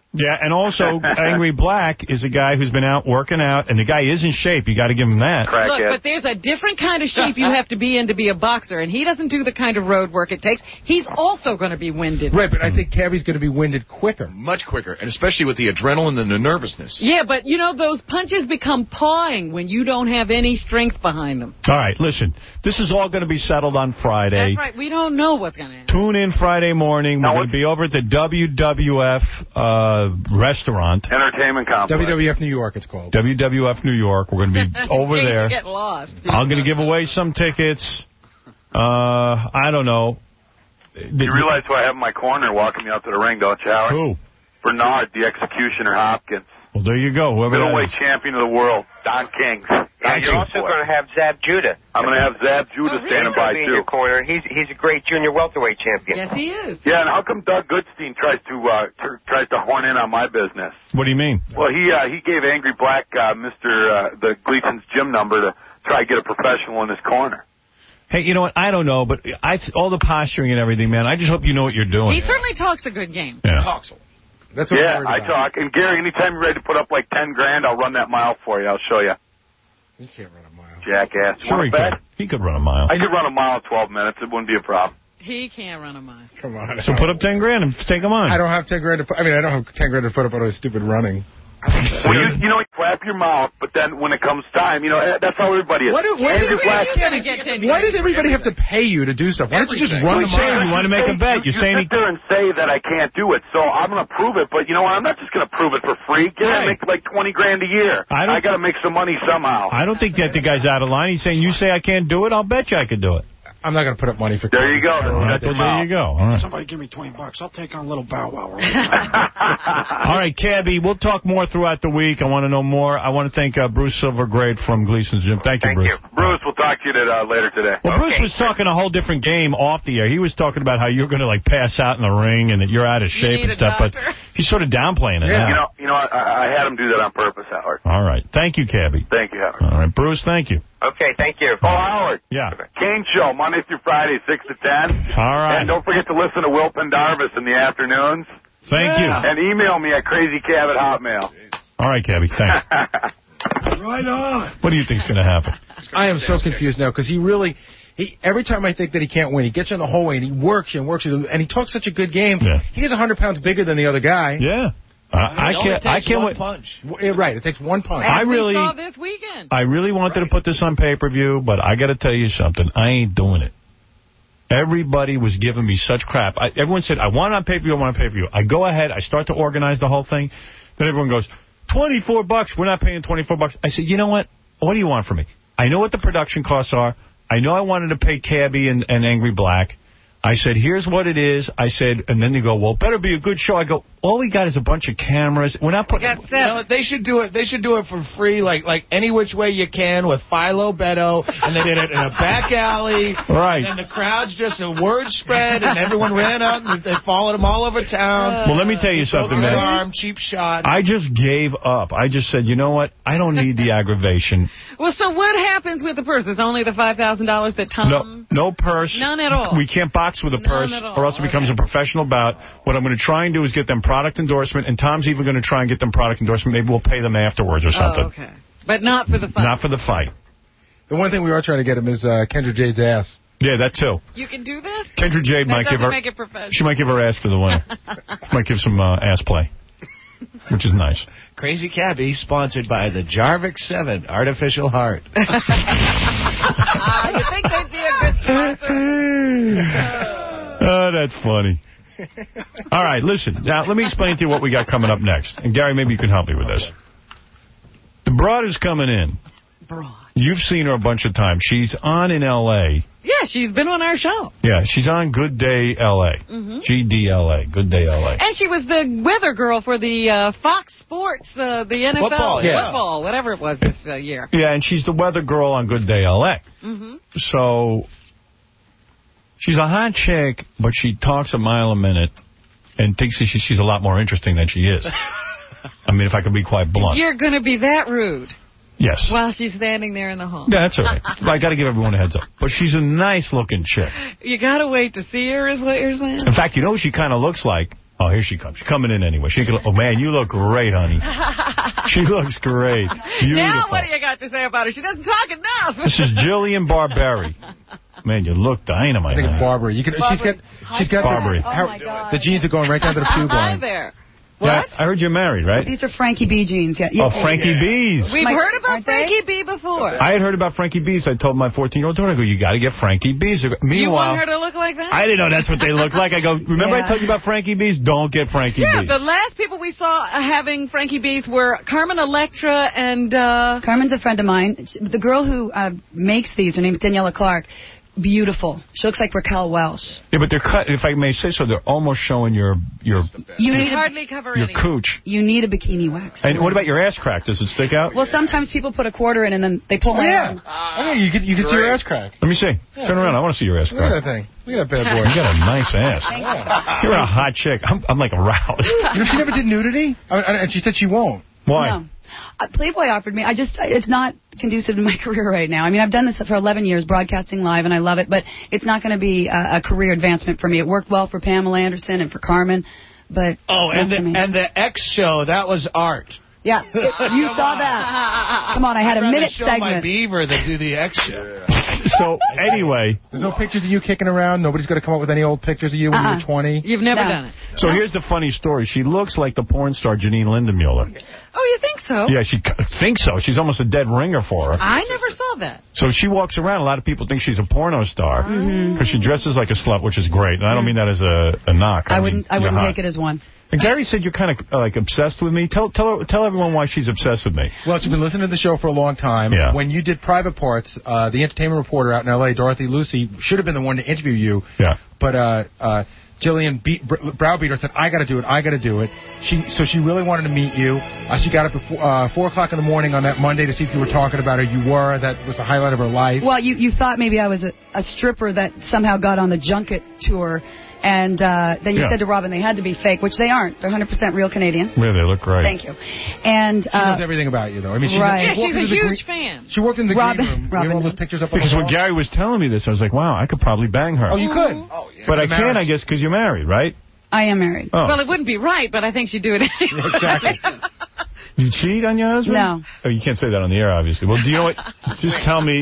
Yeah, and also Angry Black is a guy who's been out working out, and the guy is in shape. You got to give him that. Look, but there's a different kind of shape you have to be in to be a boxer, and he doesn't do the kind of road work it takes. He's also going to be winded. Right, but I think Cabby's going to be winded quicker. Much quicker, and especially with the adrenaline and the nervousness. Yeah, but, you know, those punches become pawing when you don't have any strength behind them. All right, listen. This is all going to be settled on Friday. That's right. We don't know what's going to happen. Tune in Friday morning. We're going to be over at the W W F uh, restaurant. Entertainment complex. W W F New York, it's called. W W F New York. We're going to be over In case there. you get lost. I'm going to give away some tickets. Uh, I don't know. You realize who I have in my corner walking me out to the ring, don't you, Howard? Who? Bernard, the Executioner Hopkins. Well, there you go. Whoever Middleweight champion of the world, Don King. And you're also going to have Zab Judah. I'm going to have Zab Judah Oh, standing he's by, gonna be in too. your corner. He's he's a great junior welterweight champion. Yes, he is. Yeah, and how come Doug Goodstein tries to uh, t- tries to horn in on my business? What do you mean? Well, he uh, he gave Angry Black uh, Mister Uh, the Gleason's gym number to try to get a professional in his corner. Hey, you know what? I don't know, but I all the posturing and everything, man, I just hope you know what you're doing. He certainly talks a good game. Yeah. Talks. That's what yeah, I'm worried I about. talk. And Gary, anytime you're ready to put up like ten grand, I'll run that mile for you. I'll show you. You can't run a mile. Jackass. Sure he Want to bet? could. He could run a mile. I could run a mile in twelve minutes. It wouldn't be a problem. He can't run a mile. Come on. So put up ten grand and take him on. I don't have ten grand to put, I mean, I don't have ten grand to put up on a stupid running. Well, you, you know, you flap your mouth, but then when it comes time, you know, eh, that's how everybody is. What, do, what, Angry do- Black. why does everybody have to pay you to do stuff? Why don't you just run the You're saying mile? you want to make a bet. You're you saying sit there and say that I can't do it, so I'm going to prove it. But you know what? I'm not just going to prove it for free. Get Right. I make like twenty grand a year. I don't- I got to make some money somehow. I don't think that the guy's out of line. He's saying, you say I can't do it, I'll bet you I could do it. I'm not going to put up money for There you go. All right, well, there you go. All right. Somebody give me twenty bucks. I'll take on a little Bow Wow. All right, Cabby, we'll talk more throughout the week. I want to know more. I want to thank uh, Bruce Silvergrade from Gleason's Gym. Thank you, Thank Bruce. you. Bruce, we'll talk to you uh, later today. Well, Bruce was talking a whole different game off the air. He was talking about how you're going to, like, pass out in the ring and that you're out of shape need and a stuff, but doctor. he's sort of downplaying it You now. know, you know, I, I had him do that on purpose, Howard. All right. Thank you, Cabby. Thank you, Howard. All right. Bruce, thank you. Okay, thank you. Oh, Howard. Yeah. Kane Show, Monday through Friday, six to ten. All right. And don't forget to listen to Will Pendarvis in the afternoons. Thank you. And email me at crazycab at hotmail. All right, Cabby. Thanks. Right on. What do you think's going to happen? I am so confused now because he really, he every time I think that he can't win, he gets in the hallway and he works and works and he talks such a good game. Yeah. He's one hundred pounds bigger than the other guy. Yeah. I, I It only can't. I takes can't one wait. punch. W- yeah, Right, it takes one punch. I As really- we saw this weekend. I really wanted to put this on pay-per-view, but I got to tell you something. I ain't doing it. Everybody was giving me such crap. I, everyone said, I want it on pay-per-view, I want it on pay-per-view. I go ahead, I start to organize the whole thing. Then everyone goes, twenty-four bucks, we're not paying twenty-four bucks. I said, you know what? What do you want from me? I know what the production costs are. I know I wanted to pay Cabby and, and Angry Black. I said, here's what it is. I said, and then they go, well, better be a good show. I go, all we got is a bunch of cameras. We're not putting... You know, they should do it. They should do it for free, like like any which way you can with Philo Beto, and they did it in a back alley. Right. And then the crowds just a word spread, and everyone ran out and they followed him all over town. Well, let me tell you something, Broke his man. arm, cheap shot. I just gave up. I just said, you know what? I don't need the aggravation. Well, so what happens with the purse? It's only the five thousand dollars that Tom... No, no purse. None at all. We can't box with a None purse, at all. or else it becomes a professional bout. What I'm going to try and do is get them product endorsement, and Tom's even going to try and get them product endorsement. Maybe we'll pay them afterwards or something. Oh, okay. But not for the fight. Not for the fight. The one thing we are trying to get him is uh, Kendra Jade's ass. Yeah, that too. You can do that? Kendra Jade That might give doesn't her. make it professional. She might give her ass to the winner. Might give some uh, ass play, which is nice. Crazy Cabby, sponsored by the Jarvik seven Artificial Heart. You think they'd be a good sponsor? Oh, that's funny. All right, listen. Now, let me explain to you what we got coming up next. And, Gary, maybe you can help me with this. The broad is coming in. Broad. You've seen her a bunch of times. She's on in L A Yeah, she's been on our show. Yeah, she's on Good Day L A Mhm. G D L A, Good Day L A And she was the weather girl for the uh, Fox Sports, uh, the N F L, Football, yeah. football, whatever it was this uh, year. Yeah, and she's the weather girl on Good Day L A Mm-hmm. So, she's a hot chick, but she talks a mile a minute and thinks that she, she's a lot more interesting than she is. I mean, if I could be quite blunt. You're going to be that rude Yes. while she's standing there in the hall. Yeah, that's all right. I got to give everyone a heads up. But she's a nice-looking chick. You got to wait to see her is what you're saying? In fact, you know who she kind of looks like? Oh, here she comes. She's coming in anyway. She can, oh, man, you look great, honey. She looks great. Beautiful. Now what do you got to say about her? She doesn't talk enough. This is Jillian Barberry. Man, you look dynamite. I think it's Barbary. You can, she's got, she's got Barbary. The, her, oh the jeans are going right down to the pube line. Hi there. What? Yeah, I heard you're married, right? These are Frankie B jeans. Yeah. Oh, Frankie yeah. B's. We've My, heard about Frankie B before. I had heard about Frankie B's. I told my fourteen-year-old daughter, I go, you got to get Frankie B's. Meanwhile, you want her to look like that? I didn't know that's what they look like. I go, remember yeah. I told you about Frankie B's? Don't get Frankie yeah, B's. Yeah, the last people we saw having Frankie B's were Carmen Electra and... Uh... Carmen's a friend of mine. The girl who uh, makes these, her name's Daniela Clark. Beautiful. She looks like Raquel Welch. Yeah, but they're cut, if I may say so, they're almost showing your your you they need hardly a, cover your any. cooch. You need a bikini wax. And what about your ass crack? Does it stick out? Well, sometimes people put a quarter in and then they pull oh, my yeah. arm. Uh, oh, yeah, you can, you can see your ass crack. Let me see. Yeah, Turn around. I want to see your ass crack. Look at that thing. Look at that bad boy. You got a nice ass. Yeah. You're a hot chick. I'm, I'm like aroused. You know, she never did nudity, I mean, and she said she won't. Why? No. Uh, Playboy offered me. I just, it's not conducive to my career right now. I mean, I've done this for eleven years, broadcasting live, and I love it, but it's not going to be a, a career advancement for me. It worked well for Pamela Anderson and for Carmen, but oh, and the, and the X show, that was art. Yeah, it, you saw that. Come on, I had I'd a minute show segment. my beaver than do the X show. So, anyway. There's no pictures of you kicking around? Nobody's going to come up with any old pictures of you when uh-uh. you were twenty? You've never no. done it. So, here's the funny story. She looks like the porn star Janine Lindemuller. Oh, you think so? Yeah, she thinks so. She's almost a dead ringer for her. I never saw that. So she walks around. A lot of people think she's a porno star because mm-hmm. she dresses like a slut, which is great. And I don't mean that as a, a knock. I, I wouldn't. mean, I wouldn't hot. take it as one. And Gary said you're kind of uh, like obsessed with me. Tell tell her, tell everyone why she's obsessed with me. Well, she's been listening to the show for a long time. Yeah. When you did Private Parts, uh, the entertainment reporter out in L A, Dorothy Lucy, should have been the one to interview you. Yeah. But uh, uh, Jillian beat, browbeat her, said, I got to do it, I got to do it. She So she really wanted to meet you. Uh, she got up at four, uh, four o'clock in the morning on that Monday to see if you were talking about her. You were. That was the highlight of her life. Well, you, you thought maybe I was a, a stripper that somehow got on the junket tour. And uh, then you yeah. said to Robin they had to be fake, which they aren't. They're one hundred percent real Canadian. Yeah, they look great. Thank you. And she uh, knows everything about you, though. I mean, she, right. she Yeah, she's a huge green, fan. She worked in the Robin, green room. Robin you know all knows. those pictures up on Because the when wall? Gary was telling me this, I was like, wow, I could probably bang her. Oh, you could. Oh, yeah. But I can't, I guess, because you're married, right? I am married. Oh. Well, it wouldn't be right, but I think she'd do it anyway. Exactly. You cheat on your husband? No. Oh, you can't say that on the air, obviously. Well, do you know what? Just tell me.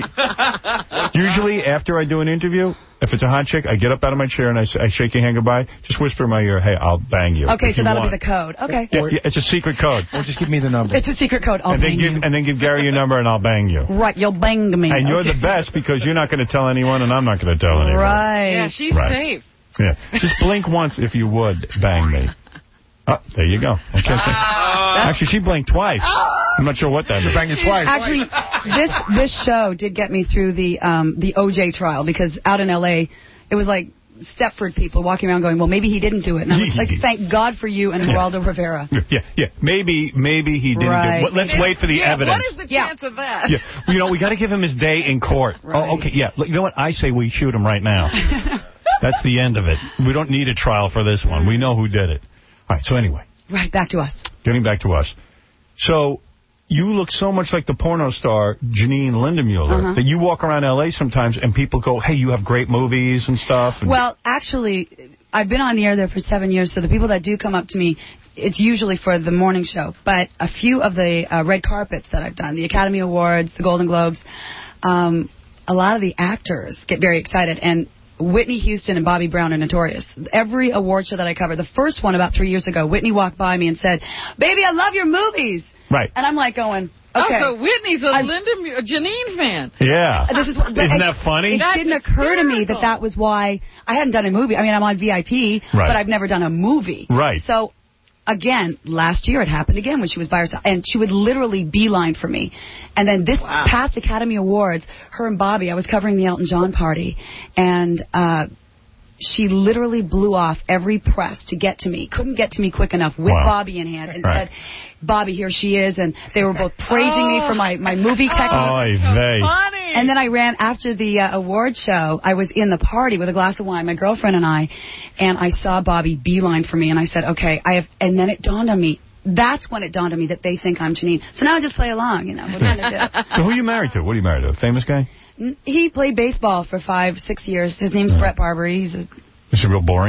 Usually, after I do an interview, if it's a hot chick, I get up out of my chair and I, I shake your hand goodbye. Just whisper in my ear, hey, I'll bang you. Okay, so that'll want. be the code. Okay. Yeah, yeah, it's a secret code. Or just give me the number. It's a secret code. I'll and bang then give, you. And then give Gary your number and I'll bang you. Right, you'll bang me. And you're okay. the best because you're not going to tell anyone and I'm not going to tell anyone. Right. Yeah, she's right. safe. Yeah. Just blink once if you would bang me. Oh, there you go. Okay. Uh, Actually, she blinked twice. I'm not sure what that means. Banged it twice. Actually, this this show did get me through the um, the O J trial because out in L A, it was like Stepford people walking around going, well, maybe he didn't do it. And I was like, thank God for you and Geraldo yeah. Rivera. Yeah, yeah. Maybe maybe he didn't right. do it. Let's yeah. wait for the yeah, evidence. What is the chance yeah. of that? Yeah. You know, we got to give him his day in court. Right. Oh, okay, yeah. Look, you know what? I say we shoot him right now. That's the end of it. We don't need a trial for this one. We know who did it. All right, so anyway. Right, back to us. Getting back to us. So, you look so much like the porno star Janine Lindemuller uh-huh. that you walk around L A sometimes and people go, hey, you have great movies and stuff. And well, actually, I've been on the air there for seven years, so the people that do come up to me, it's usually for the morning show. But a few of the uh, red carpets that I've done, the Academy Awards, the Golden Globes, um, a lot of the actors get very excited. And Whitney Houston and Bobby Brown are notorious. Every award show that I cover, the first one about three years ago, Whitney walked by me and said, baby, I love your movies. Right. And I'm like going, okay. Oh, so Whitney's a I, Linda a Janine fan. Yeah. This is what, Isn't I, that funny? It That's didn't hysterical. occur to me that that was why I hadn't done a movie. I mean, I'm on V I P, right. but I've never done a movie. Right. So, again, last year it happened again when she was by herself. And she would literally beeline for me. And then this wow. past Academy Awards, her and Bobby, I was covering the Elton John party. And, uh... she literally blew off every press to get to me. Couldn't get to me quick enough with wow. Bobby in hand and right. said, Bobby, here she is. And they were both praising oh. me for my, my movie technique. Oh, so funny. And then I ran after the uh, award show. I was in the party with a glass of wine, my girlfriend and I, and I saw Bobby beeline for me. And I said, okay, I have. And then it dawned on me. That's when it dawned on me that they think I'm Janine. So now I just play along, you know. What are you going to do? So who are you married to? What are you married to? A famous guy? He played baseball for five, six years. His name's yeah. Brett Barber. He's a... Is he real boring?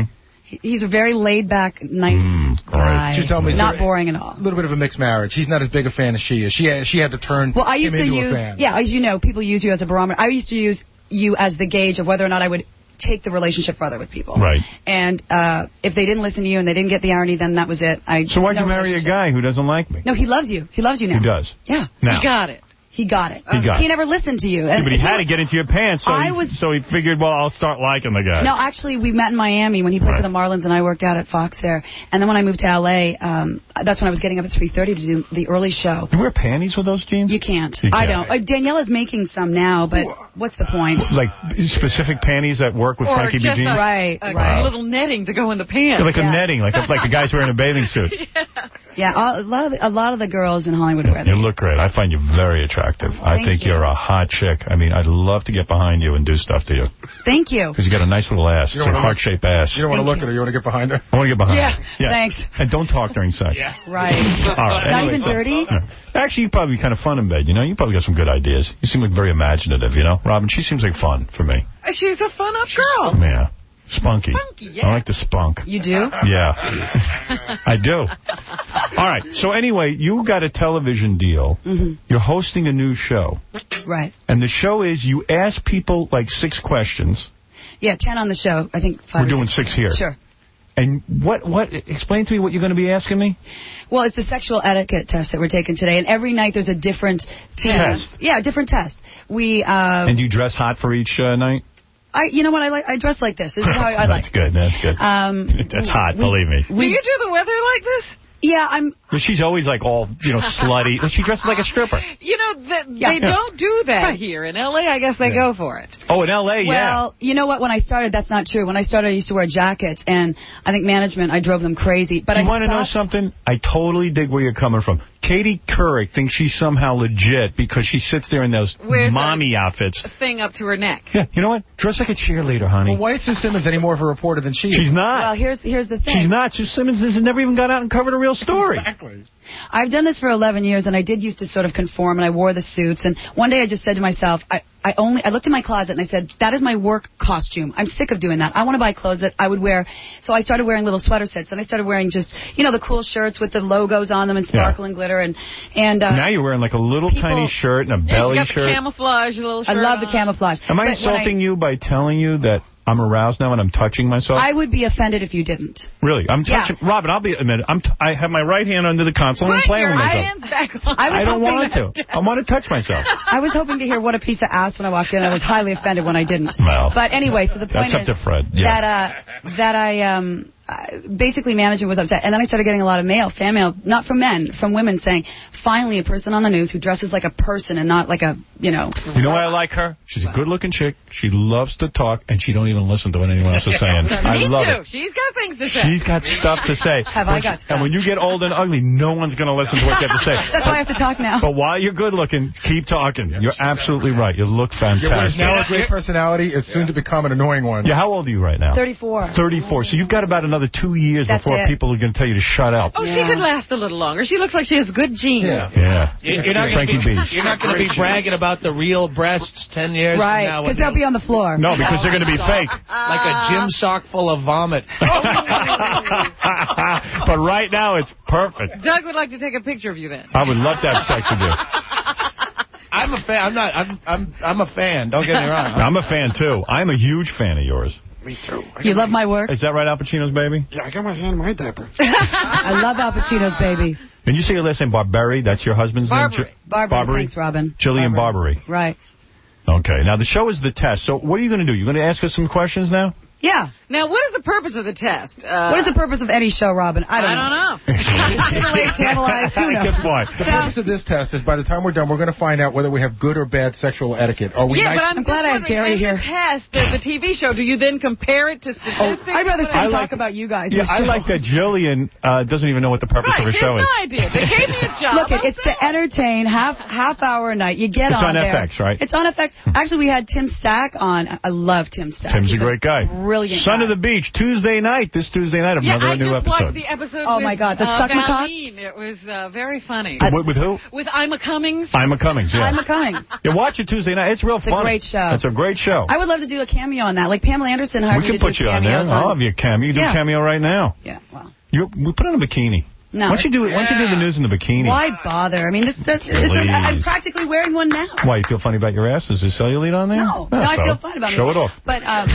He's a very laid-back, nice Mm, guy. She's telling me Not so- boring at all. A little bit of a mixed marriage. He's not as big a fan as she is. She had, she had to turn Well, I used him to into use, a fan. yeah, as you know, people use you as a barometer. I used to use you as the gauge of whether or not I would take the relationship further with people. Right. And uh, if they didn't listen to you and they didn't get the irony, then that was it. I So why'd no you marry a relationship. guy who doesn't like me? No, he loves you. He loves you now. He does. Yeah. Now. He got it. He got it. He got He it. never listened to you. Yeah, but he had to get into your pants, so, I he, was- so he figured, well, I'll start liking the guy. No, actually, we met in Miami when he played Right. for the Marlins, and I worked out at Fox there. And then when I moved to L A, um, that's when I was getting up at three thirty to do the early show. You wear panties with those jeans? You can't. You I can't. don't. Uh, Daniela's making some now, but what's the point? Like specific panties that work with Or Frankie B. just jeans? a, Right, a right. little netting to go in the pants. Like a netting, like a, like a guy's wearing a bathing suit. Yeah, all, a lot of the, a lot of the girls in Hollywood wear You them. look great. I find you very attractive. I Thank think you. you're a hot chick. I mean, I'd love to get behind you and do stuff to you. Thank you. Because you got a nice little ass. You It's don't a wanna heart-shaped ass. You don't want to Thank look at her. You want to get behind her? I want to get behind Yeah, you. thanks. And don't talk during sex. Yeah. Right. All right. Not anyway, even dirty? Yeah. Actually, you'd probably be kind of fun in bed, you know? You probably got some good ideas. You seem like very imaginative, you know? Robin, she seems like fun for me. She's a fun-up girl. Yeah. Spunky. Spunky, yeah. I like the spunk. You do? Yeah. I do. All right. So anyway, you got a television deal. Mm-hmm. You're hosting a new show. Right. And the show is you ask people like six questions. Yeah, ten on the show. I think five We're or doing six. six here. Sure. And what, what, explain to me what you're going to be asking me? Well, it's the sexual etiquette test that we're taking today, and every night there's a different thing. Test? Yeah, a different test. We, uh, And you dress hot for each uh, night? I, you know what, I like, I dress like this. This is how I, I like. That's good, that's good. Um, That's hot, we- believe me. we- Do you do the weather like this? Yeah, I'm. Well, she's always like all, you know, slutty. She dresses like a stripper. You know, th- Yeah. they don't do that Right. here. In L A, I guess they go for it. Oh, in L A, yeah. Well, you know what? When I started, that's not true. When I started, I used to wear jackets, and I think management, I drove them crazy. But you I want to know stopped- something? I totally dig where you're coming from. Katie Couric thinks she's somehow legit because she sits there in those Wears a- mommy outfits. A thing up to her neck. Yeah, you know what? Dress like a cheerleader, honey. Well, why is Sue Simmons any more of a reporter than she is? She's not. Well, here's here's the thing. She's not. Sue Simmons has never even got out and covered a real story. Exactly. I've done this for eleven years, and I did used to sort of conform, and I wore the suits. And one day I just said to myself, I, I only I looked in my closet and I said, that is my work costume. I'm sick of doing that. I want to buy clothes that I would wear. So I started wearing little sweater sets. Then I started wearing just, you know, the cool shirts with the logos on them and sparkle and glitter. And, and uh, Now you're wearing like a little people- tiny shirt and a Yeah, belly she's got shirt. the camouflage little I shirt love the on. camouflage. Am I But when insulting you by telling you that I'm aroused now and I'm touching myself? I would be offended if you didn't. Really? I'm Yeah. touching. Robin, I'll be a minute. I'm t I have my right hand under the console and I'm Put playing your with myself. hands back on. I was I don't hoping want that- to. I want to touch myself. I was hoping to hear what a piece of ass when I walked in. I was highly offended when I didn't. Well, but anyway, so the point that's up is to Fred. Yeah. that uh, that I um uh, basically management was upset, and then I started getting a lot of mail, fan mail, not from men, from women saying, finally a person on the news who dresses like a person and not like a you know. You know why I like her? She's a good-looking chick. She loves to talk, and she don't even listen to what anyone else is saying. I Me love too. it. She's got things to say. She's got stuff to say. Have I got And stuff? when you get old and ugly, no one's going to listen to what you have to say. That's why I have to talk now. But while you're good-looking, keep talking. You're absolutely right. You look Your what is fantastic. now a great personality is soon to become an annoying one. Yeah, how old are you right now? thirty-four. thirty-four. So you've got about another two years That's before it. people are going to tell you to shut up. Oh, she Yeah. could last a little longer. She looks like she has good genes. Yeah. Yeah. You- You're not going Frankie to be, Beach. you're not going to be bragging about the real breasts ten years from Right, now. because when they'll they're be on the floor. No, because they're going to be fake. like a gym sock full of vomit. But right now, it's perfect. Doug would like to take a picture of you then. I would love to have sex with you. I'm a fan. I'm not. I'm. I'm. I'm a fan. Don't get me wrong. I'm a fan, too. I'm a huge fan of yours. Me too. You love my work? Is that right, Al Pacino's baby? Yeah, I got my hand in my diaper. I love Al Pacino's baby. And you say your last name Barberi? That's your husband's Barbary. name? Gi- Barbary, Barbary? thanks, Robin. Jillian Barbary. Right. Okay. Now, the show is the test. So what are you going to do? You're going to ask us some questions now? Yeah. Now, what is the purpose of the test? Uh, What is the purpose of any show, Robin? I don't I know. don't know. Tantalize, tantalize, who knows? Good point. The purpose of this test is by the time we're done, we're going to find out whether we have good or bad sexual etiquette. Are we Yeah, nice? but I'm, I'm just glad I have wondering, Gary as here. a test, as a T V show, do you then compare it to statistics? I'd rather sit I and like- talk about you guys. Yeah, I like that Jillian uh, doesn't even know what the purpose Right, of her she show has is. no idea. They gave me a job. Look, it, it's to entertain, half half hour a night. You get It's on there. F X, right? It's on F X. Actually, we had Tim Stack on. I love Tim Stack. Tim's He's a great guy. Brilliant Son guy. of the Beach, Tuesday night, this Tuesday night, Yeah, another I new just episode. watched the episode Oh, with, my God, the uh, Suck McCock? Valene. It was was uh, very funny. With, with who? With Ima Cummings. Ima Cummings, yeah. Ima Cummings. Yeah, watch it Tuesday night. It's real It's funny. a great show. It's a great show. I would love to do a cameo on that. Like Pamela Anderson hired We me can to put do you on there. cameos I'll have you a cameo. You do Yeah. a cameo right now. Yeah, well. You, we put on a bikini. No. Why don't you do it? Why don't you do the news in the bikini? Why bother? I mean, this, this, this is, I'm practically wearing one now. Why, you feel funny about your ass? Is there cellulite on there? No, no, I so feel fine about it. Show it off. But, um,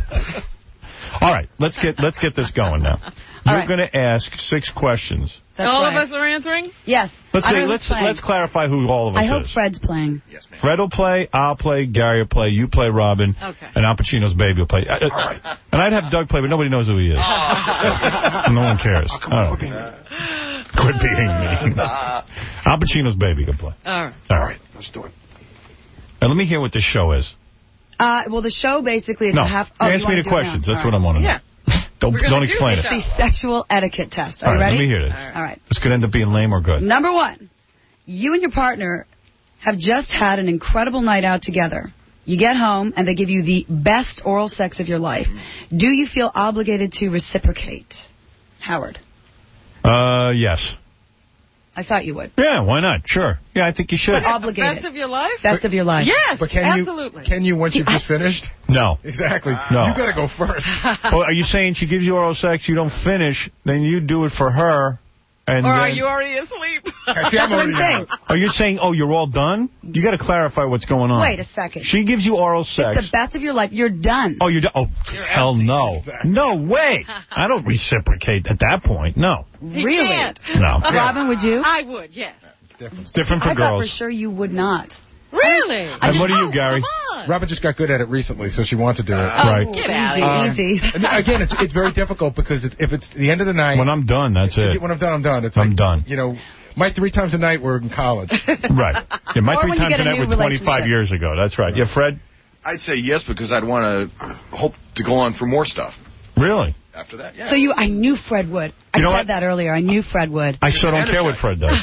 All right, let's get let's get this going now. You're right. going to ask six questions. That's All right. of us are answering? Yes. Let's I say, don't know let's who's playing. let's clarify who all of us I hope is. Fred's playing. Fred will play, I'll play, Gary will play, you play Robin, Okay. and Al Pacino's baby will play. Uh, uh, and I'd have Doug play, but nobody knows who he is. No one cares. Oh. Quit being mean. Al Pacino's baby can play. All right. All right. Let's do it. Now, let me hear what the show is. Uh, well, the show basically is No, a half... Oh, you answer wanna me the do it now? questions. That's All what I right. want to know. Yeah. Don't, We're gonna don't do explain the it. The sexual etiquette test. Are All you right, ready? let me hear this. All right. This could end up being lame or good. Number one, you and your partner have just had an incredible night out together. You get home, and they give you the best oral sex of your life. Do you feel obligated to reciprocate? Howard. Uh, yes. I thought you would. Yeah, why not? Sure. Yeah, I think you should. But obligated. Best of your life? Best of your life. Yes, But can absolutely. you, can you once you've just finished? No. Exactly. No. You got to go first. Well, are you saying she gives you oral sex, you don't finish, then you do it for her, and Or then... are you already asleep? That's what I'm saying. Oh, you're saying, oh, you're all done? You got to clarify what's going on. Wait a second. She gives you oral sex. It's the best of your life. You're done. Oh, you're done? Oh, hell no. No way. I don't reciprocate at that point. No. He Really? can't. No. Robin, would you? I would, yes. It's different for I girls. thought for sure you would not. Really? And what are you, Gary? Robin just got good at it recently, so she wants to do it. Oh, Right. get out Um, of here. Easy. and again, it's it's very difficult because it's, if it's the end of the night. When I'm done, that's it. When I'm done, I'm done. It's I'm like, done. You know, my three times a night were in college. Right. Yeah, my Or three when you times get a a night new were twenty-five relationship. years ago. That's right. Yeah, Fred? I'd say yes because I'd want to hope to go on for more stuff Really? after that. Yeah. So you, I knew Fred would. I You know said what? that earlier. I knew Fred would. I still don't care what Fred does.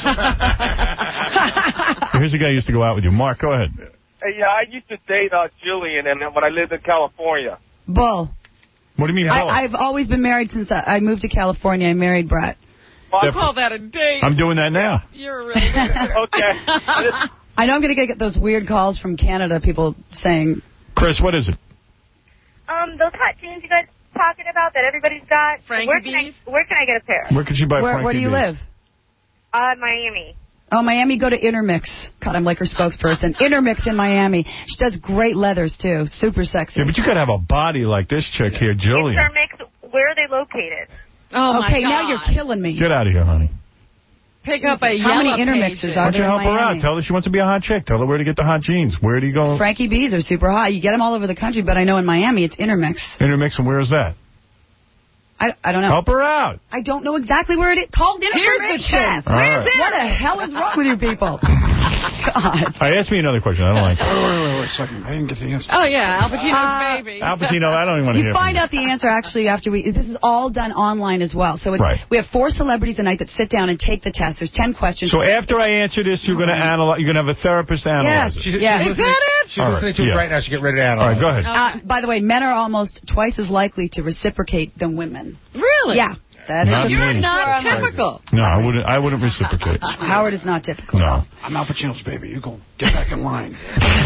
Here's a guy who used to go out with you. Mark, go ahead. Hey, yeah, I used to date uh, Jillian, and when I lived in California. Bull. What do you mean, I, bull? I've always been married since I, I moved to California. I married Brett. Well, I Def- call that a date. I'm doing that now. You're really okay. I know I'm going to get those weird calls from Canada, people saying... Chris, what is it? Um, those hot jeans you guys talking about that everybody's got. Frankie where can B's? I where can I get a pair? Where could she buy Where, Frankie where do you B's? live? Uh, Miami. Oh, Miami, go to Intermix. God, I'm like her spokesperson. Intermix in Miami. She does great leathers, too. Super sexy. Yeah, but you got to have a body like this chick here, Jillian. Intermix. Where are they located? Oh, my okay, God. now you're killing me. Get out of here, honey. Pick up a How many yellow intermixes pages. are Why don't you there in help her Miami? out? Tell her she wants to be a hot chick. Tell her where to get the hot jeans. Where do you go? Frankie B's are super hot. You get them all over the country, but I know in Miami it's Intermix. Intermix, and where is that? I, I don't know. Help her out. I don't know exactly where it is. Called Here's the Intermix. chest. All Where's right. it? What the hell is wrong with you people? God. All right, ask me another question. I don't like Wait, it. wait, wait, wait a second. I didn't get the answer. Oh, yeah, Al Pacino's Uh, baby. Al Pacino, I don't even want to You hear find from out the answer actually after we. This is all done online as well. So it's Right. we have four celebrities a night that sit down and take the test. There's ten questions. So after I answer this, you're going to analyze. You're going to have a therapist analyze Yes. it. She's, Yeah. she's Is listening, that it? She's All listening right, to it yeah. right now. She get ready to All analyze. right, go ahead. Uh, by the way, men are almost twice as likely to reciprocate than women. Really? Yeah. That is Not a me. You're not That's typical. No, I wouldn't. I wouldn't reciprocate. Howard is not typical. No. I'm Al Pacino's baby. You go get back in line.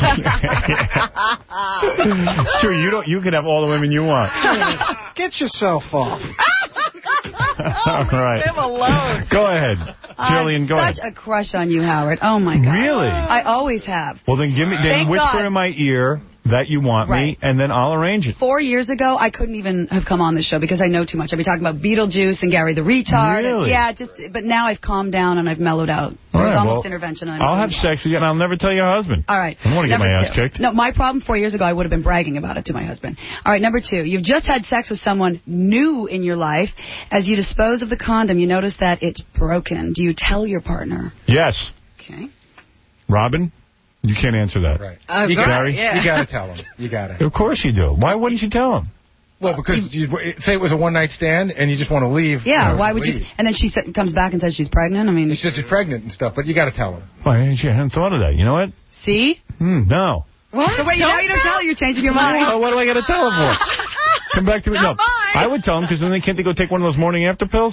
It's true. You don't. You can have all the women you want. Get yourself off. All right. Leave him alone. Go ahead, Jillian. I Go have ahead. such a crush on you, Howard. Oh my God. Really? I always have. Well, then give me. Then Thank whisper God. in my ear that you want me, Right. and then I'll arrange it. Four years ago, I couldn't even have come on this show because I know too much. I'd be talking about Beetlejuice and Gary the Retard. Really? And, yeah, just. But now I've calmed down and I've mellowed out. All There's right, almost well, intervention. And I'm I'll doing have well. sex with you, and I'll never tell your husband. All right. I don't want to get Number my ass two. kicked. No, my problem four years ago, I would have been bragging about it to my husband. All right, number two. You've just had sex with someone new in your life. As you dispose of the condom, you notice that it's broken. Do you tell your partner? Yes. Okay. Robin, you can't answer that. Right. Uh, You got Gary? yeah. You got to tell him. You got to. Of course you do. Why wouldn't you tell him? Well, because you, say it was a one night stand and you just want to leave. Yeah, you know, why would leave. you? And then she sa- comes back and says she's pregnant. I mean, She says she's pregnant and stuff, but you got to tell him. Why I hadn't thought of that. You know what? see? Hmm, no. What? So wait, now you don't tell her you're changing your mind. Oh, what do I got to tell him for? Come back to it. No, I would tell him because then they can't they go take one of those morning after pills.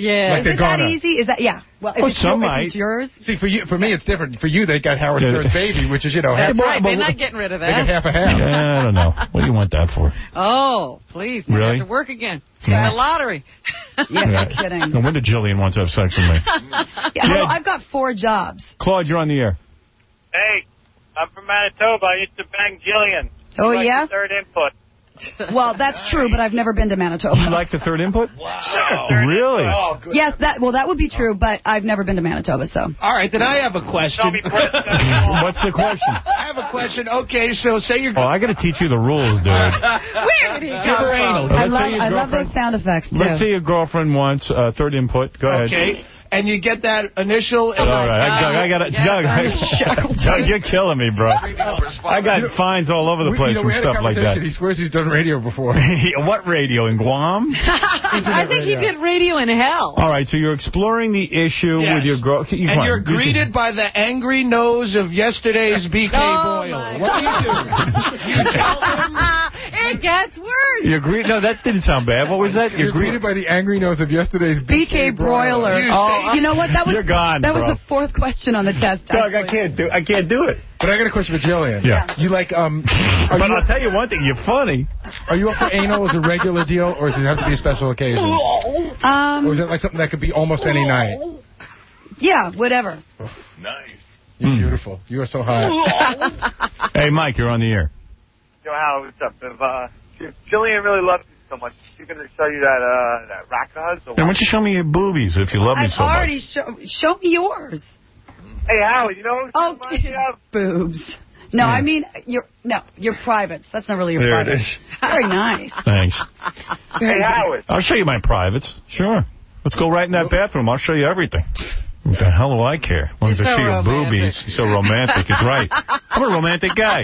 Yeah. Like they're Is that gonna. easy? Is that, yeah. Well, if, Well, it's, some your, might. if it's yours. See, for you, for me, it's different. For you, they got Howard Stern's baby, which is, you know, That's half, right. They're not getting rid of they got that. half a half. Yeah, I don't know. What do you want that for? Oh, please. Now Really? I have to work again. Yeah. Got a lottery. Yeah, Yeah. no kidding. No wonder Jillian wants to have sex with me. Yeah, well, I've got four jobs. Claude, you're on the air. Hey, I'm from Manitoba. I used to bang Jillian. Oh, She liked yeah? the third input. Well, that's true, but I've never been to Manitoba. You like the third input? Wow. Really? Oh, good. Yes, that well, that would be true, but I've never been to Manitoba, so. All right, then I have a question. What's the question? I have a question. Okay, so say you're... Oh, I got to teach you the rules, dude. Where did he Give come her anal. from? I Let's love, say your I love girlfriend- those sound effects, too. Let's say your girlfriend wants uh, third input. Go ahead. Okay, and you get that initial... All right, I, Doug, I got it. Doug, I, Doug, you're killing me, bro. I got fines all over the We- place you know, from we had a stuff like that. conversation. He swears he's done radio before. What radio, in Guam? I think he did radio in hell. All right, so you're exploring the issue Yes. with your girl. You And fine. you're You should- greeted by the angry nose of yesterday's B K Oh, Boyle. my What do you do? You tell him... It gets worse. You're greeted. No, that didn't sound bad. What was that? You're greeted by the angry nose of yesterday's B K Broiler. You Oh, say- you know what? That was You're gone, That was bro. the fourth question on the test. Doug, I actually. can't do. I can't do it. But I got a question for Jillian. Yeah. You like, um... Are But you, I'll tell you one thing. You're funny. are you up for anal as a regular deal, or does it have to be a special occasion? Um, Or is it like something that could be almost any night? yeah, whatever. Nice. You're beautiful. You are so hot. Hey, Mike, you're on the air. Yo, Hal, what's up? If, uh, if Jillian really loves you so much, she's going to show you that, uh, that rack of hers? Or Then why what? don't you show me your boobies if you love me I've so already much? show show me yours. Hey, Hal, you know Oh, what she reminds me of? boobs. No, I mean your no, your privates. That's not really your There it privates. is. Very nice. Thanks. Hey, Howard. I'll show you my privates. Sure. Let's go right in that bathroom. I'll show you everything. What the hell do I care? As long as I You're so see your romantic. boobies. You're so romantic. It's right. I'm a romantic guy.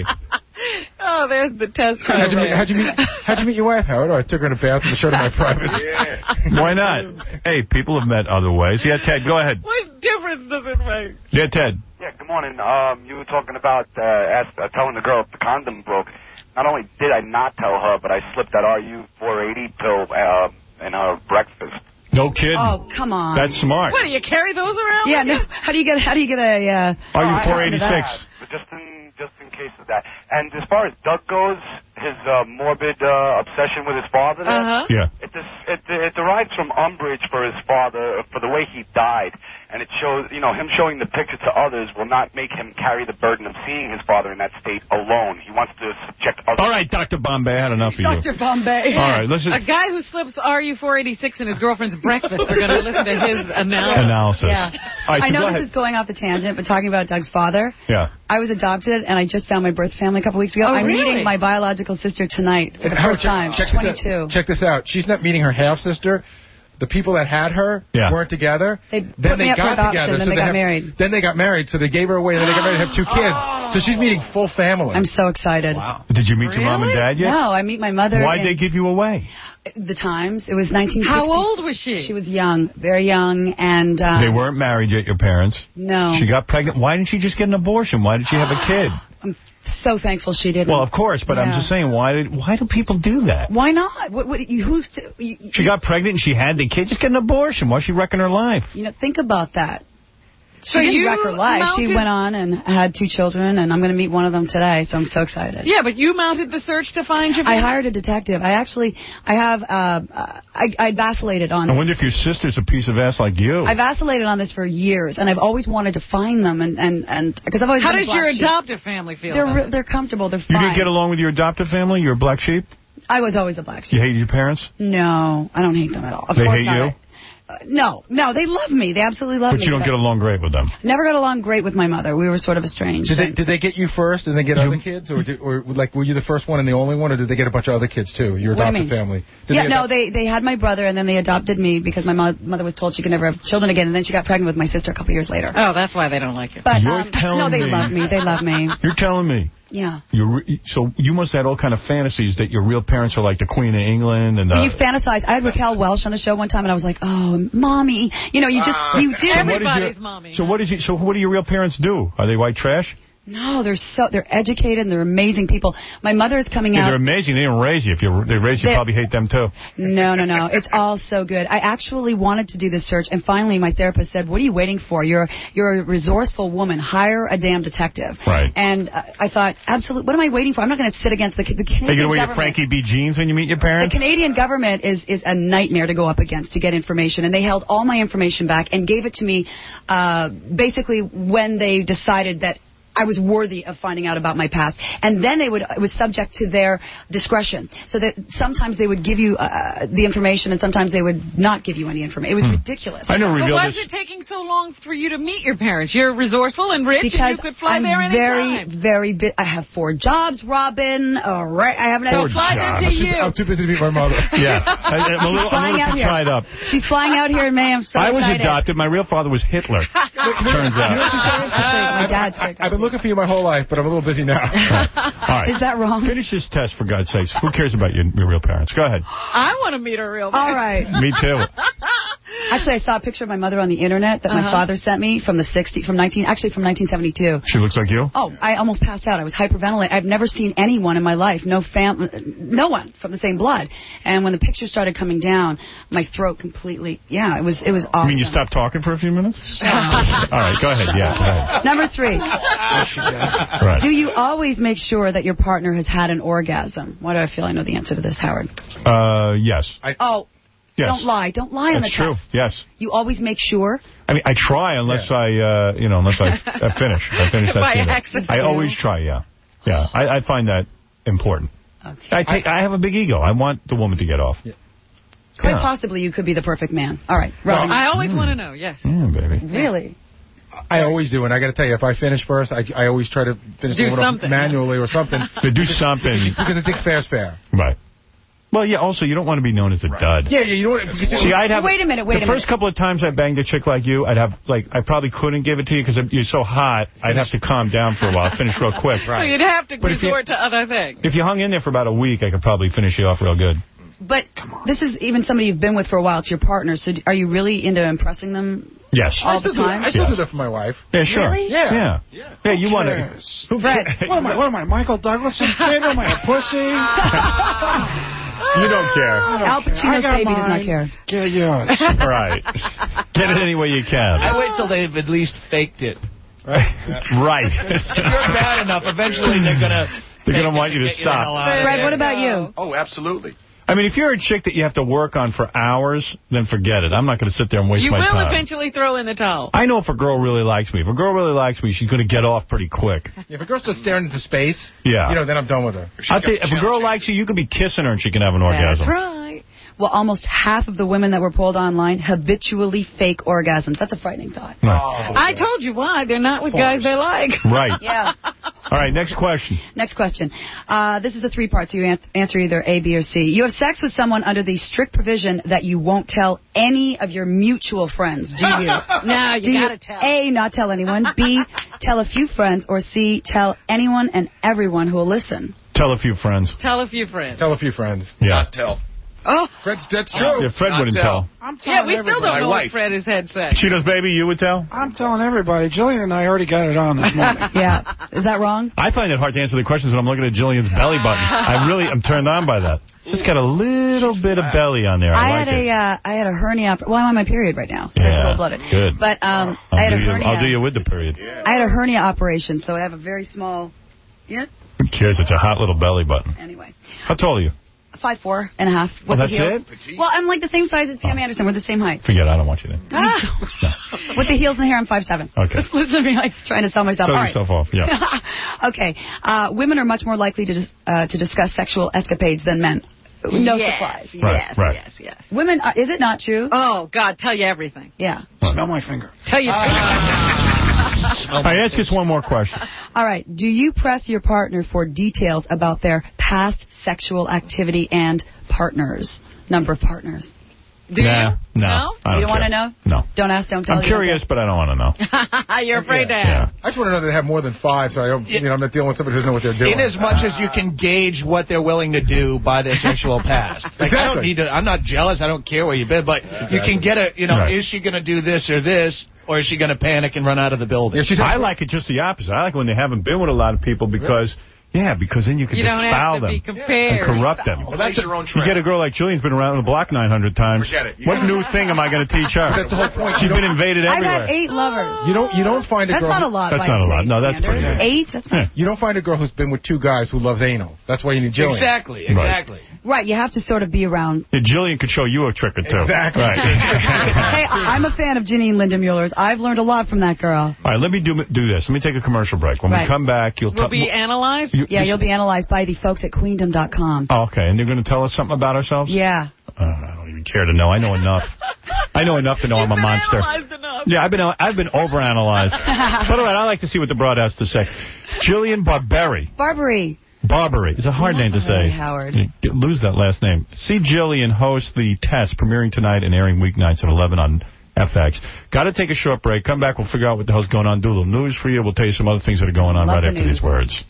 Oh, there's the test. How'd you, meet, how'd, you meet, how'd you meet your wife, Howard? Oh, I took her in the bathroom and showed her my privates. Why not? Hey, people have met other ways. Yeah, Ted, go ahead. What difference does it make? Yeah, Ted. Yeah, good morning. Um, you were talking about uh, ask, uh, telling the girl if the condom broke. Not only did I not tell her, but I slipped that R U four eighty pill uh, in her breakfast. No kidding. Oh, come on. That's smart. What, do you carry those around? Yeah, with no. you? How do you get how do you get a uh Are you oh, four eighty-six? But just in just in case of that. And as far as Doug goes, his uh, morbid uh, obsession with his father, there, Uh-huh. Yeah. it, it, it derives from umbrage for his father, for the way he died. And it shows, you know, him showing the picture to others will not make him carry the burden of seeing his father in that state alone. He wants to subject others. All right, Doctor Bombay, I had enough of you. Doctor Bombay. All right, listen. A guy who slips R U four eighty-six in his girlfriend's breakfast, they're going to listen to his analysis. Analysis. Yeah. All right, so I know go this ahead. is going off the tangent, but talking about Doug's father, Yeah. I was adopted, and I just found my birth family a couple weeks ago. Oh, I'm really? meeting my biological sister tonight for the Howard, first time. check, She's check this twenty-two. out. Check this out. She's not meeting her half-sister. The people that had her Yeah. weren't together. They then put they me up for got adoption, together. then so they got have, married. Then they got married, so they gave her away, and then they got married and have two kids. So she's meeting full family. I'm so excited. Wow. Did you meet your mom and Really? dad yet? No, I meet my mother. Why'd in they give you away? the times? It was nineteen sixty. How old was she? She was young, very young, and uh, They weren't married yet, your parents. no. She got pregnant. Why didn't she just get an abortion? Why did she have a kid? I'm so thankful she didn't. Well, of course, but I'm Yeah. just saying, why did why do people do that? Why not? What? What? You, who's? You, you, She got pregnant and she had the kid. Just get an abortion. Why's she wrecking her life? you know, think about that. She So didn't you wreck her life. She mounted- went on and had two children, and I'm going to meet one of them today, so I'm so excited. Yeah, but you mounted the search to find your I hired a detective. I actually, I have, uh, uh, I, I vacillated on I this. wonder if your sister's a piece of ass like you. I vacillated on this for years, and I've always wanted to find them, and and and because I've always. How been a does your black sheep. adoptive family feel They're about re- it? they're comfortable. They're You fine. didn't get along with your adoptive family? You're a black sheep? I was always a black sheep. You hated your parents? No, I don't hate them at all. Of They course hate not. you? Uh, no, no, they love me. They absolutely love But me. you don't get along great with them. Never got along great with my mother. We were sort of estranged. Did they did they get you first and then get other kids, or did, or like were you the first one and the only one, or did they get a bunch of other kids too? Your What do you adopted mean? family. Did yeah, they no, adopt- they they had my brother, and then they adopted me because my mo- mother was told she could never have children again, and then she got pregnant with my sister a couple years later. Oh, that's why they don't like you. But You're um, telling no, they me- love me. They love me. You're telling me. Yeah. You re- so you must have had all kind of fantasies that your real parents are like the Queen of England and. Well, Uh, you fantasize. I had Raquel Welch on the show one time, and I was like, "Oh, mommy," you know, you just you do. so what did your- So what is you? So what do your real parents do? Are they white trash? No, they're so they're educated and they're amazing people. My mother is coming Yeah, out. they're amazing. They didn't raise you. If you they raised you, you They- probably hate them too. No, no, no. It's all so good. I actually wanted to do this search, and finally my therapist said, what are you waiting for? You're you're a resourceful woman. Hire a damn detective. Right. And uh, I thought, absolutely, what am I waiting for? I'm not going to sit against the, the Canadian Are you gonna wear your government. Frankie B jeans when you meet your The parents? Canadian government is, is a nightmare to go up against to get information, and they held all my information back and gave it to me uh, basically when they decided that I was worthy of finding out about my past. And then they would it was subject to their discretion. So that sometimes they would give you uh, the information and sometimes they would not give you any information. It was ridiculous. I never But revealed why this. is it taking so long for you to meet your parents? You're resourceful and rich, and Because you could fly I'm there very, anytime. very bi- I have four jobs, Robin. All right, I haven't Four had fly jobs. them to you. I'm too busy to meet my mother. Yeah. I, I'm a She's little, I'm a flying little out too here. tied up. She's flying out here in May. I'm so I was excited. adopted. My real father was Hitler. Turns out. My dad's I, I've been looking for you my whole life, but I'm a little busy now. All right. Is that wrong? Finish this test, for God's sakes. Who cares about your, your real parents? Go ahead. I want to meet a real man. All right. Me too. Actually, I saw a picture of my mother on the internet that my Uh-huh. father sent me from the sixties, from nineteen, actually from nineteen seventy-two. She looks like you? Oh, I almost passed out. I was hyperventilating. I've never seen anyone in my life, no fam, no one from the same blood. And when the picture started coming down, my throat completely, yeah, it was, it was awesome. I mean, you stopped talking for a few minutes? All right, go ahead. Yeah, go ahead. Number three. Right. Do you always make sure that your partner has had an orgasm? Why do I feel I know the answer to this, Howard? Uh, yes. Oh, Yes. don't lie. Don't lie on That's the true. test. Yes. You always make sure. I mean, I try unless I, uh, you know, unless I, I finish. I finish that By scene. accident. I always try, yeah. Yeah, I, I find that important. Okay. I take. I have a big ego. I want the woman to get off. Yeah, Quite Yeah. possibly you could be the perfect man. All right. Robin. I always want to know, yes. Yeah, baby. Really? I always do, and I got to tell you, if I finish first, I, I always try to finish Do a little something. manually or something. To do something. Because I think fair's fair. Right. Well, yeah, also, you don't want to be known as a dud. Yeah, yeah, you know what? See, I'd have... Wait a minute, wait the a first minute. couple of times I banged a chick like you, I'd have, like, I probably couldn't give it to you because you're so hot, I'd have to calm down for a while, finish real quick. So you'd have to But if you- resort to other things. If you hung in there for about a week, I could probably finish you off real good. But this is even somebody you've been with for a while. It's your partner. So are you really into impressing them Yes. all I the still, do, time? I still Yeah. do that for my wife. Yeah, sure. Really? Yeah. Yeah. Yeah, yeah you want to... Fred. What am I, what am I, Michael Douglas? Am I a pussy? You don't care. Al Pacino's got baby does not mine. care. Get yours. Right. Get it any way you can. I wait till they've at least faked it. Right. Right. If you're bad enough, eventually they're gonna They're going fake to want it you to get the hell stop. out of Fred, there. what about you? Oh, absolutely. I mean, if you're a chick that you have to work on for hours, then forget it. I'm not going to sit there and waste You my will time. eventually throw in the towel. I know if a girl really likes me. If a girl really likes me, she's going to get off pretty quick. If a girl starts staring into space, Yeah. you know, then I'm done with her. I'll tell you, if a girl likes you, you can be kissing her and she can have an orgasm. That's right. Well, almost half of the women that were polled online habitually fake orgasms. That's a frightening thought. Right. I told you why. They're not with guys they like. Right. Yeah. All right, next question. Next question. Uh, this is a three-part, so you an- answer either A, B, or C. You have sex with someone under the strict provision that you won't tell any of your mutual friends, do you? No, you do you, gotta tell. A, not tell anyone. B, tell a few friends. Or C, tell anyone and everyone who will listen. Tell a few friends. Tell a few friends. Tell a few friends. Yeah. Not tell. Oh, Fred's, that's true. Yeah, Fred Not wouldn't tell. tell. I'm telling yeah, we still everybody. don't know My what wife. Fred has had sex. She does, baby, you would tell? I'm telling everybody. Jillian and I already got it on this morning. Yeah. Is that wrong? I find it hard to answer the questions when I'm looking at Jillian's belly button. I really am turned on by that. It's got a little bit of belly on there. I, I like had it. a, uh, I had a hernia. Op- well, I'm on my period right now, so Yeah, it's cold-blooded. good. But um, I'll I had do a you, hernia. I'll do you with the period. I had a hernia operation, so I have a very small. Yeah. Who cares? It's a hot little belly button. Anyway, How tall are you? five four and a half. Oh, With that's the heels. it? Well, I'm like the same size as Pam Anderson. We're the same height. Forget it. I don't want you there. Ah. With the heels and the hair, I'm five seven. Okay. Listen to me like trying to sell myself. Sell All right. yourself off, yeah. Okay. Uh, women are much more likely to dis- uh, to discuss sexual escapades than men. No Yes, surprise. Yes, Right, right. yes, yes. Women, uh, is it not true? Oh, God, tell you everything. Yeah. Smell my finger. Tell you All right, ask us one more question. All right. Do you press your partner for details about their past sexual activity and partners? Number of partners. Do nah, you? No. No? I You don't want to care. know? No. Don't ask, don't tell. I'm you don't curious, but I don't want to know. You're afraid Yeah. to ask. I just want to know that they have more than five, so I don't, you know, I'm not dealing with somebody who doesn't know what they're doing. In as much as you can gauge what they're willing to do by their sexual past. Like, I don't Exactly. need to, I'm not jealous. I don't care where you've been, but you can get a, you know, Right. is she going to do this or this, or is she going to panic and run out of the building? I like it just the opposite. I like when they haven't been with a lot of people because, yeah, because then you can You just don't have foul to them be compared. and corrupt them. Well, that's your own You track. get a girl like Jillian's been around the block nine hundred times. Forget it. You What gotta- new thing am I going to teach her? That's the whole point. She's You been don't- invaded I've everywhere. had eight lovers. You don't, you don't find a That's girl. not who- a lot. That's by not a lot. today's No, that's pretty standards. good. Eight? That's not. You don't find a girl who's been with two guys who loves anal. That's why you need Jillian. Exactly, exactly. Right, you have to sort of be around. Yeah, Jillian could show you a trick or two. Exactly. Right. Hey, I'm a fan of Janine Linda-Mueller's. I've learned a lot from that girl. All right, let me do do this. Let me take a commercial break. When Right. we come back, you'll Will tell be analyzed? You- Yeah, you- you'll be analyzed by the folks at queendom dot com. Oh, okay, and you're going to tell us something about ourselves? Yeah. Uh, I don't even care to know. I know enough. I know enough to know I'm a monster. Analyzed enough. Yeah, I've been I've been overanalyzed. But all right, I like to see what the broad has to say. Jillian Barberi. Barbary. Barbary. It's a hard name to say. Howard. You get- lose that last name. See Jillian host the test, premiering tonight and airing weeknights at eleven on F X. Got to take a short break. Come back. We'll figure out what the hell's going on. Do a little news for you. We'll tell you some other things that are going on Love right the after news. these words.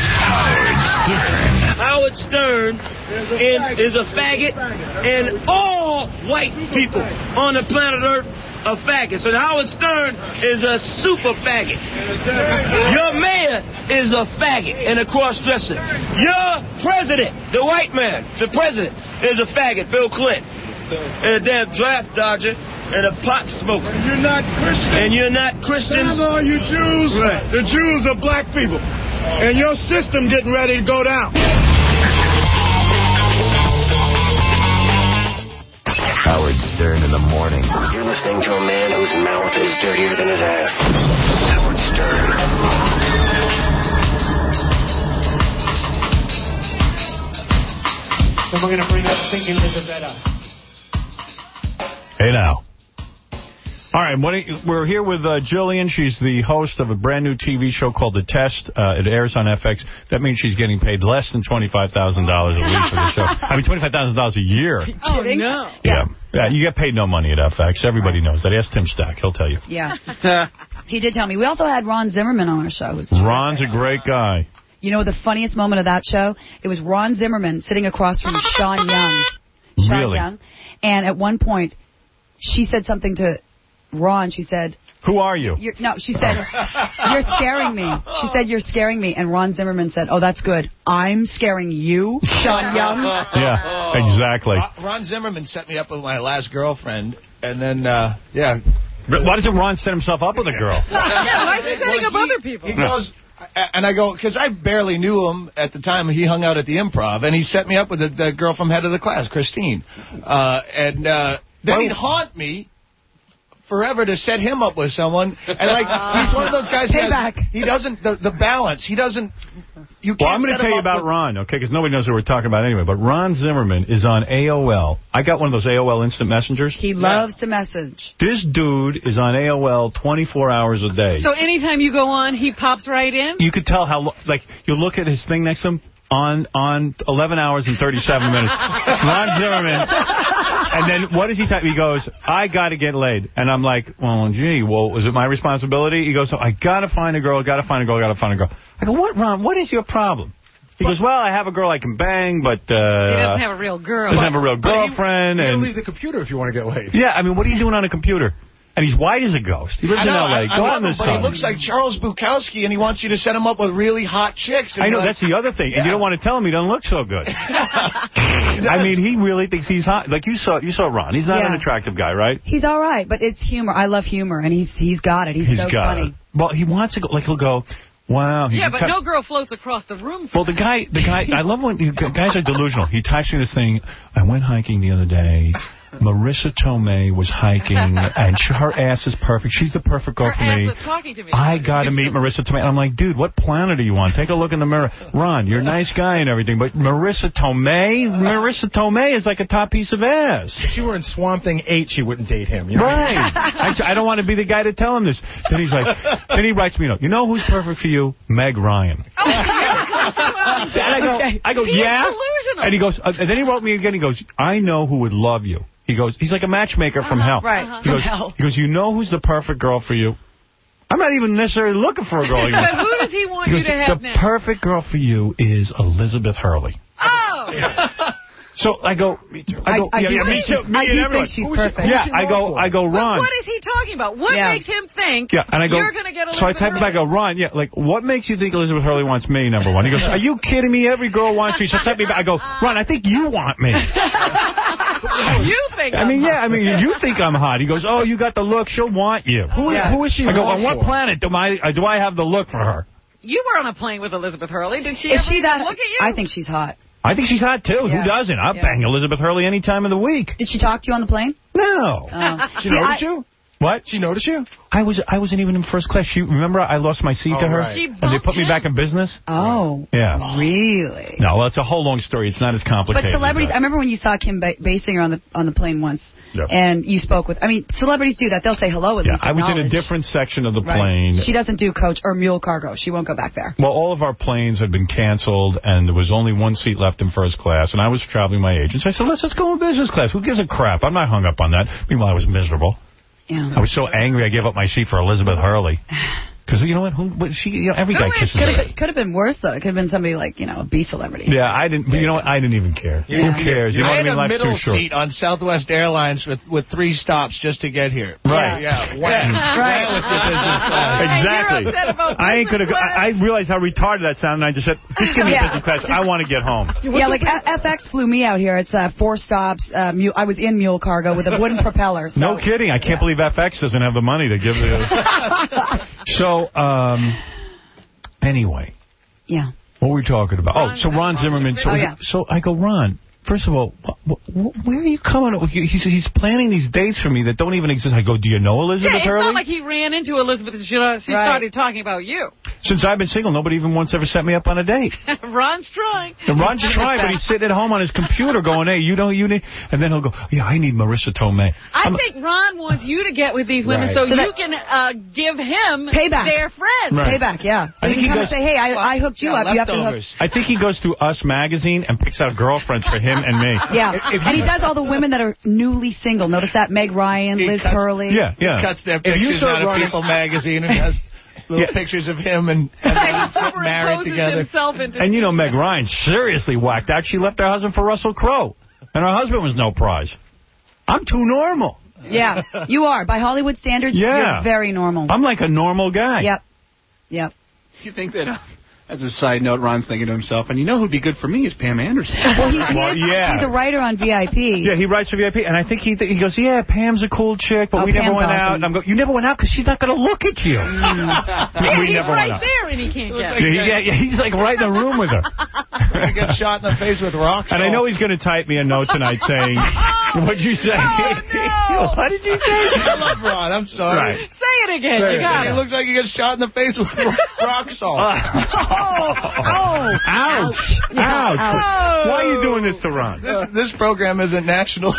Howard Stern is, is a faggot, and all white people on the planet Earth are faggots. And Howard Stern is a super faggot. Your mayor is a faggot and a cross-dresser. Your president, the white man, the president, is a faggot, Bill Clinton, and a damn draft dodger. And a pot smoker. You're not Christian. And you're not Christians. Damn all you Jews. Right. The Jews are black people. And your system getting ready to go down. Howard Stern in the morning. You're listening to a man whose mouth is dirtier than his ass. Howard Stern. Then we're going to bring up Thinking Elizabeth. Hey now. All right, what, we're here with uh, Jillian. She's the host of a brand new T V show called The Test. Uh, it airs on F X. That means she's getting paid less than twenty-five thousand dollars a week for the show. I mean, twenty-five thousand dollars a year. Oh, no. Yeah. yeah, you get paid no money at F X. Everybody knows that. Ask Tim Stack. He'll tell you. Yeah. He did tell me. We also had Ron Zimmerman on our show. who's Ron's a great guy. You know the funniest moment of that show? It was Ron Zimmerman sitting across from Sean Young. Sean Really? Young. And at one point, she said something to Ron. She said... Who are you? You're, no, she said, you're scaring me. She said, you're scaring me. And Ron Zimmerman said, oh, that's good. I'm scaring you, Sean Young. Yeah, exactly. Ron- Ron Zimmerman set me up with my last girlfriend, and then, uh, yeah. Why doesn't Ron set himself up with a girl? Yeah, why is he setting up other people? He goes, and I go, because I barely knew him at the time. He hung out at the Improv, and he set me up with the, the girl from Head of the Class, Christine. Uh, and uh, then Well- he'd haunt me forever to set him up with someone. And, like, he's one of those guys who has, Payback. he doesn't, the, the balance, he doesn't, you can't Well, I'm going set to tell him you up about with- Ron, okay, because nobody knows who we're talking about anyway. But Ron Zimmerman is on A O L. I got one of those A O L instant messengers. He loves to message. This dude is on A O L twenty-four hours a day. So anytime you go on, he pops right in? You could tell how, lo- like, you look at his thing next to him, on on eleven hours and thirty-seven minutes. Ron Zimmerman. And then what does he type? He goes, I got to get laid. And I'm like, well, gee, well, is it my responsibility? He goes, oh, I got to find a girl, got to find a girl, got to find a girl. I go, what, Ron, what is your problem? He goes, well, I have a girl I can bang, but... Uh, He doesn't have a real girl. Doesn't have a real But you- girlfriend. You, and gotta leave the computer if you want to get laid. Yeah, I mean, what are you doing on a computer? And he's white as a ghost. He lives I in know, L A. I, I Go love on him, this but time. he looks like Charles Bukowski, and he wants you to set him up with really hot chicks. And I know, you're like, that's the other thing. And you don't want to tell him he doesn't look so good. I mean, he really thinks he's hot. Like, you saw you saw Ron. He's not Yeah. an attractive guy, right? He's all right, but it's humor. I love humor, and he's he's got it. He's, He's so got funny. it. Well, he wants to go, like, he'll go, wow. He Yeah, but type- no girl floats across the room. Well, the guy, the guy, I love when you, guys are delusional. He types me this thing, I went hiking the other day. Marissa Tomei was hiking, and she, her ass is perfect. She's the perfect girl Her for ass me. was talking to me. I got to meet Marissa Tomei. And I'm like, dude, what planet are you on? Take a look in the mirror. Ron, you're a nice guy and everything, but Marissa Tomei? Marissa Tomei is like a top piece of ass. If she were in Swamp Thing eight, she wouldn't date him. You know? Right. I, I don't want to be the guy to tell him this. Then he's like, then he writes me a note. You know who's perfect for you? Meg Ryan. Oh, And I go, I go, He is yeah? delusional. And he goes, uh, and then he wrote me again. He goes, I know who would love you. He goes, he's like a matchmaker from hell. Right, He from goes, hell. He goes, you know who's the perfect girl for you? I'm not even necessarily looking for a girl. He goes, But who does he want he you goes, to have the now? perfect girl for you is Elizabeth Hurley. Oh! So I go, me too. I, go, I yeah, do yeah, me think too. she's- Me I and do everyone. think she's Who is she- perfect. Yeah, Who's she I go, wrong I go, But Ron. what is he talking about? What Yeah. makes him think Yeah, and I go, you're going to get so I Elizabeth type him back, I go, Ron, yeah, like, what makes you think Elizabeth Hurley wants me, number one? He goes, are you kidding me? Every girl wants you. So type me back. I go, Ron, I think you want me. You think I mean, yeah, I mean, you think I'm hot. He goes, oh, you got the look. She'll want you. Who, Yeah. who is she I go, wrong on what for? planet do I, uh, do I have the look for her? You were on a plane with Elizabeth Hurley. Did she Is ever she even that? look at you? I think she's hot. I think she's hot, too. Yeah. Who doesn't? I'll Yeah. bang Elizabeth Hurley any time of the week. Did she talk to you on the plane? No. Oh. She See, noticed I- you? What? She noticed you? I was I wasn't even in first class. She remember I lost my seat Oh, to her, right. She and they bumped put me him? back in business. Oh. Yeah. Really? No, well, it's a whole long story. It's not as complicated. But celebrities, as I remember when you saw Kim ba- Basinger on the on the plane once, Yeah. and you spoke with. I mean, celebrities do that. They'll say hello at Yeah, least. I was in a acknowledge. different section of the Right. plane. She doesn't do coach or mule cargo. She won't go back there. Well, all of our planes had been canceled, and there was only one seat left in first class, and I was traveling my agent. So I said, let's just go in business class. Who gives a crap? I'm not hung up on that. Meanwhile, I was miserable. Yeah. I was so angry I gave up my seat for Elizabeth Hurley. Because, you know what? Who, what she, you know, every guy kisses Could her. have been, could have been worse though. It could have been somebody like you know a B celebrity. Yeah, I didn't. But you know what? I didn't even care. Yeah. Who cares? You know I what I had mean? a Life's middle too short. seat on Southwest Airlines with, with three stops just to get here. Right. Yeah. Wham. Right. Wham with the business class. Exactly. You're upset about I ain't gonna. Go, business I, I realized how retarded that sounded, and I just said, "Just give me Yeah. business class. I want to get home." Yeah, like F X flew me out here. It's uh, four stops. Uh, mule, I was in mule cargo with a wooden propeller. So. No kidding. I can't believe F X doesn't have the money to give the. So, um, anyway, Yeah. what were we talking about? Oh, so Ron Zimmerman. So, Oh, yeah. so I go, Ron. First of all, wh wh where are you coming? He's he's planning these dates for me that don't even exist. I go, do you know Elizabeth Yeah, it's Hurley? not like he ran into Elizabeth and she, uh, she Right. started talking about you. Since I've been single, nobody even once ever set me up on a date. Ron's trying. And Ron's trying, but he's sitting at home on his computer going, hey, you know, you need... And then he'll go, yeah, I need Marissa Tomei. I I'm- think Ron wants you to get with these women Right. so, So you that- can uh, give him Payback. their friends. Right. Payback, yeah. So I you think can he come goes- and say, hey, I, I hooked you Yeah, up. You have to hook. leftovers. I think he goes through Us Magazine and picks out girlfriends for him and me. Yeah. If And you- he does all the women that are newly single. Notice that? Meg Ryan, He Liz cuts- Hurley. Yeah, yeah. He cuts their If you pictures start out of running- People magazine and has little Yeah. pictures of him and, and He them married superimposes together. himself into And you know Meg Ryan seriously whacked out. She left her husband for Russell Crowe. And her husband was no prize. I'm too normal. Yeah, you are. By Hollywood standards, Yeah. you're very normal. I'm like a normal guy. Yep. Yep. You think that, uh, as a side note, Ron's thinking to himself, and you know who'd be good for me is Pam Anderson. Well, he, Well, he is- yeah. he's a writer on V I P. Yeah, he writes for V I P, and I think he th he goes, yeah, Pam's a cool chick, but Oh, we never Pam's went out. awesome. And I'm going, you never went out because she's not going to look at you. Yeah, we he's never right went out. there and he can't get Yeah, it. he, yeah, yeah, he's like right in the room with her. He gets shot in the face with rocks. And I know he's going to type me a note tonight saying, what'd you say? Oh, no. What did you say? I love Ron. I'm sorry. Right. Say it again. Say You it. got He it. looks like he gets shot in the face with rock salt. Oh, oh. Ouch. Ouch. Ouch. Why are you doing this to Ron? This, this program isn't national.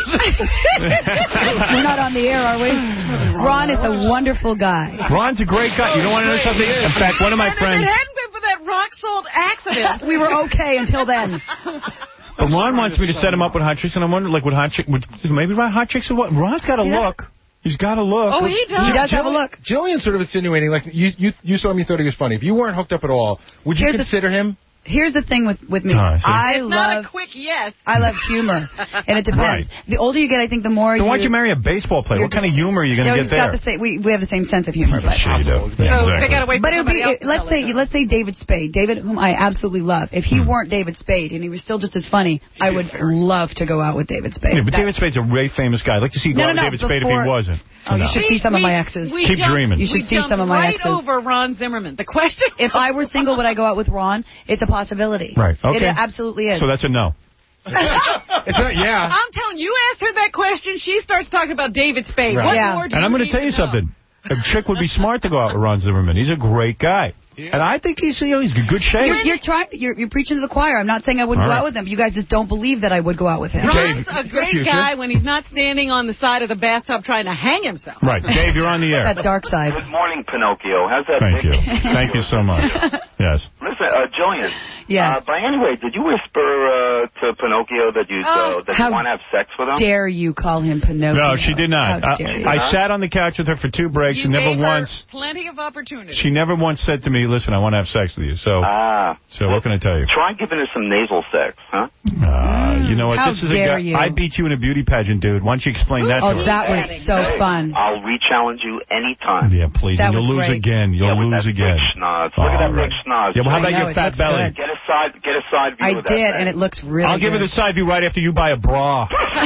We're not on the air, are we? Ron is a wonderful guy. Ron's a great guy. You don't want to know something? In fact, one of my And if friends... it hadn't been for that rock salt accident, We were okay until then. But Ron wants me to set him up with hot chicks, and I'm wondering, like, would hot chick, would, maybe hot chicks or what? Ron's got a Yeah. look. He's got a look. oh, he does. He does have a look. Jillian's sort of insinuating, like, you you you saw him, you thought he was funny. If you weren't hooked up at all, would you Here's the- consider him? Here's the thing with, with me. Oh, I see. I It's not love a quick yes. I love humor, and it depends. Right. The older you get, I think the more So you. why don't you marry a baseball player? You're What kind of just- humor are you going No, to he's get got there? the same. We we have the same sense of humor, but. Sure you do. So Yeah, they got to exactly. wait for But it'd somebody be else to let's tell say it. let's say David Spade, David whom I absolutely love. If he Hmm. weren't David Spade and he was still just as funny, I would love to go out with David Spade. Yeah, but That- David Spade's a very famous guy. I'd like to see you go No, out no, with no, David Spade if before- he wasn't. Oh, you No. should see some of my exes. We Keep jumped, dreaming. You should we see jumped some of my right exes. over Ron Zimmerman. The question If I were single, would I go out with Ron? It's a possibility. Right, okay. It absolutely is. So that's a no. It's not, yeah. I'm telling you, asked her that question, she starts talking about David Spade. Right. What Yeah. more do And I'm you going need to tell you to know? something. A chick would be smart to go out with Ron Zimmerman. He's a great guy. And I think he's, you know, he's in good shape. You're, you're trying. You're, you're preaching to the choir. I'm not saying I wouldn't All go right. out with him. You guys just don't believe that I would go out with him. Ron's a Dave, great future. guy when he's not standing on the side of the bathtub trying to hang himself. Right. Dave, you're on the air. That dark side. Good morning, Pinocchio. How's that? Thank you. Vicky? Thank you so much. Yes. Listen, uh, Jillian, Yes. Uh, but anyway, did you whisper uh, to Pinocchio that you uh, that How you want to have sex with him? Dare you call him Pinocchio? No, she did not. How I, dare you. I sat on the couch with her for two breaks You and never gave her once. plenty of opportunity. She never once said to me, "Listen, I want to have sex with you." So, Ah. so what can I tell you? Try giving her some nasal sex, huh? Uh, you know what? How this is a dare guy. you. I beat you in a beauty pageant, dude. Why don't you explain that Oh, to her? that was so fun. I'll re-challenge you anytime. Yeah, please. That and you'll was lose great. again. You'll yeah, with lose that again. big schnoz. Look Oh, at that right. big schnoz. Yeah, well, how about I know, your it fat looks belly? good. Get a side, get a side view I of that did, thing. and it looks really I'll give good. her the side view right after you buy a bra.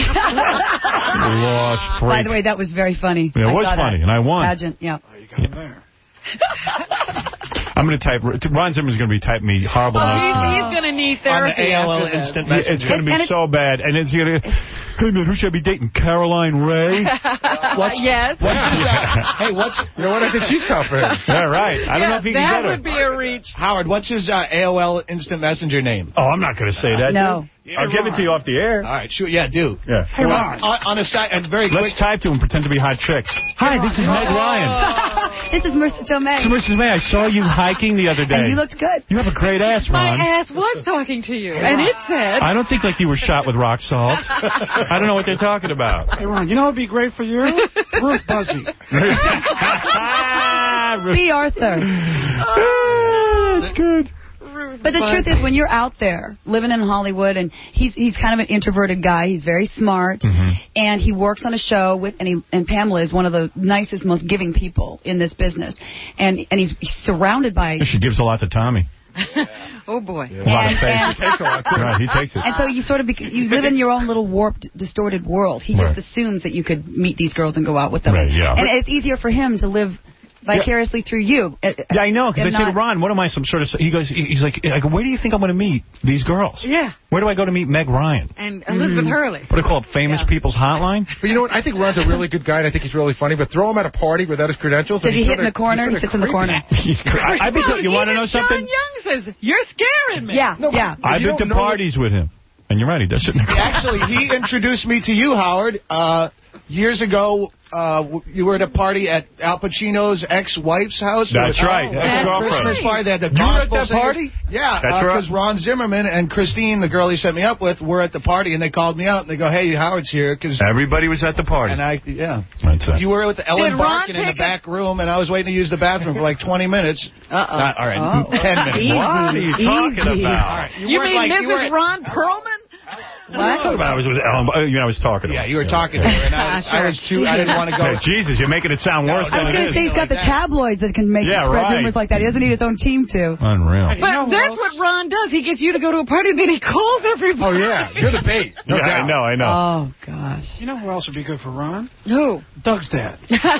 Lost freak. By the way, that was very funny. Yeah, it I was saw funny, that. and I won. Pageant, yeah. I'm going to type. Ron Zimmer's going to be typing me horrible Oh, notes he's, tonight. he's going to need On the therapy A O L after that. Instant Yeah, Messenger. it's going to be And it- so bad, and it's going to. Hey man, who should I be dating? Caroline Ray? What's, yes. what's his, uh, hey, what's... You know what? I think she's tough for him. Yeah, right. I don't Yeah, know if he can that get her. would be a reach. Howard, what's his uh, A O L Instant Messenger name? Oh, I'm not going to say that. No. dude. I'll give it to you off the air. All right, sure, yeah, do. Yeah. Hey, Ron. On, on a side, and very quick... Let's type to him, pretend to be hot chicks. Hi, this is Meg Ryan. This is Marissa Tomei. So, Missus May, I saw you hiking the other day. And you looked good. You have a great ass, My Ron. ass was talking to you, and it said... I don't think like you were shot with rock salt. I don't know what they're talking about. Hey, Ron, you know what would be great for you? Ruth Buzzy. B. Arthur. Ah, that's good. But the truth is, when you're out there living in Hollywood, and he's he's kind of an introverted guy, he's very smart, Mm-hmm. and he works on a show with, and he, and Pamela is one of the nicest, most giving people in this business, and and he's, he's surrounded by. She gives a lot to Tommy. Oh, boy. A lot of And- faith. and- He takes a lot, too. Right, he takes it. And so you sort of bec- you live in your own little warped, distorted world. He just Right. assumes that you could meet these girls and go out with them, Right, yeah. and it's easier for him to live vicariously through you. Yeah, I know, because I And said, not- Ron, what am I, some sort of... He goes, he's like, I go, where do you think I'm going to meet these girls? Yeah. Where do I go to meet Meg Ryan? And Elizabeth Hurley. What do they call it, Famous People's Hotline? But you know what? I think Ron's a really good guy, and I think he's really funny. But throw him at a party without his credentials. Does and he he's hit in sorta- the corner? he's He sorta sits in the corner. He's cra- I, I've been to, you want to know Even something? Sean Young says, you're scaring me. Yeah, yeah. I've you been to don't know- parties with him. And you're right, he does sit in the corner. Actually, he introduced me to you, Howard. Uh, years ago, uh, w- you were at a party at Al Pacino's ex-wife's house. That's It was- right, it was a ex-girlfriend. Christmas party. They had the You were at gospel that singers. party? Yeah, That's right. because Ron Zimmerman and Christine, the girl he set me up with, were at the party, and they called me out, and they go, hey, Howard's here. Cause, Everybody was at the party. and I, yeah. That's it. You were with Ellen Did Ron Barkin in the pick a- back room, and I was waiting to use the bathroom for like twenty minutes. Uh-oh. Not, all right, Oh. ten minutes. Easy. What are you talking Easy. about? All right, You, weren't mean like- you Missus weren't- Ron Perlman? What are you talking about? I was with Ellen. I mean, I was talking to Yeah, her. you were talking to her, and I, was- I was too. I didn't want to go. Hey, Jesus, you're making it sound worse I than was it going to is. say he's got the tabloids that can make Yeah, spread right. rumors like that. He doesn't need his own team to. Unreal. But that's what Ron does. He gets you to go to a party, then he calls everybody. Oh, yeah. You're the bait. No Yeah, I doubt. know, I know. Oh, gosh. You know who else would be good for Ron? Who? Doug's dad.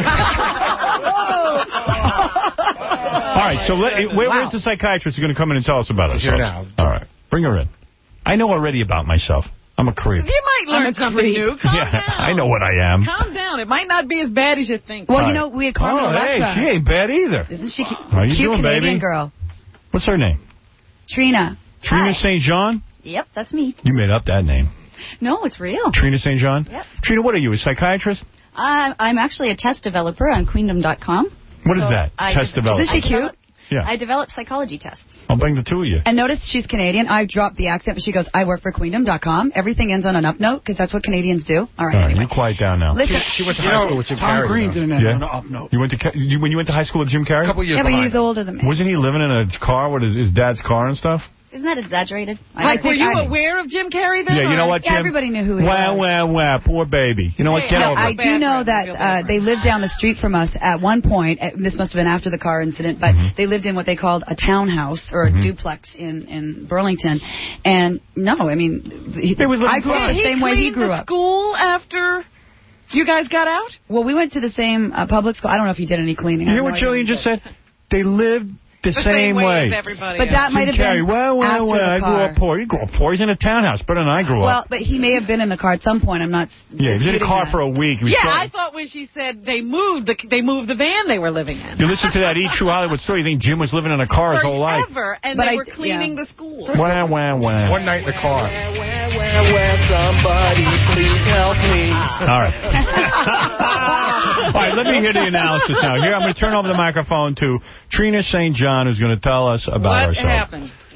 All right, so let, where, where's the psychiatrist who's going to come in and tell us about He's herself? here now. All right, bring her in. I know already about myself. I'm a creep. You might learn I'm a something creep. new. Calm Yeah, down. I know what I am. Calm down. It might not be as bad as you think. Well, All you right. know, we had Carmen Oh, hey, Electra. she ain't bad either. Isn't she cute? How you cute doing, Canadian baby? girl. What's her name? Trina. Trina Saint John? Yep, that's me. You made up that name. No, it's real. Trina Saint John? Yep. Trina, what are you, a psychiatrist? I'm, I'm actually a test developer on queendom dot com. What is So that? I Test de- developer. Isn't she I develop- cute? Yeah. I develop psychology tests. I'll bring the two of you. And notice she's Canadian. I dropped the accent, but she goes, I work for queendom dot com. Everything ends on an up note, because that's what Canadians do. All right, All right, anyway. you quiet down now. Listen, She went to You high know, school with Jim Tom Carrey. Green you know. didn't have Yeah? an up note. You went to Ca- you, when you went to high school with Jim Carrey? A couple years yeah, but behind. he's older than me. Wasn't he living in a car with his, his dad's car and stuff? Isn't that exaggerated? Like, were think you I- aware of Jim Carrey then? Yeah, you know or- what, Jim? Yeah, everybody knew who he Wah, was. wah, wah, poor baby. You know what, Hey, get no, over I it. do know Bad that friend, uh, they lived down the street from us at one point. uh, This must have been after the car incident, but Mm-hmm. they lived in what they called a townhouse or a Mhm. duplex in, in Burlington. And no, I mean, he, It was I grew up Did the he same way he clean grew the up. school after you guys got out? Well, we went to the same uh, public school. I don't know if he did any cleaning. You I hear have what no Jillian idea. just said? They lived the, The same, way as everybody But else. that might have Jim Carrey, been well, well, after well, the I grew car. up poor. He grew up poor. He's in a townhouse, better than I grew Well, up. but he may have been in the car at some point. I'm not. Yeah, he was in a disputing car that. for a week. He was Yeah, going- I thought when she said they moved, the, they moved the van they were living in. You listen to that Eat True Hollywood story, you think Jim was living in a car his whole life. Forever, and But they I- were cleaning yeah. the school. Wah, wah, wah. One night in the car. Somebody please help me. All right. All right, let me hear the analysis now. Here, I'm going to turn over the microphone to Trina Saint John, who's going to tell us about What herself. happened?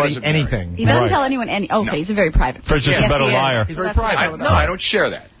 anybody wasn't married. anything. He doesn't Right. tell anyone any. Okay, he's a very private. First, just Yes, a better he is. liar. He's very That's private. I, no, I don't share that.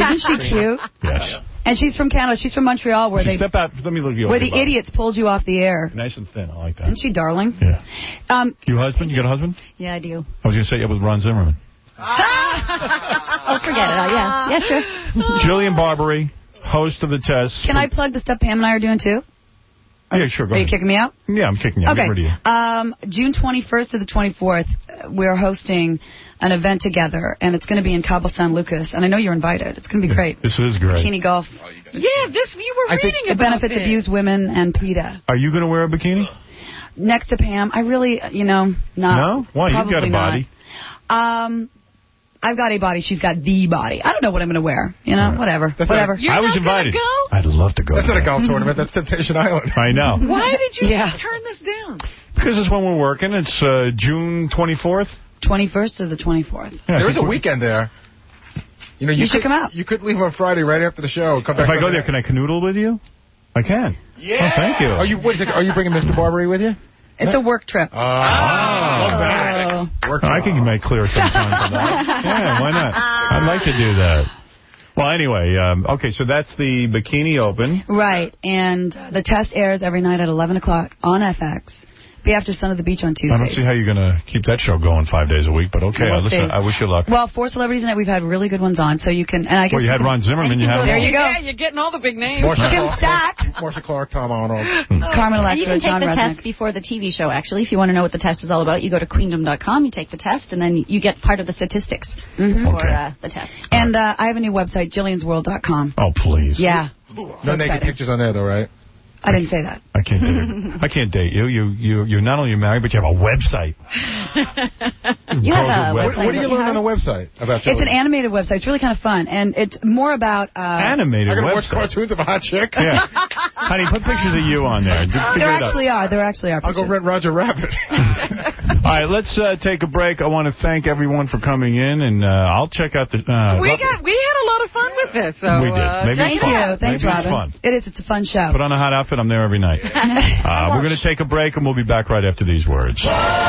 Isn't she cute? Yes. And she's from Canada. She's from Montreal, where She they step out. Let me look you where over the your idiots pulled you off the air. body. Nice and thin. I like that. Isn't she darling? Yeah. Um, You husband? You got a husband? Yeah, I do. I was going to set you up with Ron Zimmerman. Oh, forget it. Oh, yeah. Yeah, sure. Jillian Barberie, host of the test. Can I plug the stuff Pam and I are doing, too? Oh, yeah, sure, go Are ahead. you kicking me out? Yeah, I'm kicking you out. Okay. I'm ready. Um, June twenty-first to the twenty-fourth, uh, we're hosting an event together, and it's going to be in Cabo San Lucas. And I know you're invited. It's going to be great. This is great. Bikini golf. Yeah, this you were I reading think it about benefits this. abused women and PETA. Are you going to wear a bikini? Next to Pam, I really, you know, not. No? Why? You've got a probably body. not. Um, I've got a body. She's got the body. I don't know what I'm going to wear. You know, whatever. That's whatever. not- You're I was not gonna invited. go? I'd love to go. That's not a there. golf tournament. That's Temptation Island. I know. Why did you Yeah. turn this down? Because it's when we're working. It's uh, June twenty-fourth. twenty-first to the twenty-fourth. Yeah, there is a we're- weekend there. You know, you, You could, should come out. You could leave on Friday right after the show. And come back If I go Sunday there, can I canoodle with you? I can. Yeah. Oh, thank you. Are you? Wait a second. Are you bringing Mister Barbary with you? It's a work trip. Oh, oh. Work I can make clear some time for that. Yeah, why not? I'd like to do that. Well, anyway, um, okay, so that's the Bikini Open. Right, and uh, the test airs every night at eleven o'clock on F X. Be after Son of the Beach on Tuesday. I don't see how you're going to keep that show going five days a week, but okay, We'll I, listen, see. I wish you luck. Well, four celebrities night, we've had really good ones on, so you can. And I guess Well, you had can- Ron Zimmerman, you had There them you go. Yeah, you're getting all the big names. Marsha Tim Clark, Stack. Marsha Clark, Tom Arnold. Carmen And you Electra, can take John the Resnick. test before the T V show, actually. If you want to know what the test is all about, you go to queendom dot com, you take the test, and then you get part of the statistics Mhm. for Okay. uh, the test. And uh, I have a new website, Jillian's World dot com. Oh, please. Yeah. No So naked exciting. pictures on there, though, right? I didn't say that. I can't date I can't date you. You you you're not only married, but you have a website. You have a What, website. what do you learn on the website about It's an Jillian? animated website. It's really kind of fun, and it's more about uh, Animated I gotta watch website. cartoons of a hot chick. Yeah. Honey, put pictures of you on there. Figure There it out. actually are. There actually are. I'll go pictures. rent Roger Rabbit. All right, let's uh, take a break. I want to thank everyone for coming in, and uh, I'll check out the... Uh, We got we had a lot of fun with this. So, We did. Uh, Maybe check it's it fun. out. Thanks, Maybe it's Robin. fun. It is. It's a fun show. Put on a hot outfit. I'm there every night. Uh, we're going to take a break, and we'll be back right after these words.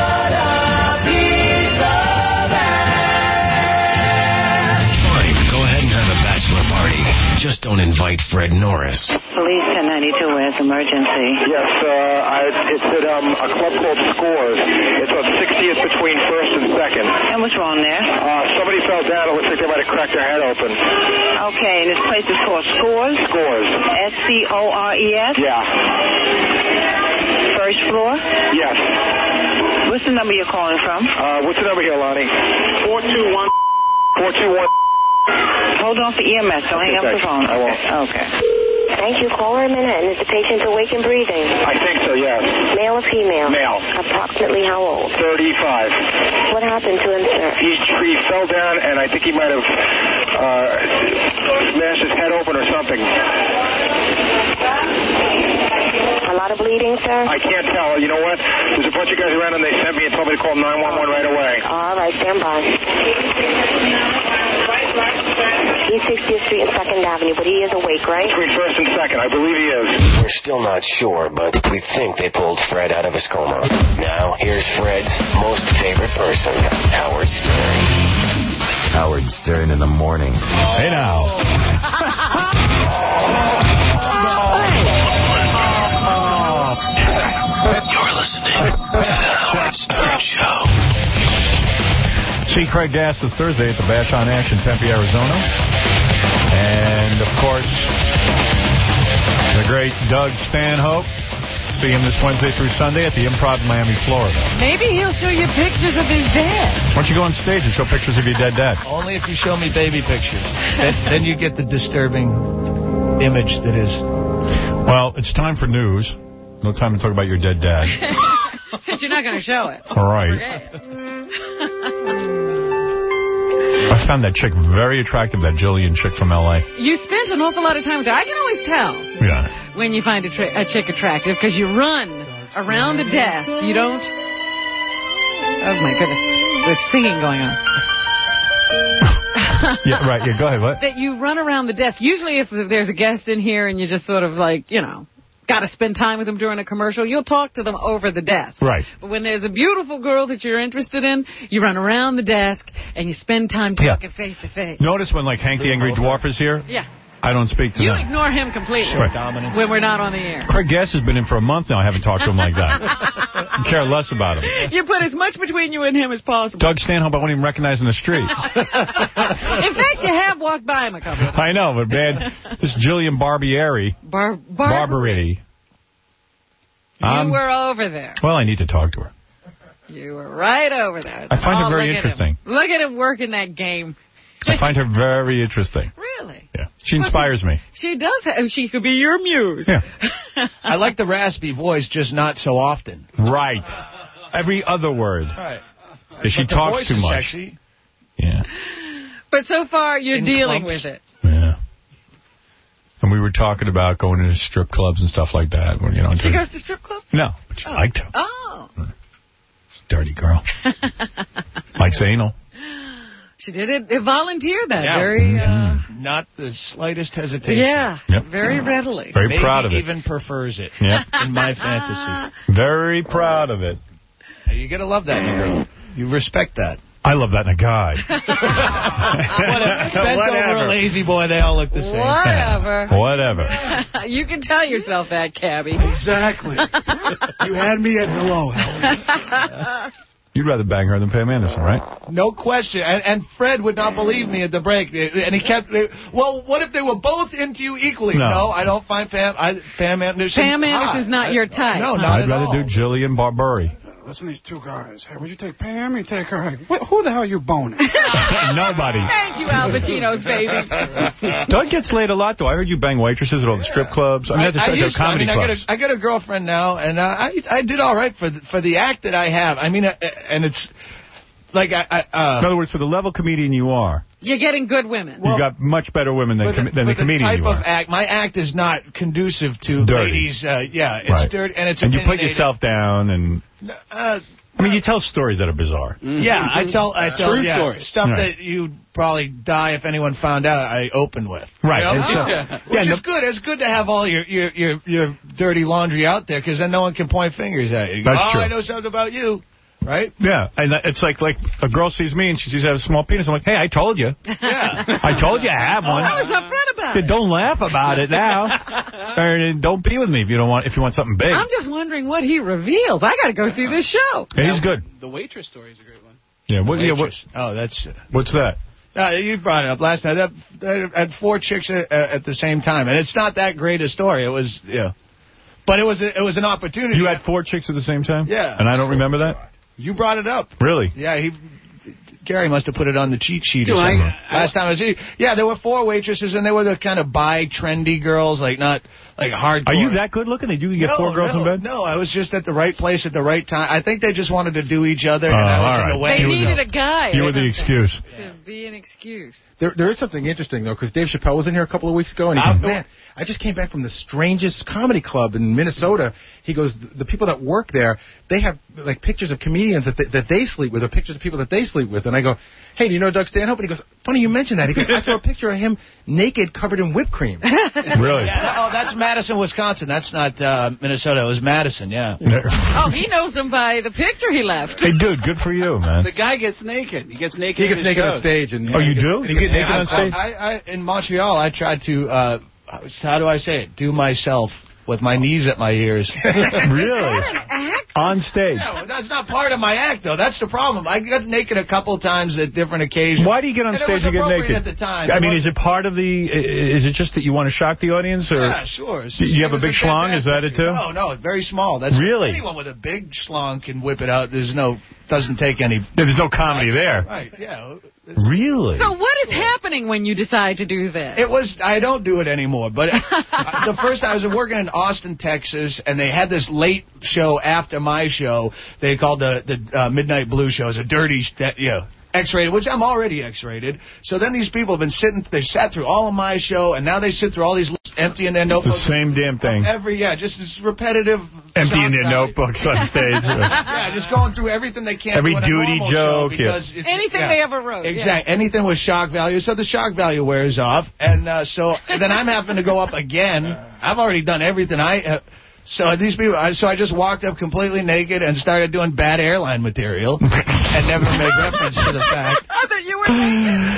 Fine, go ahead and have a bachelor party. Just don't invite Fred Norris. Police ten ninety-two, where's emergency? Yes, uh, I, it's at um, a club called Scores. It's on sixtieth between first and second. And what's wrong there? Uh, somebody fell down. It looks like they might have cracked their head open. Okay, and this place is called Scores? Scores. S C O R E S? Yeah. First floor? Yes. What's the number you're calling from? Uh, what's the number here, Lonnie? four two one. four two one. Hold on for E M S. Don't hang up Okay, the phone. I won't. Okay. Thank you. Caller in Manhattan. Is the patient awake and breathing? I think so, yes. Male or female? Male. Approximately how old? thirty-five. What happened to him, sir? He, he fell down, and I think he might have uh, smashed his head open or something. A lot of bleeding, sir? I can't tell. You know what? There's a bunch of guys around, and they sent me and told me to call nine one one right away. All right, stand by. East sixtieth Street and second Avenue, but he is awake, right? Between first and second. I believe he is. We're still not sure, but we think they pulled Fred out of his coma. Now, here's Fred's most favorite person, Howard Stern. Howard Stern in the morning. Hey, now. You're listening to The Howard Stern Show. See Craig Gass this Thursday at the Bash on Ash in Tempe, Arizona. And, of course, the great Doug Stanhope. See him this Wednesday through Sunday at the Improv in Miami, Florida. Maybe he'll show you pictures of his dad. Why don't you go on stage and show pictures of your dead dad? Only if you show me baby pictures. then, then you get the disturbing image that is. Well, it's time for news. No time to talk about your dead dad. Since you're not going to show it. All right. I found that chick very attractive, that Jillian chick from L A. You spent an awful lot of time with her. I can always tell Yeah. when you find a, tri- a chick attractive because you run around the desk. You don't... Oh, my goodness. There's singing going on. Yeah, right. Yeah, go ahead. What? That you run around the desk. Usually if there's a guest in here and you just sort of like, you know, got to spend time with them during a commercial, you'll talk to them over the desk. Right. But when there's a beautiful girl that you're interested in, you run around the desk and you spend time talking face to face. Notice when, like, Hank the Angry Dwarf is here? Yeah. I don't speak to You them. ignore him completely Right. Dominance. when we're not on the air. Craig Gass has been in for a month now. I haven't talked to him like that. I care less about him. You put as much between you and him as possible. Doug Stanhope, I won't even recognize in the street. In fact, you have walked by him a couple of times. I know, but man, this Jillian Barbieri. Bar Barbary. You Um, were over there. well, I need to talk to her. You were right over there. I find her Oh, very look at interesting. him. Look at him working that game. I find her very interesting. Really? Yeah. She inspires me. She does. Have, she could be your muse. Yeah. I like the raspy voice, just not so often. Right. Every other word. Right. Yeah, she But the talks voice too is much. Sexy. Yeah. But so far, you're In dealing clumps. with it. Yeah. And we were talking about going into strip clubs and stuff like that. When, you know, She to- goes to strip clubs? No, but she'd like to. Oh. Dirty girl. Likes anal. She did it. it volunteered that. Yeah. Very, uh, Not the slightest hesitation. yeah. Yep. Very readily. Very Maybe proud of it. even prefers it. Yeah. In my fantasy. Very proud of it. You gotta love that in a girl. You respect that. I love that in a guy. Bent over a lazy boy, they all look the same. Whatever. Whatever. You can tell yourself that, Cabby. Exactly. You had me at hello, Howard. You'd rather bang her than Pam Anderson, right? No question. And, and Fred would not believe me at the break. And he kept, well, what if they were both into you equally? No. No, I don't find Pam, I, Pam Anderson Pam Anderson's hot. not your type. No, not I'd at rather all. do Jillian Barberi. Listen to these two guys. Hey, would you take Pam? You take her. Hey, wh- who the hell are you boning? Nobody. Thank you, Al Pacino's baby. Doug gets laid a lot, though. I heard you bang waitresses at all the strip clubs. I mean, at the, I, I the used to. I comedy mean, I got, clubs. a, I got a girlfriend now, and uh, I I did all right for the, for the act that I have. I mean, uh, and it's like I. I uh, In other words, for the level comedian you are, You're getting good women. you've got much better women than, for com- the, than for the comedian type you of are. act, my act is not conducive to Dirty. ladies. Uh, yeah, it's Right. dirty, and it's And you put opinionated. yourself down, and Uh, I mean, you tell stories that are bizarre. Yeah, I tell I tell True yeah, stories. stuff Right. that you'd probably die if anyone found out. I open with Right. You know? And so- Yeah. yeah, Which no- is good. It's good to have all your your your, your dirty laundry out there, because then no one can point fingers at you. You go, That's oh, true. I know something about you, right? Yeah, and that- it's like like a girl sees me and she sees I have a small penis. I'm like, hey, I told you. Yeah. I told you I have one. I was upfront about Yeah, it. don't laugh about it now. Or don't be with me if you don't want if you want something big. I'm just wondering what he reveals. I got to go see this show. Yeah, he's good. The waitress story is a great one. Yeah, what, yeah, what, Waitress. Oh, that's. what's that? Uh, you brought it up last night. That, that had four chicks at, at the same time, and it's not that great a story. It was, yeah, but it was a, it was an opportunity. You had four chicks at the same time? Yeah. And I don't remember that? You brought it up. Really? Yeah, he. Gary must have put it on the cheat sheet Do or I- something. I- Last time I was here. Yeah, there were four waitresses, and they were the kind of bi trendy girls, like not like hardcore. Are you that good looking? Did you get no, four girls no, in bed? No, I was just at the right place at the right time. I think they just wanted to do each other, and Oh, I was all in the right. way. They You were needed the- a guy. You or were the something excuse. To be an excuse. There, there is something interesting, though, because Dave Chappelle was in here a couple of weeks ago, and he Uh, goes, man, I just came back from the strangest comedy club in Minnesota. He goes, the people that work there, they have, like, pictures of comedians that they, that they sleep with, or pictures of people that they sleep with. And I go, hey, do you know Doug Stanhope? And he goes, funny you mentioned that. He goes, I saw a picture of him naked, covered in whipped cream. Really? Yeah, oh, that's Madison, Wisconsin. That's not uh, Minnesota. It was Madison, yeah. Oh, he knows him by the picture he left. Hey, dude, good for you, man. The guy gets naked. He gets naked. He in gets his naked shows. on stage. And, Oh, you do? You get naked I, on stage? I, I, in Montreal, I tried to, uh, how do I say it? Do myself with my knees at my ears. Really? On stage? Yeah, well, that's not part of my act, though. That's the problem. I got naked a couple times at different occasions. Why do you get on and stage it and was get appropriate naked? at the time. I It mean, was- is it part of the... Is it just that you want to shock the audience? Or Yeah, sure. It's Do just- you have it a big was schlong? bad Is that it, picture. too? No, no, very small. That's Really? Anyone with a big schlong can whip it out. There's no... Doesn't take any... There's no comedy there. Right, yeah. Really? So what is happening when you decide to do this? It was, I don't do it anymore, but uh, the first I was working in Austin, Texas, and they had this late show after my show. They called the the uh, Midnight Blue Show. It was a dirty, sh- that, yeah, X-rated, which I'm already X-rated. So then these people have been sitting, they sat through all of my show, and now they sit through all these emptying their The notebooks. same damn thing. Every, yeah, just this repetitive. Emptying their shock value. notebooks on stage. Yeah, just going through everything they can. Every do in a duty normal joke, show yeah. because it's, Anything yeah. they ever wrote. Exactly. Anything with shock value. So the shock value wears off. And uh, so and then I'm having to go up again. I've already done everything I... Uh, so these people... I, so I just walked up completely naked and started doing bad airline material and never made reference to the fact. I thought you were naked.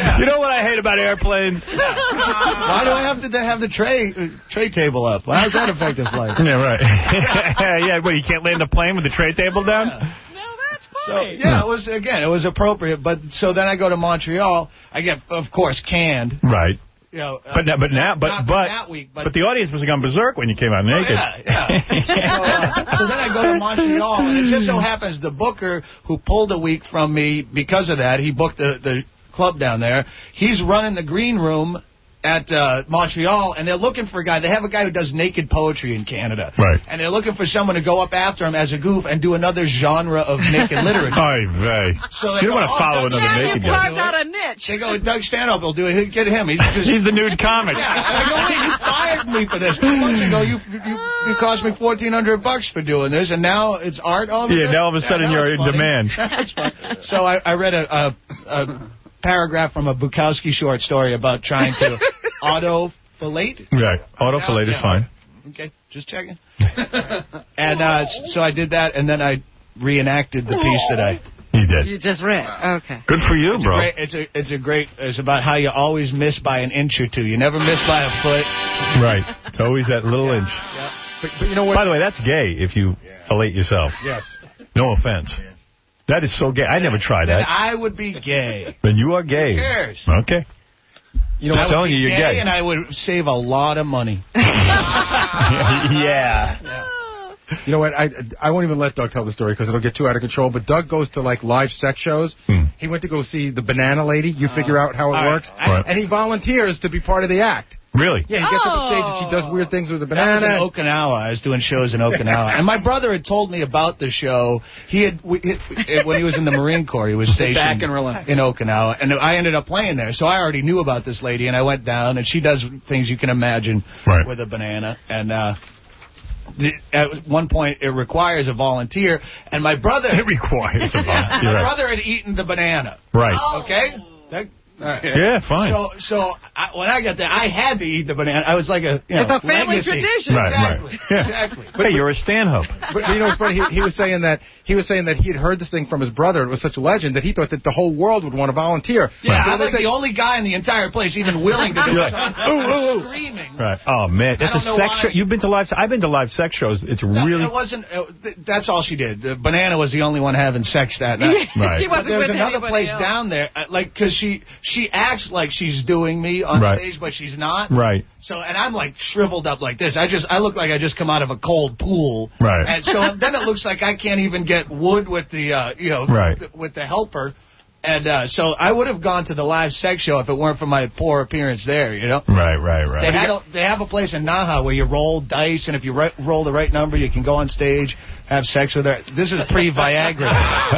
You know what I hate about airplanes? Why do I have to have the tray uh, tray table up? How does that affect the flight? Yeah, right. Yeah, what, you can't land the plane with the tray table down? Yeah. So, yeah, it was, again, it was appropriate. But so then I go to Montreal. I get, of course, canned. Right. You know, uh, but now, but now, but not but, that week, but but the audience was gone berserk when you came out naked. Oh, yeah, yeah. so, uh, so then I go to Montreal, and it just so happens the booker who pulled a week from me because of that, he booked the the club down there. He's running the green room at uh, Montreal, and they're looking for a guy. They have a guy who does naked poetry in Canada. Right. And they're looking for someone to go up after him as a goof and do another genre of naked literature. Oy vey. So you don't want to oh, follow Doug another Stanhope naked You guy. carved out a niche. They go, Doug Stanhope will do it. Get him. He's just He's the nude comic. Yeah, and I go, hey, you fired me for this. Two months ago, you you, you cost me fourteen hundred bucks for doing this, and now it's art all of a Yeah, sudden? now all of a sudden Yeah, you're in funny. demand. That's fun. So I, I read a, a, a paragraph from a Bukowski short story about trying to auto-fillate. Right. Auto-fillate Yeah, is fine. Okay, just checking. And uh, so I did that, and then I reenacted the piece that I... You did. You just read. Okay. Good for you, It's bro. A great, it's a it's a great. It's about how you always miss by an inch or two. You never miss by a foot. Right. It's always that little inch. Yeah. But, but you know what? By the way, that's gay if you fillet yourself. Yes. No offense. That is so gay. I never tried Then that. I would be gay. Then you are gay. Who cares? Okay. You know, I I'm would telling be you, you're gay, gay. and I would save a lot of money. Yeah. You know what? I I won't even let Doug tell the story because it'll get too out of control. But Doug goes to like live sex shows. Hmm. He went to go see the Banana Lady. You figure out how it all works, right. Right. and he volunteers to be part of the act. Really? Yeah, he gets up on stage and she does weird things with the banana. That was in Okinawa. I was doing shows in Okinawa. And my brother had told me about the show. He had we, it, when he was in the Marine Corps, he was stationed back and relax. in Okinawa. And I ended up playing there. So I already knew about this lady, and I went down, and she does things you can imagine Right. with a banana. And uh, the, at one point, it requires a volunteer. And my brother... It requires a Yeah, volunteer. my Right. brother had eaten the banana. Right. Okay? That, all right. Yeah, fine. So, so I, when I got there, I had to eat the banana. I was like a, you know, It's a family legacy. tradition. Right, Exactly. right. Yeah. Exactly. Hey, you're a Stanhope. But you know what's funny? He, he was saying that he was saying that he had heard this thing from his brother. It was such a legend that he thought that the whole world would want to volunteer. Yeah, So I'm they like say- the only guy in the entire place even willing to do You're it. like, So I'm ooh, ooh, ooh. screaming. Right. Oh, man. That's a don't know sex why. show. You've been to live... I've been to live sex shows. It's No, really... it wasn't. Uh, th- that's all she did. The banana was the only one having sex that night. Right. She But wasn't there was with another anybody place else. down there, uh, like, because she she acts like she's doing me on Right. stage, but she's not. Right. So, and I'm like shriveled up like this. I just, I look like I just come out of a cold pool. Right. And so then it looks like I can't even get wood with the, uh, you know, Right. th- with the helper. And uh, so I would have gone to the live sex show if it weren't for my poor appearance there, you know. Right, right, right. They had a, they have a place in Naha where you roll dice, and if you ri- roll the right number, you can go on stage, have sex with her. This is pre-Viagra.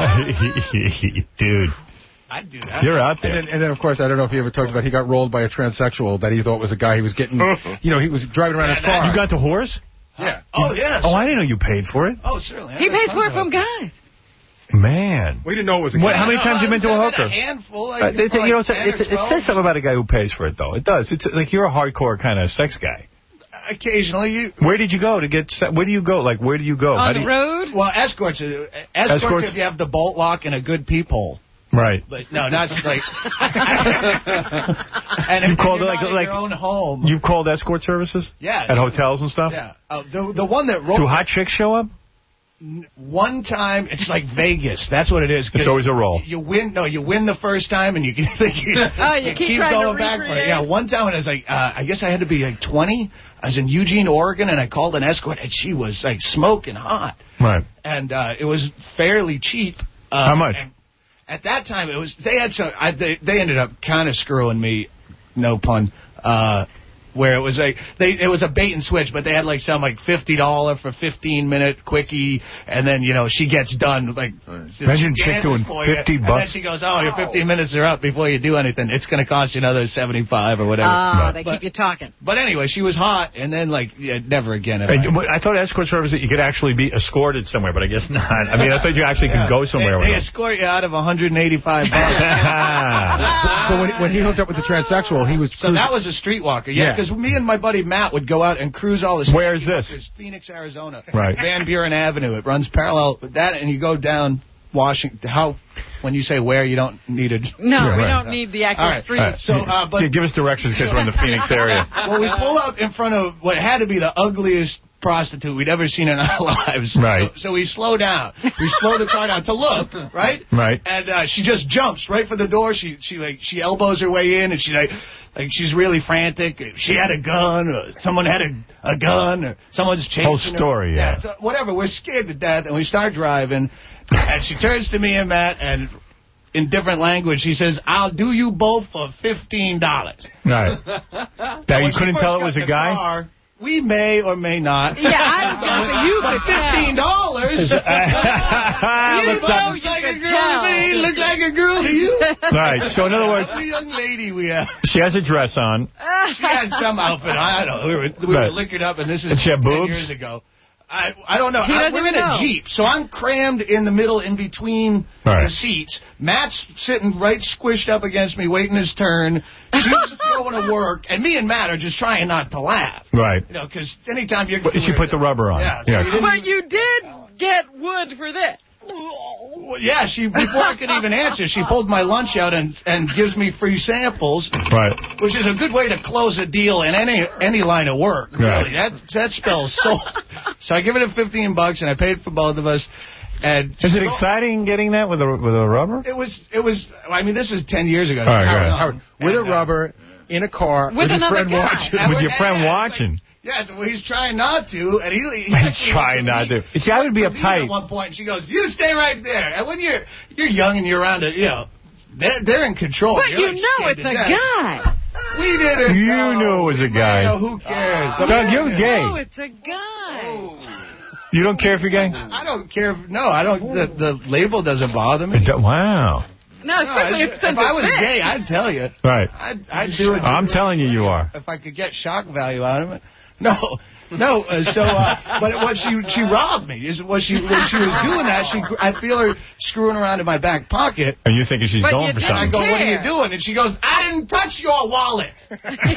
Dude. I'd do that. You're out there. And then, and then, of course, I don't know if he ever talked about he got rolled by a transsexual that he thought was a guy he was getting, you know, he was driving around his car. You got the horse? Yeah. Oh, yes. Oh, I didn't know you paid for it. Oh, certainly. He pays for it from guys. Man. We didn't know it was a What, guy. how many times you been to a hooker? A handful. Uh, it's, you know, it's, it's, it says something about a guy who pays for it, though. It does. It's like you're a hardcore kind of sex guy. Occasionally, you. Where did you go to get? Se- where do you go? Like, where do you go? How On do the you, road? Well, escorts. uh, Escorts, Escorts? if you have the bolt lock and a good peephole. Right. But no, not like. and if You called you're it like not in like your own home. You've called escort services? Yeah. At hotels and stuff? Yeah. Uh, the the one that rolled. Do hot chicks show up? One time, it's like Vegas. That's what it is. 'Cause It's always a roll. You win. No, you win the first time, and you, you, Oh, you keep trying to going back for it. recreate. Yeah, one time when I was like, uh, I guess I had to be like twenty. I was in Eugene, Oregon, and I called an escort, and she was like smoking hot, Right. and uh, it was fairly cheap. Uh, How much? and at that time, it was they had some. I, they they ended up kind of screwing me. No pun. Uh, where it was like they it was a bait and switch, but they had like some like fifty dollar for fifteen minute quickie, and then you know she gets done like Imagine a chick doing fifty and bucks. then she goes, oh, your fifteen minutes are up before you do anything. It's going to cost you another seventy five or whatever. Ah, Right. they But- keep you talking. But anyway, she was hot, and then like yeah, never again. have Hey, I- but I thought escort service that you could actually be escorted somewhere, but I guess not. I mean, I thought you actually could go somewhere They, they with them. escort you out of one hundred eighty-five bucks. So when, when he hooked up with the transsexual, he was So that was a streetwalker, yeah, Yeah. because me and my buddy Matt would go out and cruise all the Where is this? It's Phoenix, Arizona. Right. Van Buren Avenue. It runs parallel with that, and you go down Washington. How when you say where, you don't need a... No, Yeah, we right. don't need the actual All right. street. All right. So, uh, but- Yeah, give us directions because we're in the Phoenix area. Well, we pull up in front of what had to be the ugliest prostitute we'd ever seen in our lives. Right. So, so we slow down. We slow the car down to look, right? Right. And uh, she just jumps right for the door. She she like she elbows her way in, and she like like she's really frantic. She had a gun, or someone had a, a gun, or someone's chasing Whole her. story, yeah. so whatever. We're scared to death, and we start driving. And she turns to me and Matt, and in different language, she says, "I'll do you both for fifteen dollars." Right. Now, you couldn't tell it was a guy? Car, we may or may not. Yeah, I was going to say, you But could tell. fifteen dollars. You Looks know like, you like a could girl tell. to me. Looks like a girl to you. Right. So, in other words, What a young lady we have. she has a dress on. She had some outfit. I don't know. We were, we were Right. liquored up, and this is Did she have ten boobs? years ago. I I don't know. He I, doesn't we're in even a know. Jeep, so I'm crammed in the middle in between Right. the seats. Matt's sitting right squished up against me, waiting his turn. She's going to work, and me and Matt are just trying not to laugh. Right. You know, because anytime you're... But she put the rubber on. Yeah. So you didn't- But you did get wood for this. Well, yeah, she before I could even answer, she pulled my lunch out and and gives me free samples, Right. which is a good way to close a deal in any any line of work. Right. Really, that that spells so. So I give it a fifteen bucks, and I paid for both of us. And Is it exciting getting that with a with a rubber? It was it was. I mean, this is ten years ago. All right, Howard, go ahead. Howard, With a and, uh, rubber, in a car, With with, your another friend guy. watching. And With we're- your friend yeah, watching. Yeah, so he's trying not to, and he, he He's actually trying wants not me- to. See, I would be went to uptight. At one point, and she goes, "You stay right there." And when you're you're young and you're around it, you know, they're, they're in control. But You're you like know scared it's to a death. guy. We didn't. You know. knew it was a You guy. know, who cares? Doug, you're gay. Oh, it's a guy. You don't care if you're gay? I don't care. If, no, I don't. The, the label doesn't bother me. It do- Wow. No, especially No, if, if since I it was fits. gay, I'd tell you. Right. I'd, I'd do it. I'm telling you, you are. If I could get shock value out of it. No, no. Uh, so, uh, but what she she robbed me is what she when she was doing that. She I feel her screwing around in my back pocket. And you're thinking she's But going you for didn't And I something. go, "What are you care. doing?" And she goes, "I didn't touch your wallet." oh,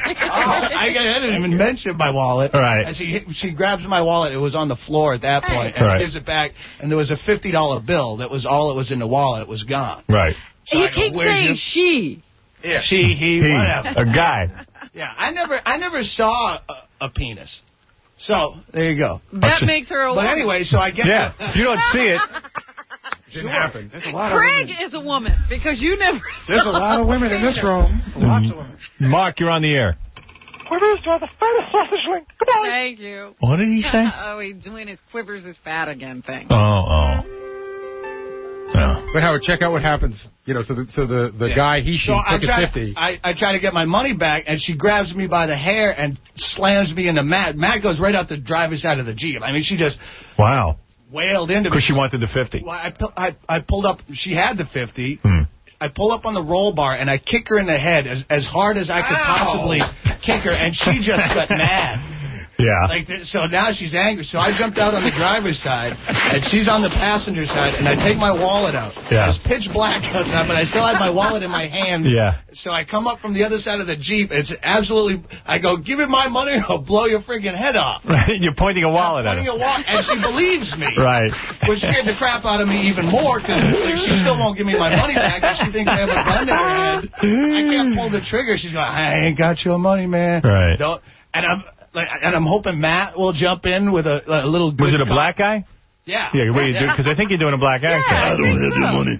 I, I didn't even mention my wallet. Right. And she she grabs my wallet. It was on the floor at that point, and Right. gives it back. And there was a fifty dollar bill. That was all that was in the wallet. It was gone. Right. So You I go, keep "Where'd saying you-" she. Yeah. She, he, He, whatever. a guy. Yeah, I never, I never saw a, a penis. So there you go. That makes her a But woman. anyway, so I get. Yeah. If you don't see it, Didn't happen. There's a lot of Craig women. is a woman because you never There's a saw lot of women in this room. Lots of women. Mark, you're on the air. Quivers are the fattest sausage link. Come on. Thank you. What did he say? Oh, he's doing his quivers is fat again thing. Oh, oh. Oh. But Howard, check out what happens. You know, so the, so the, the Yeah. guy, he, she, So I took try, a fifty. I, I try to get my money back, and she grabs me by the hair and slams me into Matt. Matt goes right out the driver's side of the Jeep. I mean, she just Wow. wailed into me. Because she wanted the fifty. Well, I, pu- I, I pulled up. She had the fifty. Hmm. I pull up on the roll bar, and I kick her in the head as, as hard as I could Ow. possibly kick her, and she just got mad. Yeah. Like th- so now she's angry. So I jumped out on the driver's side, and she's on the passenger side, and I take my wallet out. Yeah. It's pitch black outside, but I still had my wallet in my hand. Yeah. So I come up from the other side of the Jeep. It's absolutely. I go, "Give me my money, or I'll blow your friggin' head off." Right. You're pointing a wallet at Pointing her. a wallet, and she believes me. Right. Which scared the crap out of me even more because she still won't give me my money back and she thinks I have a gun in her head. I can't pull the trigger. She's going, "I ain't got your money, man." Right. Don't. And I'm like, and I'm hoping Matt will jump in with a, a little. Was good it a cop. black guy? Yeah. Yeah, what you do? Yeah. Because I think you're doing a black accent. I don't have your money.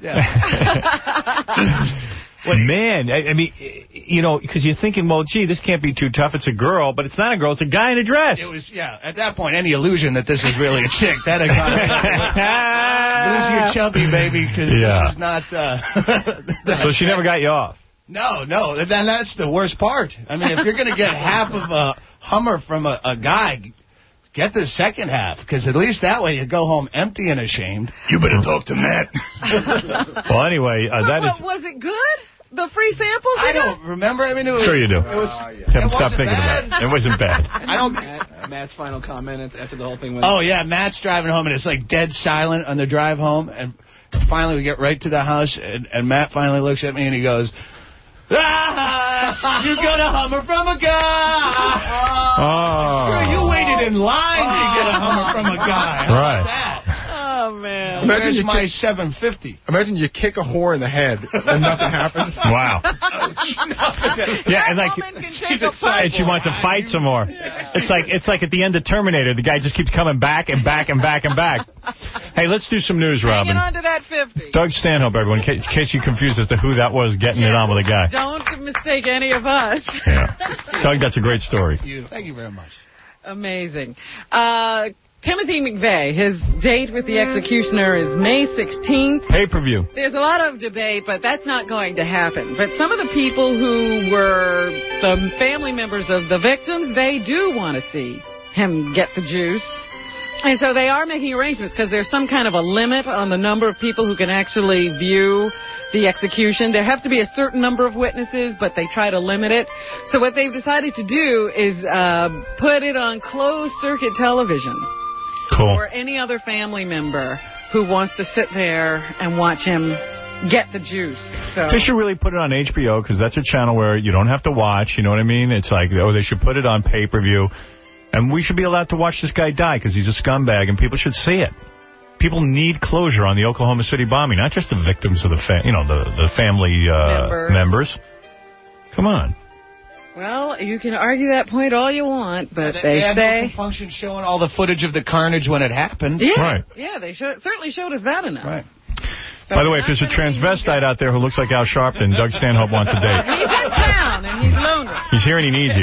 Man, I, I mean, you know, because you're thinking, well, gee, this can't be too tough. It's a girl, but it's not a girl. It's a guy in a dress. It was, yeah. At that point, any illusion that this is really a chick, that had gone. Lose your chubby, baby, because Yeah. this is not. Uh, So she never got you off. No, no, then that's the worst part. I mean, if you're going to get half of a Hummer from a, a guy, get the second half, because at least that way you go home empty and ashamed. You better talk to Matt. Well, anyway, uh, that What, is... was it good? The free samples? I you got? don't remember. I mean, it was. Sure you do. It was. Kevin, it stop wasn't thinking bad. about it. It wasn't bad. I don't. Matt, Matt's final comment after the whole thing went. Oh yeah, Matt's driving home and it's like dead silent on the drive home, and finally we get right to the house, and, and Matt finally looks at me and he goes, "Ah, you got a Hummer from a guy." Oh. Screw, you waited in line to get a Hummer from a guy. How about Right. that? Oh, man. Where's you my kick- seven fifty? Imagine you kick a whore in the head and nothing happens. Wow. Yeah, and like, She's a and she wants to fight some more. It's like it's like at the end of Terminator, the guy just keeps coming back and back and back and back. Hey, let's do some news, Robin. Hanging on to that fifty. Doug Stanhope, everyone, in case, in case you're confused as to who that was getting it on with a guy. Don't mistake any of us. Yeah. Doug, that's a great story. Thank you very much. Amazing. Uh, Timothy McVeigh, his date with the executioner is May sixteenth. Pay-per-view. There's a lot of debate, but that's not going to happen. But some of the people who were the family members of the victims, they do want to see him get the juice. And so they are making arrangements because there's some kind of a limit on the number of people who can actually view the execution. There have to be a certain number of witnesses, but they try to limit it. So what they've decided to do is uh, put it on closed-circuit television. Cool. Or any other family member who wants to sit there and watch him get the juice. So They should really put it on H B O because that's a channel where you don't have to watch. You know what I mean? It's like, oh, they should put it on pay-per-view. And we should be allowed to watch this guy die because he's a scumbag and people should see it. People need closure on the Oklahoma City bombing, not just the victims of the, fa- you know, the, the family uh, members. members. Come on. Well, you can argue that point all you want, but They, they, they had say... no function showing all the footage of the carnage when it happened. Yeah, Right. yeah, they show, certainly showed us that enough. Right. By the way, if there's a transvestite out there who looks like Al Sharpton, Doug Stanhope wants a date. He's in town, and he's lonely. He's here and he needs you.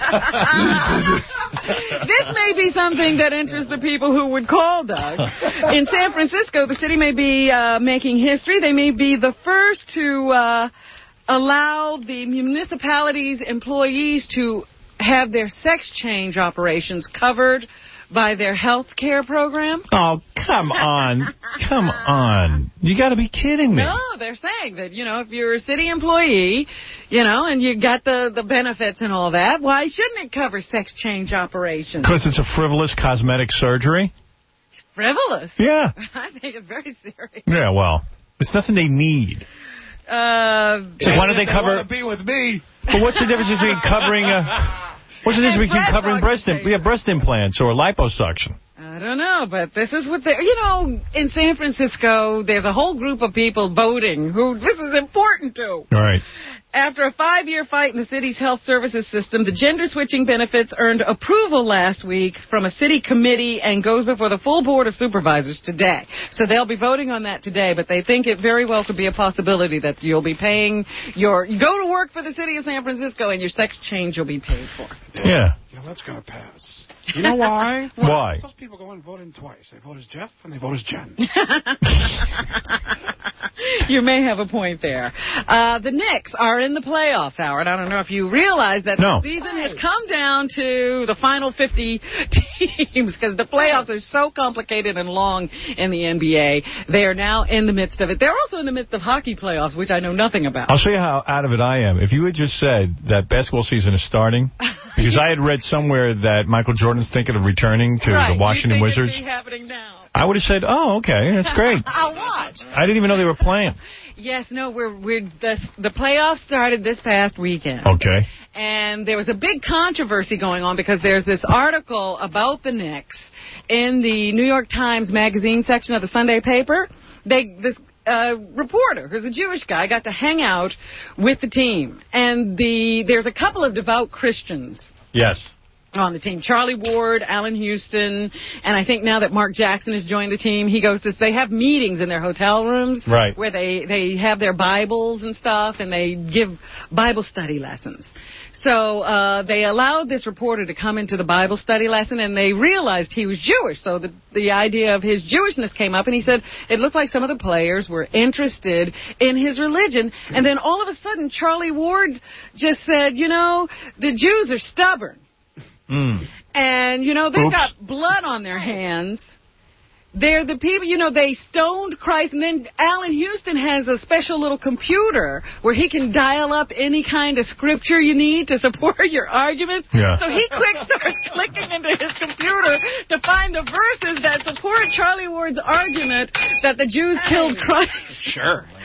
This may be something that interests the people who would call Doug. In San Francisco, the city may be uh, making history. They may be the first to uh, allow the municipality's employees to have their sex change operations covered by their health care program. Oh, come on. Come on. You got to be kidding me. No, they're saying that, you know, if you're a city employee, you know, and you got the, the benefits and all that, why shouldn't it cover sex change operations? Because it's a frivolous cosmetic surgery? Frivolous? Yeah. I think it's very serious. Yeah, well, it's nothing they need. Uh, So why don't they They cover... want to be with me. But what's the difference between covering a... What's the difference between breast covering breast, im- yeah, breast implants or liposuction? I don't know, but this is what they... You know, in San Francisco, there's a whole group of people voting who this is important to. All right. After a five-year fight in the city's health services system, the gender-switching benefits earned approval last week from a city committee and goes before the full board of supervisors today. So they'll be voting on that today, but they think it very well could be a possibility that you'll be paying your... You go to work for the city of San Francisco and your sex change will be paid for. Yeah. You know, that's going to pass. You know why? Why? Those people go and vote in twice. They vote as Jeff and they vote as Jen. You may have a point there. Uh, the Knicks are in the playoffs, Howard. I don't know if you realize that No. the season has come down to the final fifty teams because the playoffs are so complicated and long in the N B A. They are now in the midst of it. They're also in the midst of hockey playoffs, which I know nothing about. I'll show you how out of it I am. If you had just said that basketball season is starting, because I had read somewhere that Michael Jordan's thinking of returning to right, the Washington you think Wizards, it'd be happening now. I would have said, oh, okay, that's great. I'll watch. I didn't even know they were playing. Yes, no, we're we're the the playoffs started this past weekend. Okay. And there was a big controversy going on because there's this article about the Knicks in the New York Times Magazine section of the Sunday paper. They this uh, reporter, who's a Jewish guy, got to hang out with the team, and the there's a couple of devout Christians. Yes. On the team, Charlie Ward, Allen Houston, and I think now that Mark Jackson has joined the team, he goes to, they have meetings in their hotel rooms, right, where they, they have their Bibles and stuff, and they give Bible study lessons. So uh, they allowed this reporter to come into the Bible study lesson, and they realized he was Jewish. So the, the idea of his Jewishness came up, and he said it looked like some of the players were interested in his religion. And then all of a sudden, Charlie Ward just said, you know, the Jews are stubborn. Mm. And, you know, they've Oops. got blood on their hands. They're the people, you know, they stoned Christ. And then Allen Houston has a special little computer where he can dial up any kind of scripture you need to support your arguments. Yeah. So he quick starts clicking into his computer to find the verses that support Charlie Ward's argument that the Jews killed Christ. Sure.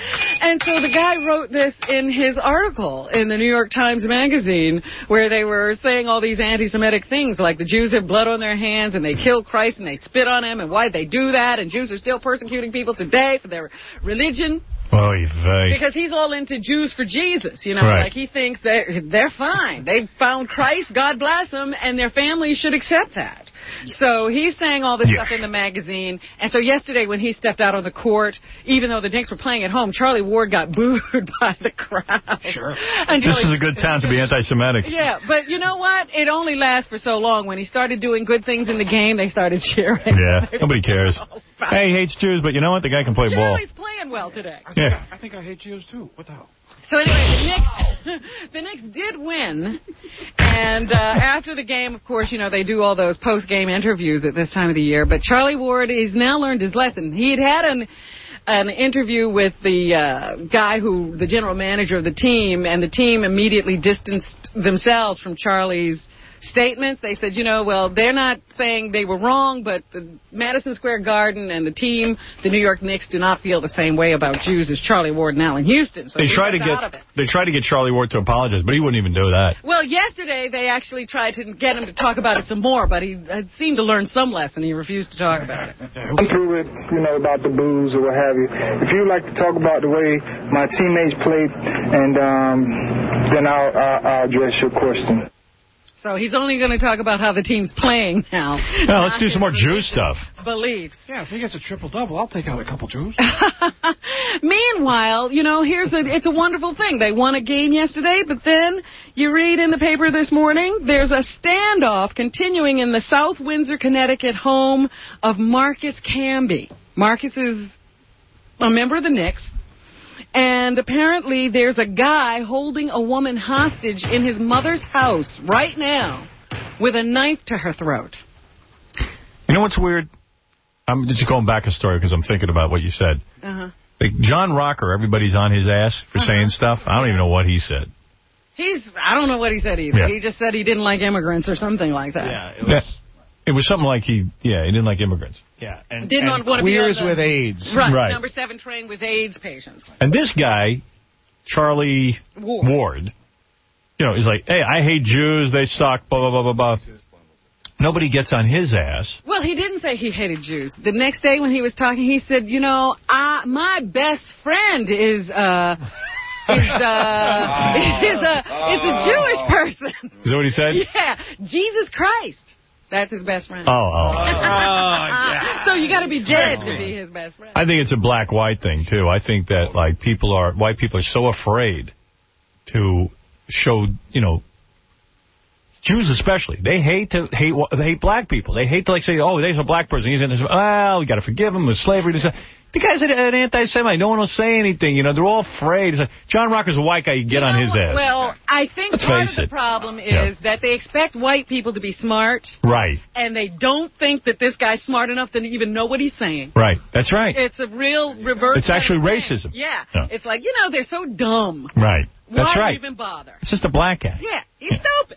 And so the guy wrote this in his article in the New York Times Magazine, where they were saying all these anti-Semitic things, like the Jews have blood on their hands, and they killed Christ, and they spit on him, and why'd they do that, and Jews are still persecuting people today for their religion. Oy vey. Because he's all into Jews for Jesus, you know, Right. like he thinks they're, they're fine. They found Christ, God bless them, and their families should accept that. So he's saying all this Yeah. stuff in the magazine. And so yesterday when he stepped out on the court, even though the Knicks were playing at home, Charlie Ward got booed by the crowd. Sure. And This Charlie- is a good town to be anti-Semitic. Yeah, but you know what? It only lasts for so long. When he started doing good things in the game, they started cheering. Yeah, nobody cares. Hey, he hates Jews, but you know what? The guy can play You ball. know, he's playing well today. Yeah. I think I hate Jews, too. What the hell? So anyway, the Knicks, the Knicks did win, and uh, after the game, of course, you know, they do all those post-game interviews at this time of the year, but Charlie Ward has now learned his lesson. He had had an, an interview with the uh, guy who, the general manager of the team, and the team immediately distanced themselves from Charlie's statements. They said, you know, well, they're not saying they were wrong, but the Madison Square Garden and the team, the New York Knicks, do not feel the same way about Jews as Charlie Ward and Allen Houston. So They he tried to was out of get it. they tried to get Charlie Ward to apologize, but he wouldn't even do that. Well, yesterday they actually tried to get him to talk about it some more, but he had seemed to learn some lesson. He refused to talk about it. I'm through it, you know, about the booze or what have you. If you'd like to talk about the way my teammates played, and um, then I'll, I'll, I'll address your question. So he's only going to talk about how the team's playing now. Well, let's do some more Jew stuff. Beliefs. Yeah, if he gets a triple-double, I'll take out a couple Jews. Meanwhile, you know, here's a, it's a wonderful thing. They won a game yesterday, but then you read in the paper this morning, there's a standoff continuing in the South Windsor, Connecticut home of Marcus Camby. Marcus is a member of the Knicks. And apparently there's a guy holding a woman hostage in his mother's house right now with a knife to her throat. You know what's weird? I'm just going back a story because I'm thinking about what you said. Uh-huh. Like John Rocker, everybody's on his ass for Uh-huh. saying stuff. I don't even know what he said. He's, I don't know what he said either. Yeah. He just said he didn't like immigrants or something like that. Yeah, it Yeah. was. It was something like he, yeah, he didn't like immigrants. Yeah, and, Didn't and want to be on queers the- with AIDS. Right, Right. number seven train with AIDS patients. And this guy, Charlie Ward. Ward, you know, he's like, hey, I hate Jews, they suck, blah, blah, blah, blah, blah. Nobody gets on his ass. Well, he didn't say he hated Jews. The next day when he was talking, he said, you know, I, my best friend is, uh... is uh is a is a Jewish person. Is that what he said? Yeah, Jesus Christ. That's his best friend. Oh, oh. yeah. So you got to be dead to be his best friend. I think it's a black-white thing, too. I think that, like, people are, white people are so afraid to show, you know, Jews especially. They hate to hate they hate black people. They hate to, like, say, oh, there's a black person. He's in this, well, we got to forgive him with slavery. This, the guy's an, an anti-Semite. No one will say anything. You know, they're all afraid. It's like, John Rocker's a white guy. You get You on know his what? ass. Well, I think Let's part of face the it. problem is Yeah. that they expect white people to be smart, Right. and they don't think that this guy's smart enough to even know what he's saying. Right. That's right. It's a real reverse. It's actually kind of thing. racism. Yeah. Yeah. It's like, you know, they're so dumb. Right. That's Why right. even bother? It's just a black guy. Yeah, he's stupid.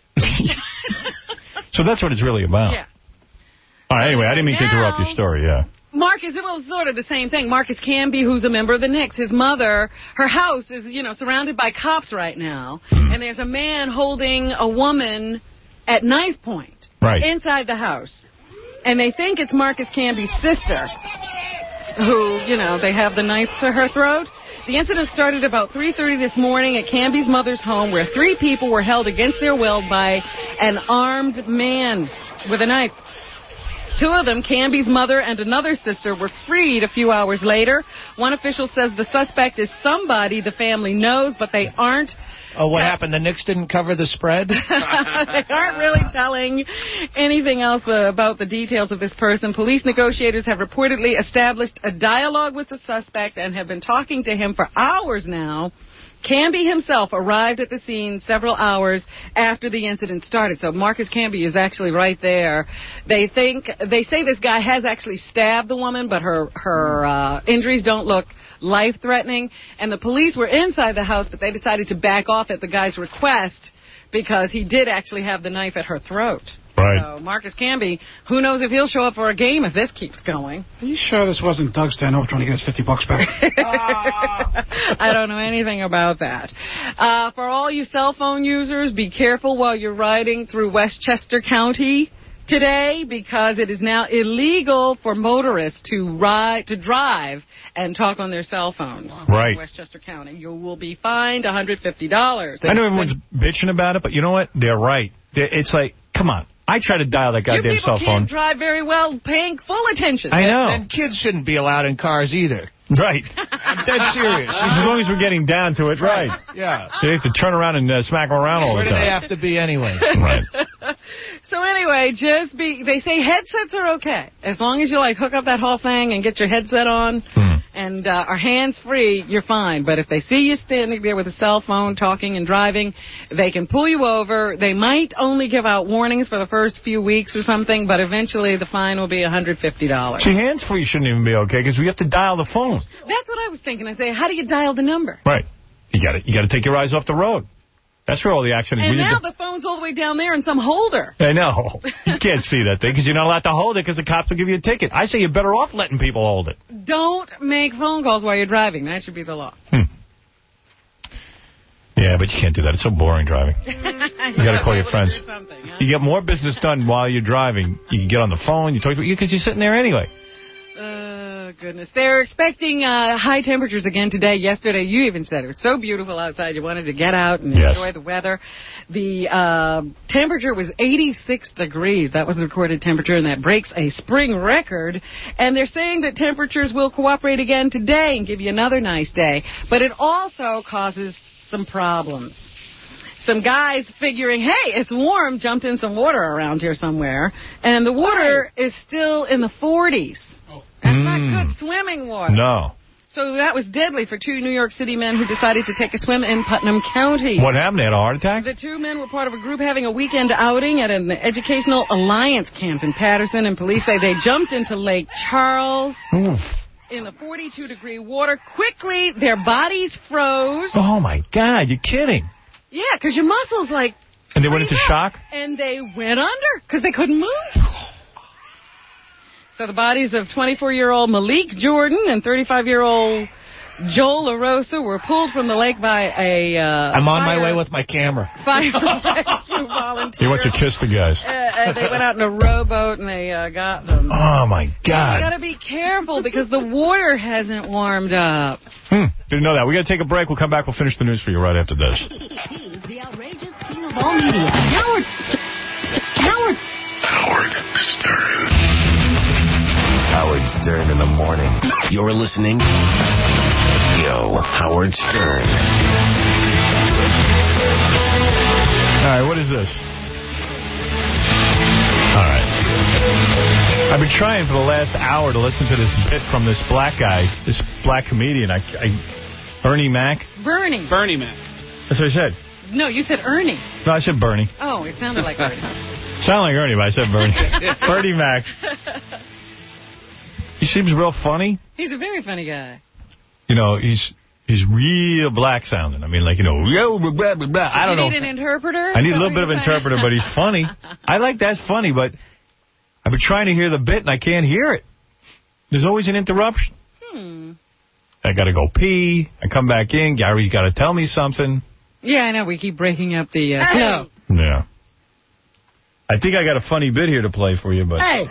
So that's what it's really about. Yeah. All right, anyway, I didn't mean to interrupt your story, yeah. Marcus, well, it's sort of the same thing. Marcus Camby, who's a member of the Knicks, his mother, her house is, you know, surrounded by cops right now, and there's a man holding a woman at knife point Right. inside the house. And they think it's Marcus Camby's sister who, you know, they have the knife to her throat. The incident started about three thirty this morning at Camby's mother's home, where three people were held against their will by an armed man with a knife. Two of them, Camby's mother and another sister, were freed a few hours later. One official says the suspect is somebody the family knows, but they aren't. Oh, what happened? The Knicks didn't cover the spread? They aren't really telling anything else uh, about the details of this person. Police negotiators have reportedly established a dialogue with the suspect and have been talking to him for hours now. Camby himself arrived at the scene several hours after the incident started. So Marcus Camby is actually right there. They think, they say this guy has actually stabbed the woman, but her, her uh, injuries don't look life-threatening. And the police were inside the house, but they decided to back off at the guy's request because he did actually have the knife at her throat. Right. So Marcus Camby, who knows if he'll show up for a game if this keeps going. Are you sure this wasn't Doug Stanhope trying to get his fifty bucks back? I don't know anything about that. Uh, for all you cell phone users, be careful while you're riding through Westchester County today, because it is now illegal for motorists to ride, to drive and talk on their cell phones. Right. In Westchester County. You will be fined one hundred fifty dollars. I know everyone's bitching about it, but you know what? They're right. They're, it's like, come on. I try to dial that goddamn you cell people phone. can't drive very well paying full attention. I know. And, and kids shouldn't be allowed in cars either. Right. I'm dead serious. As long as we're getting down to it, right. Yeah. They have to turn around and uh, smack them around all Where the do time. they have to be anyway? Right. So anyway, just be, they say headsets are okay. As long as you, like, hook up that whole thing and get your headset on hmm. and uh, are hands-free, you're fine. But if they see you standing there with a cell phone, talking and driving, they can pull you over. They might only give out warnings for the first few weeks or something, but eventually the fine will be one hundred fifty dollars. See, hands-free shouldn't even be okay, because we have to dial the phone. That's what I was thinking. I say, how do you dial the number? Right. You got to you got to take your eyes off the road. That's where all the accidents. And we now to... the phone's all the way down there in some holder. I know. You can't see that thing because you're not allowed to hold it because the cops will give you a ticket. I say you're better off letting people hold it. Don't make phone calls while you're driving. That should be the law. Hmm. Yeah, but you can't do that. It's so boring driving. You got to call your friends. Huh? You get more business done while you're driving. You can get on the phone. You talk to you because you're sitting there anyway. Oh, goodness. They're expecting uh, high temperatures again today. Yesterday, you even said it was so beautiful outside. You wanted to get out and yes. enjoy the weather. The uh, temperature was eighty-six degrees. That was the recorded temperature, and that breaks a spring record. And they're saying that temperatures will cooperate again today and give you another nice day. But it also causes some problems. Some guys figuring, hey, it's warm, jumped in some water around here somewhere, and the water is still in the forties. That's mm. not good swimming water. No. So that was deadly for two New York City men who decided to take a swim in Putnam County. What happened? They had a heart attack? The two men were part of a group having a weekend outing at an Educational Alliance camp in Patterson, and police say they jumped into Lake Charles. Oof. In the forty-two degree water. Quickly, their bodies froze. Oh, my God. You're kidding. Yeah, because your muscles, like... And they went into shock? And they went under because they couldn't move. So the bodies of twenty-four-year-old Malik Jordan and thirty-five-year-old Joel LaRosa were pulled from the lake by a... Uh, I'm on fire, my way with my camera. Fire rescue volunteer. He wants to kiss the guys. Uh, uh, they went out in a rowboat and they uh, got them. Oh, my God. You got to be careful because the water hasn't warmed up. Hmm. Didn't know that. We got to take a break. We'll come back. We'll finish the news for you right after this. He's the outrageous king of all media. Howard. Howard. Howard Stern. Howard Stern in the morning. You're listening. Yo, Howard Stern. All right, what is this? All right. I've been trying for the last hour to listen to this bit from this black guy, this black comedian, I, I, Bernie Mac. Bernie. Bernie Mac. That's what I said. No, you said Ernie. No, I said Bernie. Oh, it sounded like Ernie. Sounded like Ernie, but I said Bernie. Bernie Mac. He seems real funny. He's a very funny guy. You know, he's he's real black sounding. I mean, like, you know, blah, blah, blah, blah. I don't you know. need an interpreter? I need a little bit of interpreter, but he's funny. I like that's funny, but I've been trying to hear the bit, and I can't hear it. There's always an interruption. Hmm. I got to go pee. I come back in. Gary's got to tell me something. Yeah, I know. We keep breaking up the uh, flow. Yeah. I think I got a funny bit here to play for you, but... Hey.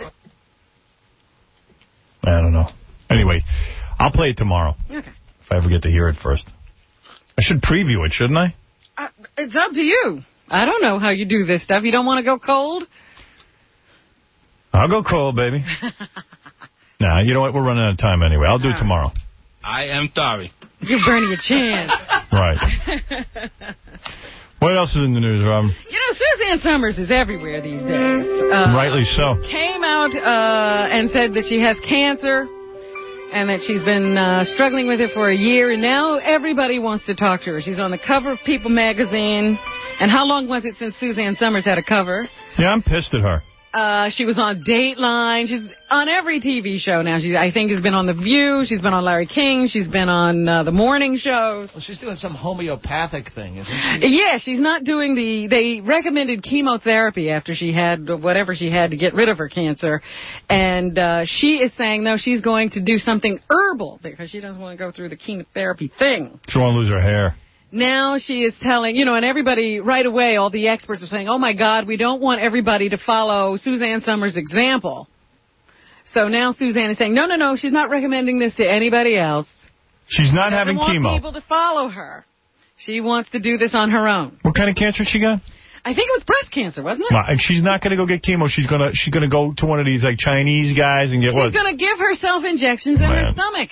I don't know. Anyway, I'll play it tomorrow. Okay. If I ever get to hear it first. I should preview it, shouldn't I? Uh, it's up to you. I don't know how you do this stuff. You don't want to go cold? I'll go cold, baby. Nah, you know what? We're running out of time anyway. I'll do it tomorrow. I am sorry. Give Bernie a chance. Right. What else is in the news, Robin? You know, Suzanne Summers is everywhere these days. Uh, Rightly so. Came out uh, and said that she has cancer and that she's been uh, struggling with it for a year, and now everybody wants to talk to her. She's on the cover of People magazine. And how long was it since Suzanne Summers had a cover? Yeah, I'm pissed at her. Uh, she was on Dateline. She's on every T V show now. She, I think, has been on The View. She's been on Larry King. She's been on uh, the morning shows. Well, she's doing some homeopathic thing, isn't she? Yeah, she's not doing the... They recommended chemotherapy after she had whatever she had to get rid of her cancer. And uh, she is saying, no, she's going to do something herbal because she doesn't want to go through the chemotherapy thing. She won't lose her hair. Now she is telling, you know, and everybody, right away, all the experts are saying, oh, my God, we don't want everybody to follow Suzanne Summers' example. So now Suzanne is saying, no, no, no, she's not recommending this to anybody else. She's not she having want chemo. people to follow her. She wants to do this on her own. What kind of cancer she got? I think it was breast cancer, wasn't it? No, and she's not going to go get chemo. She's going to she's going to go to one of these, like, Chinese guys and get she's what? She's going to give herself injections in Man. her stomach.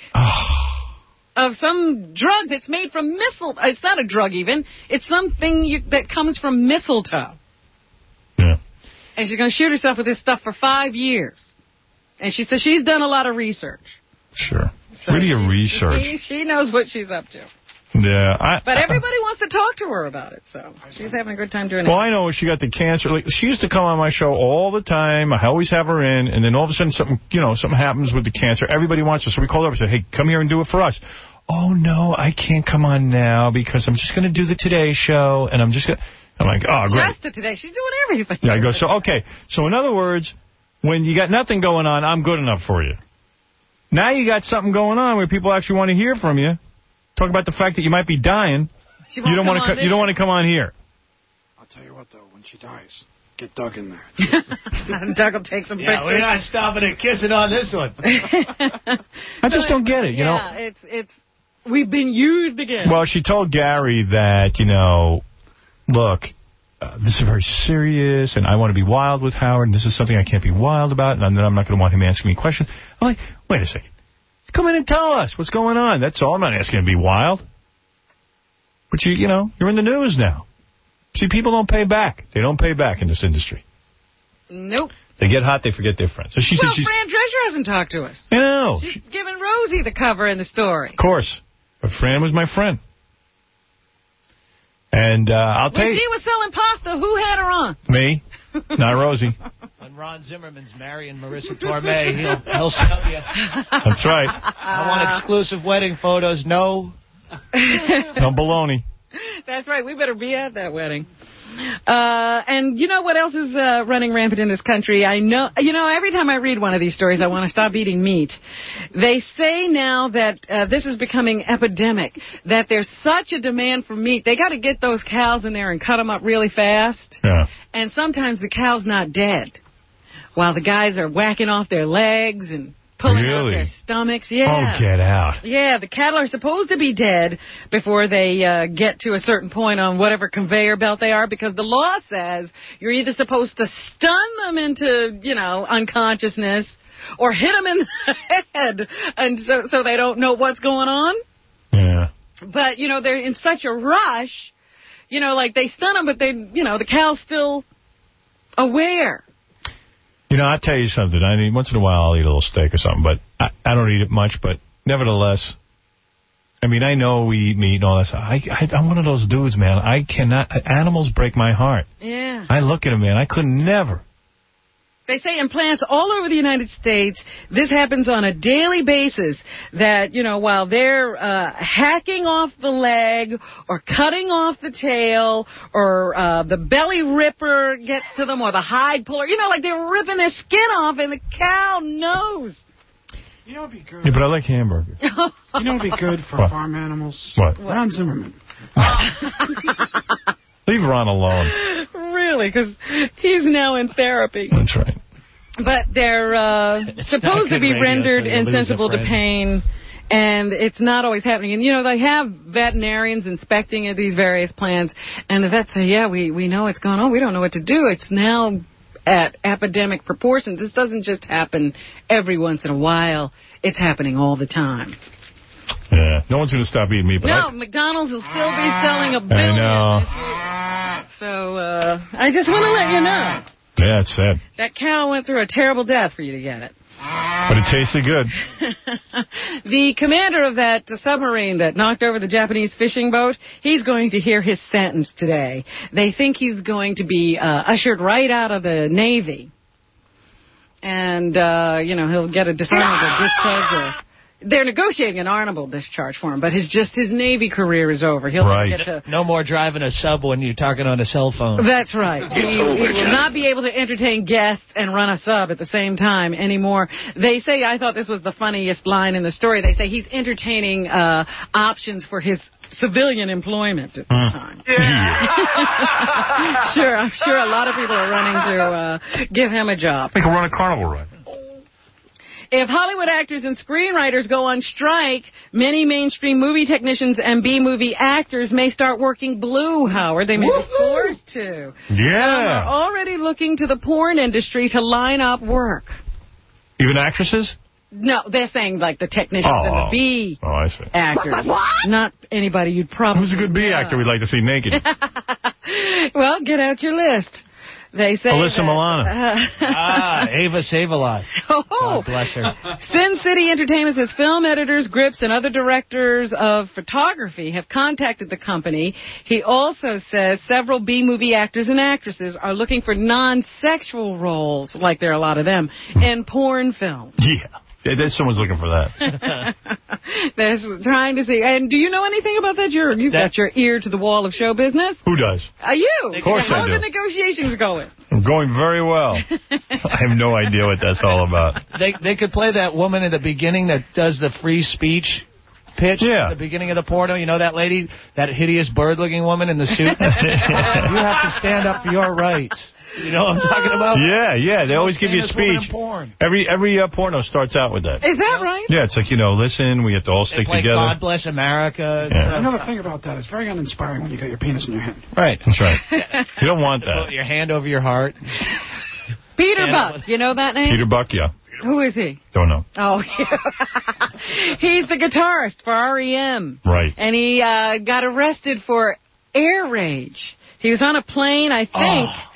Of some drug that's made from mistletoe. It's not a drug, even. It's something you, that comes from mistletoe. Yeah. And she's going to shoot herself with this stuff for five years. And she says she's done a lot of research. Sure. So Where do you she, research? She, she knows what she's up to. Yeah. I, but everybody wants to talk to her about it, so she's having a good time doing well, it. Well, I know she got the cancer. Like, she used to come on my show all the time. I always have her in, and then all of a sudden something, you know, something happens with the cancer. Everybody wants her, so we called her up and said, hey, come here and do it for us. Oh, no, I can't come on now because I'm just going to do the Today Show, and I'm just going to... I'm like, oh, great. Just the Today. She's doing everything. Yeah, I go, so, okay. So, in other words, when you got nothing going on, I'm good enough for you. Now you got something going on where people actually want to hear from you. Talk about the fact that you might be dying. She you don't want to. You don't want to come on here. I'll tell you what, though, when she dies, get Doug in there. Doug will take some yeah, pictures. We're not stopping at kissing on this one. I just don't get it, you yeah, know. Yeah, it's it's we've been used again. Well, she told Gary that, you know, look, uh, this is very serious, and I want to be wild with Howard, and this is something I can't be wild about, and then I'm not going to want him asking me questions. I'm like, wait a second. Come in and tell us what's going on. That's all. I'm not asking to be wild. But, you you know, you're in the news now. See, people don't pay back. They don't pay back in this industry. Nope. They get hot, they forget their friends. So she well, said she's... Fran Drescher hasn't talked to us. I know. She's she... giving Rosie the cover in the story. Of course. But Fran was my friend. And uh, I'll tell when you... she was selling pasta, who had her on? Me. Not Rosie. When Ron Zimmerman's marrying Marissa Tomei, he'll, he'll sell you. That's right. I want exclusive wedding photos. No. No baloney. That's right. We better be at that wedding. Uh, and you know what else is uh, running rampant in this country? I know, you know, every time I read one of these stories, I want to stop eating meat. They say now that uh, this is becoming epidemic, that there's such a demand for meat. They got to get those cows in there and cut them up really fast. Yeah. And sometimes the cow's not dead, while the guys are whacking off their legs and pulling really? out their stomachs. Yeah. Oh, get out. Yeah, the cattle are supposed to be dead before they uh, get to a certain point on whatever conveyor belt they are, because the law says you're either supposed to stun them into, you know, unconsciousness or hit them in the head and so, so they don't know what's going on. Yeah. But, you know, they're in such a rush, you know, like they stun them, but they, you know, the cow's still aware. You know, I'll tell you something. I mean, once in a while I'll eat a little steak or something, but I, I don't eat it much. But nevertheless, I mean, I know we eat meat and all that stuff. I, I, I'm one of those dudes, man. I cannot... Animals break my heart. Yeah. I look at them, man. I could never. They say in plants all over the United States, this happens on a daily basis, that, you know, while they're uh, hacking off the leg or cutting off the tail or uh, the belly ripper gets to them or the hide puller, you know, like they're ripping their skin off and the cow knows. You know what would be good? Yeah, but I like hamburger. You know what would be good for What? farm animals? What? Ron Zimmerman. Leave Ron alone. Really, because he's now in therapy. That's right. But they're uh, supposed to be radio rendered till you lose a insensible to friend. pain, and it's not always happening. And, you know, they have veterinarians inspecting these various plants, and the vets say, yeah, we, we know what's going on. We don't know what to do. It's now at epidemic proportions. This doesn't just happen every once in a while. It's happening all the time. Yeah, no one's going to stop eating meat. But No, I, McDonald's will still be selling a billion know. this year. So uh, I just want to let you know. Yeah, it's sad. That cow went through a terrible death for you to get it. But it tasted good. The commander of that submarine that knocked over the Japanese fishing boat, he's going to hear his sentence today. They think he's going to be uh, ushered right out of the Navy. and, uh, you know, he'll get a dishonorable discharge. Or they're negotiating an honorable discharge for him, but his just his Navy career is over. He'll right. get to... No more driving a sub when you're talking on a cell phone. That's right. He, he will not be able to entertain guests and run a sub at the same time anymore. They say, I thought this was the funniest line in the story, they say he's entertaining uh, options for his civilian employment at this mm. time. Yeah. Sure, I'm sure a lot of people are running to uh, give him a job. They can run a carnival ride. If Hollywood actors and screenwriters go on strike, many mainstream movie technicians and B-movie actors may start working blue, Howard. They may be forced to. Yeah. Some are already looking to the porn industry to line up work. Even actresses? No, they're saying like the technicians oh, and the B oh, I see. actors. What? Not anybody you'd probably Who's a good B know. actor we'd like to see naked? Well, get out your list. They say Alyssa that, Milano. Uh, ah, Ava Save-A-Lot. Oh. God bless her. Sin City Entertainment says film editors, grips, and other directors of photography have contacted the company. He also says several B-movie actors and actresses are looking for non-sexual roles, like there are a lot of them, in porn films. Yeah. There's someone's looking for that. They're trying to see. And do you know anything about that? You're, you've that, got your ear to the wall of show business. Who does? Are you? Of course How I do. are the negotiations going? Going very well. I have no idea what that's all about. They they could play that woman at the beginning that does the free speech pitch yeah. at the beginning of the porno. You know that lady, that hideous bird-looking woman in the suit? You have to stand up for your rights. You know what I'm talking about? Yeah, yeah. They always give you a speech. Every every uh, porno starts out with that. Is that right? Yeah, it's like, you know, listen, we have to all stick they play together. God Bless America. Yeah. Another thing about that, it's very uninspiring when you got your penis in your hand. Right. That's right. You don't want that. Put your hand over your heart. Peter Buck. You know that name? Peter Buck, yeah. Who is he? Don't know. Oh, yeah. He's the guitarist for R E M. Right. And he uh, got arrested for air rage. He was on a plane, I think, oh.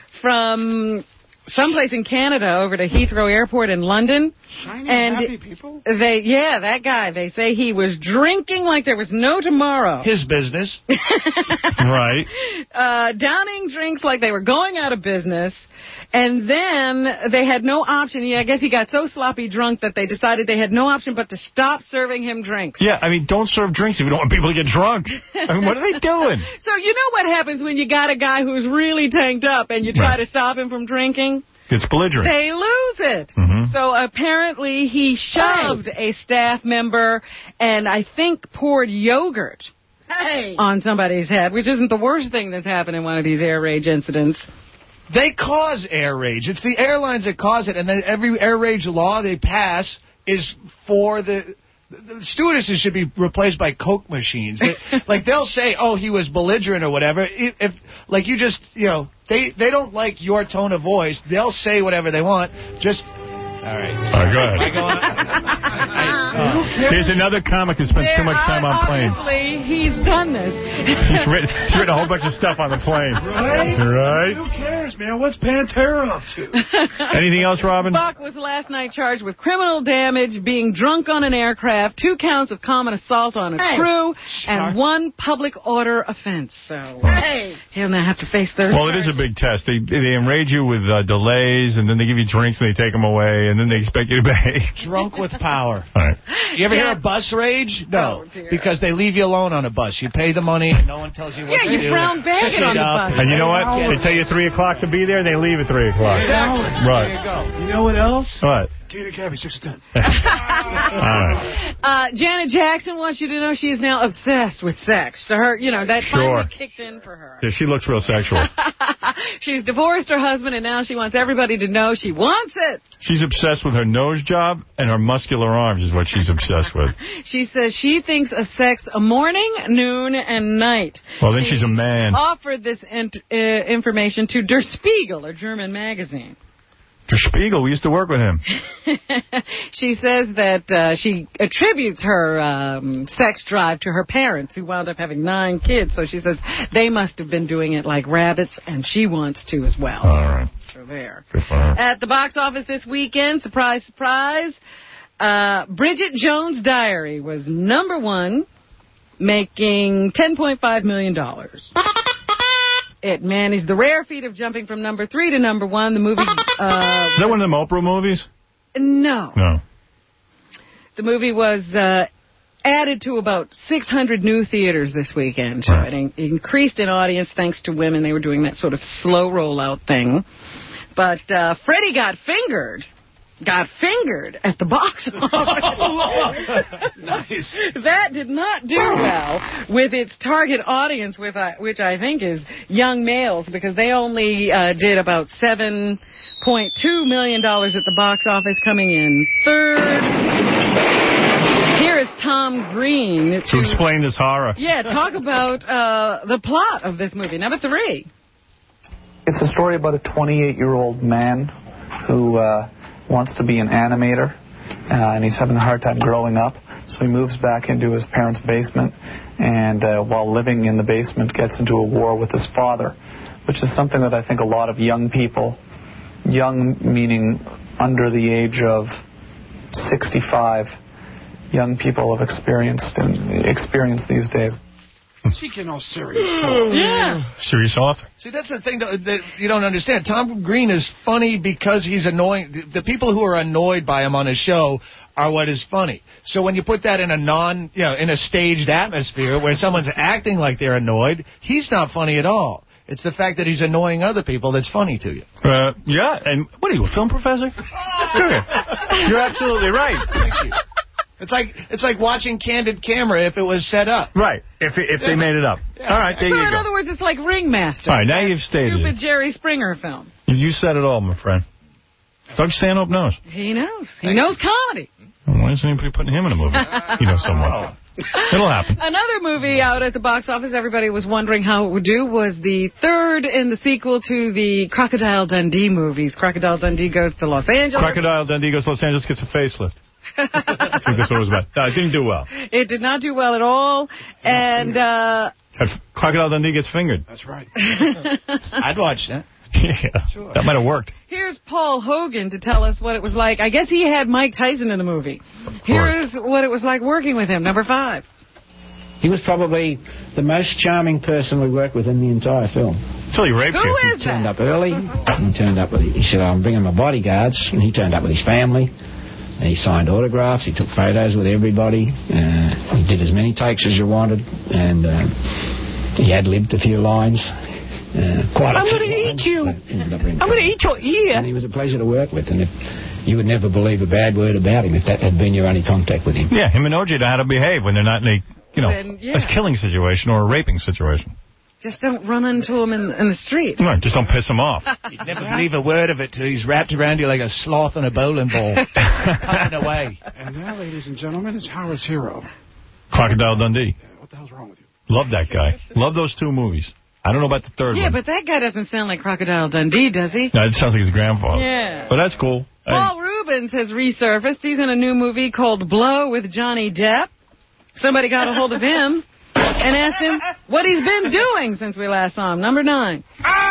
from someplace in Canada over to Heathrow Airport in London. Shiny, and happy people? They, yeah, that guy. They say he was drinking like there was no tomorrow. His business. Right. Uh, downing drinks like they were going out of business. And then they had no option. I guess he got so sloppy drunk that they decided they had no option but to stop serving him drinks. Yeah, I mean, don't serve drinks if you don't want people to get drunk. I mean, what are they doing? So you know what happens when you got a guy who's really tanked up and you try right. to stop him from drinking? It's belligerent. They lose it. Mm-hmm. So apparently he shoved hey. a staff member and I think poured yogurt hey. on somebody's head, which isn't the worst thing that's happened in one of these air rage incidents. They cause air rage. It's the airlines that cause it, and then every air rage law they pass is for the... The stewardesses should be replaced by Coke machines. They, like, they'll say, oh, he was belligerent or whatever. If, if like, you just, you know, they, they don't like your tone of voice. They'll say whatever they want. Just... All right. All right, go ahead. I go on? I, oh. There's another comic who spends too much time on planes. Obviously, he's done this. he's, written, he's written a whole bunch of stuff on the plane. Right? Right? Who cares, man? What's Pantera up to? Anything else, Robin? Buck was last night charged with criminal damage, being drunk on an aircraft, two counts of common assault on a hey. crew, and one public order offense. So hey. he'll now have to face those Well, charges. it is a big test. They, they enrage you with uh, delays, and then they give you drinks, and they take them away. And then they expect you to behave. Drunk with power. All right. You ever hear a bus rage? No. Oh, because they leave you alone on a bus. You pay the money, and no one tells you what yeah, to you do. Yeah, you brown bag it on the bus. And you know what? They tell you three o'clock to be there, they leave at three o'clock. Exactly. Right. There you go. You know what else? What? Gator Cabby, six to ten. All right. Uh, Janet Jackson wants you to know she is now obsessed with sex. So her, you know, that sure. finally kicked in for her. Yeah, she looks real sexual. She's divorced her husband, and now she wants everybody to know she wants it. She's obsessed with her nose job and her muscular arms is what she's obsessed with. She says she thinks of sex a morning, noon, and night. Well, then she she's a man. Offered this in uh, information to Der Spiegel, a German magazine. Der Spiegel, we used to work with him. She says that uh, she attributes her um, sex drive to her parents, who wound up having nine kids. So she says they must have been doing it like rabbits, and she wants to as well. All right. So there. Good for her. At the box office this weekend, surprise, surprise, uh, Bridget Jones' Diary was number one, making ten point five million dollars. It managed the rare feat of jumping from number three to number one. The movie... Uh, Is that one of them Oprah movies? No. No. The movie was uh, added to about six hundred new theaters this weekend. So right. it in increased in audience thanks to women. They were doing that sort of slow rollout thing. But uh, Freddie Got Fingered... got fingered at the box office. Nice. That did not do well with its target audience, with uh, which I think is young males, because they only uh, did about seven point two million dollars at the box office, coming in third. Here is Tom Green. To, to explain this horror. Yeah, talk about uh, the plot of this movie. Number three. It's a story about a twenty-eight-year-old man who... Uh, wants to be an animator, uh, and he's having a hard time growing up, so he moves back into his parents' basement, and uh, while living in the basement gets into a war with his father, which is something that I think a lot of young people, young meaning under the age of sixty-five, young people have experienced and experienced these days. Speaking all serious. Yeah. Serious author. See, that's the thing that, that you don't understand. Tom Green is funny because he's annoying. The, the people who are annoyed by him on his show are what is funny. So when you put that in a non, you know, in a staged atmosphere where someone's acting like they're annoyed, he's not funny at all. It's the fact that he's annoying other people that's funny to you. Uh, yeah, and what are you, a film professor? Sure. You're absolutely right. Thank you. It's like it's like watching Candid Camera if it was set up. Right, if if they made it up. Yeah. All right, there so you in go. In other words, it's like Ringmaster. All right, now you've stated Stupid it. Jerry Springer film. You said it all, my friend. Doug Stanhope knows. He knows. He knows comedy. Why isn't anybody putting him in a movie? He knows someone. It'll happen. Another movie out at the box office, everybody was wondering how it would do, was the third in the sequel to the Crocodile Dundee movies. Crocodile Dundee goes to Los Angeles. Crocodile Dundee goes to Los Angeles, gets a facelift. I think that's what it was about. No, it didn't do well. It did not do well at all. And uh, Crocodile Dundee gets fingered. That's right. I'd watch that. Yeah, sure. That might have worked. Here's Paul Hogan to tell us what it was like. I guess he had Mike Tyson in the movie. Here's what it was like working with him. Number five. He was probably the most charming person we worked with in the entire film. Until he raped Who you. Who is he turned that? up early. He turned up with. He said, "I'm bringing my bodyguards," and he turned up with his family. And he signed autographs. He took photos with everybody. Uh, he did as many takes as you wanted, and uh, he ad-libbed a few lines. Uh, quite I'm going to eat you. I'm going to eat your ear. And he was a pleasure to work with, and if you would never believe a bad word about him if that had been your only contact with him. Yeah, him and O J know how to behave when they're not in a, you know, Then, yeah. a killing situation or a raping situation. Just don't run into him in, in the street. Right, just don't piss him off. You'd never believe a word of it till he's wrapped around you like a sloth on a bowling ball. Pumping away. And now, ladies and gentlemen, it's Howard's Hero. Crocodile Dundee. Yeah, what the hell's wrong with you? Love that guy. Love those two movies. I don't know about the third Yeah, one. but that guy doesn't sound like Crocodile Dundee, does he? No, it sounds like his grandfather. Yeah. But that's cool. Paul Rubens has resurfaced. He's in a new movie called Blow with Johnny Depp. Somebody got a hold of him and asked him what he's been doing since we last saw him. Number nine.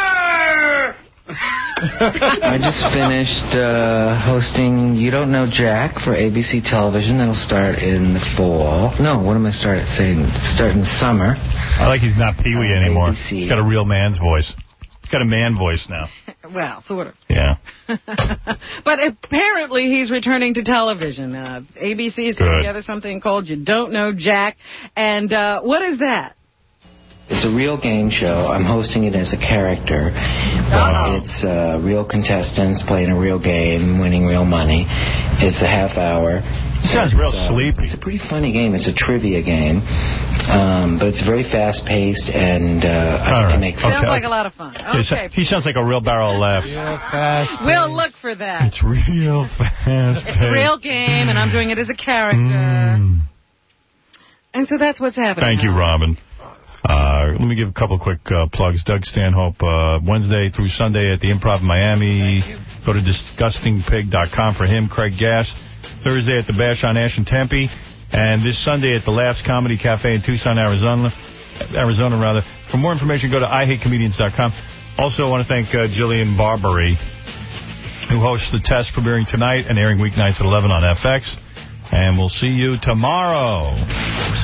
I just finished uh, hosting You Don't Know Jack for A B C Television. That'll start in the fall. No, what am I start saying? Start in the summer. I like he's not Pee-wee uh, anymore. A B C. He's got a real man's voice. He's got a man voice now. Well, sort of. Yeah. But apparently he's returning to television. Uh, A B C is putting Good. together something called You Don't Know Jack. And uh, what is that? It's a real game show. I'm hosting it as a character. But it's uh, real contestants playing a real game, winning real money. It's a half hour. Sounds it's, real uh, sleepy. It's a pretty funny game. It's a trivia game. Um, but it's very fast-paced, and uh, I like to make fun. Sounds like a lot of fun. Okay. He sounds like a real barrel of laughs. We'll look for that. It's real fast. It's a real game, and I'm doing it as a character. Mm. And so that's what's happening. Thank you, Robin. Uh, let me give a couple quick uh, plugs. Doug Stanhope, uh, Wednesday through Sunday at the Improv Miami. Go to disgusting pig dot com for him. Craig Gass. Thursday at the Bash on Ash in Tempe. And this Sunday at the Laughs Comedy Cafe in Tucson, Arizona. Arizona, rather. For more information, go to I hate comedians dot com. Also, I want to thank uh, Jillian Barbary, who hosts The Test, premiering tonight and airing weeknights at eleven on F X. And we'll see you tomorrow.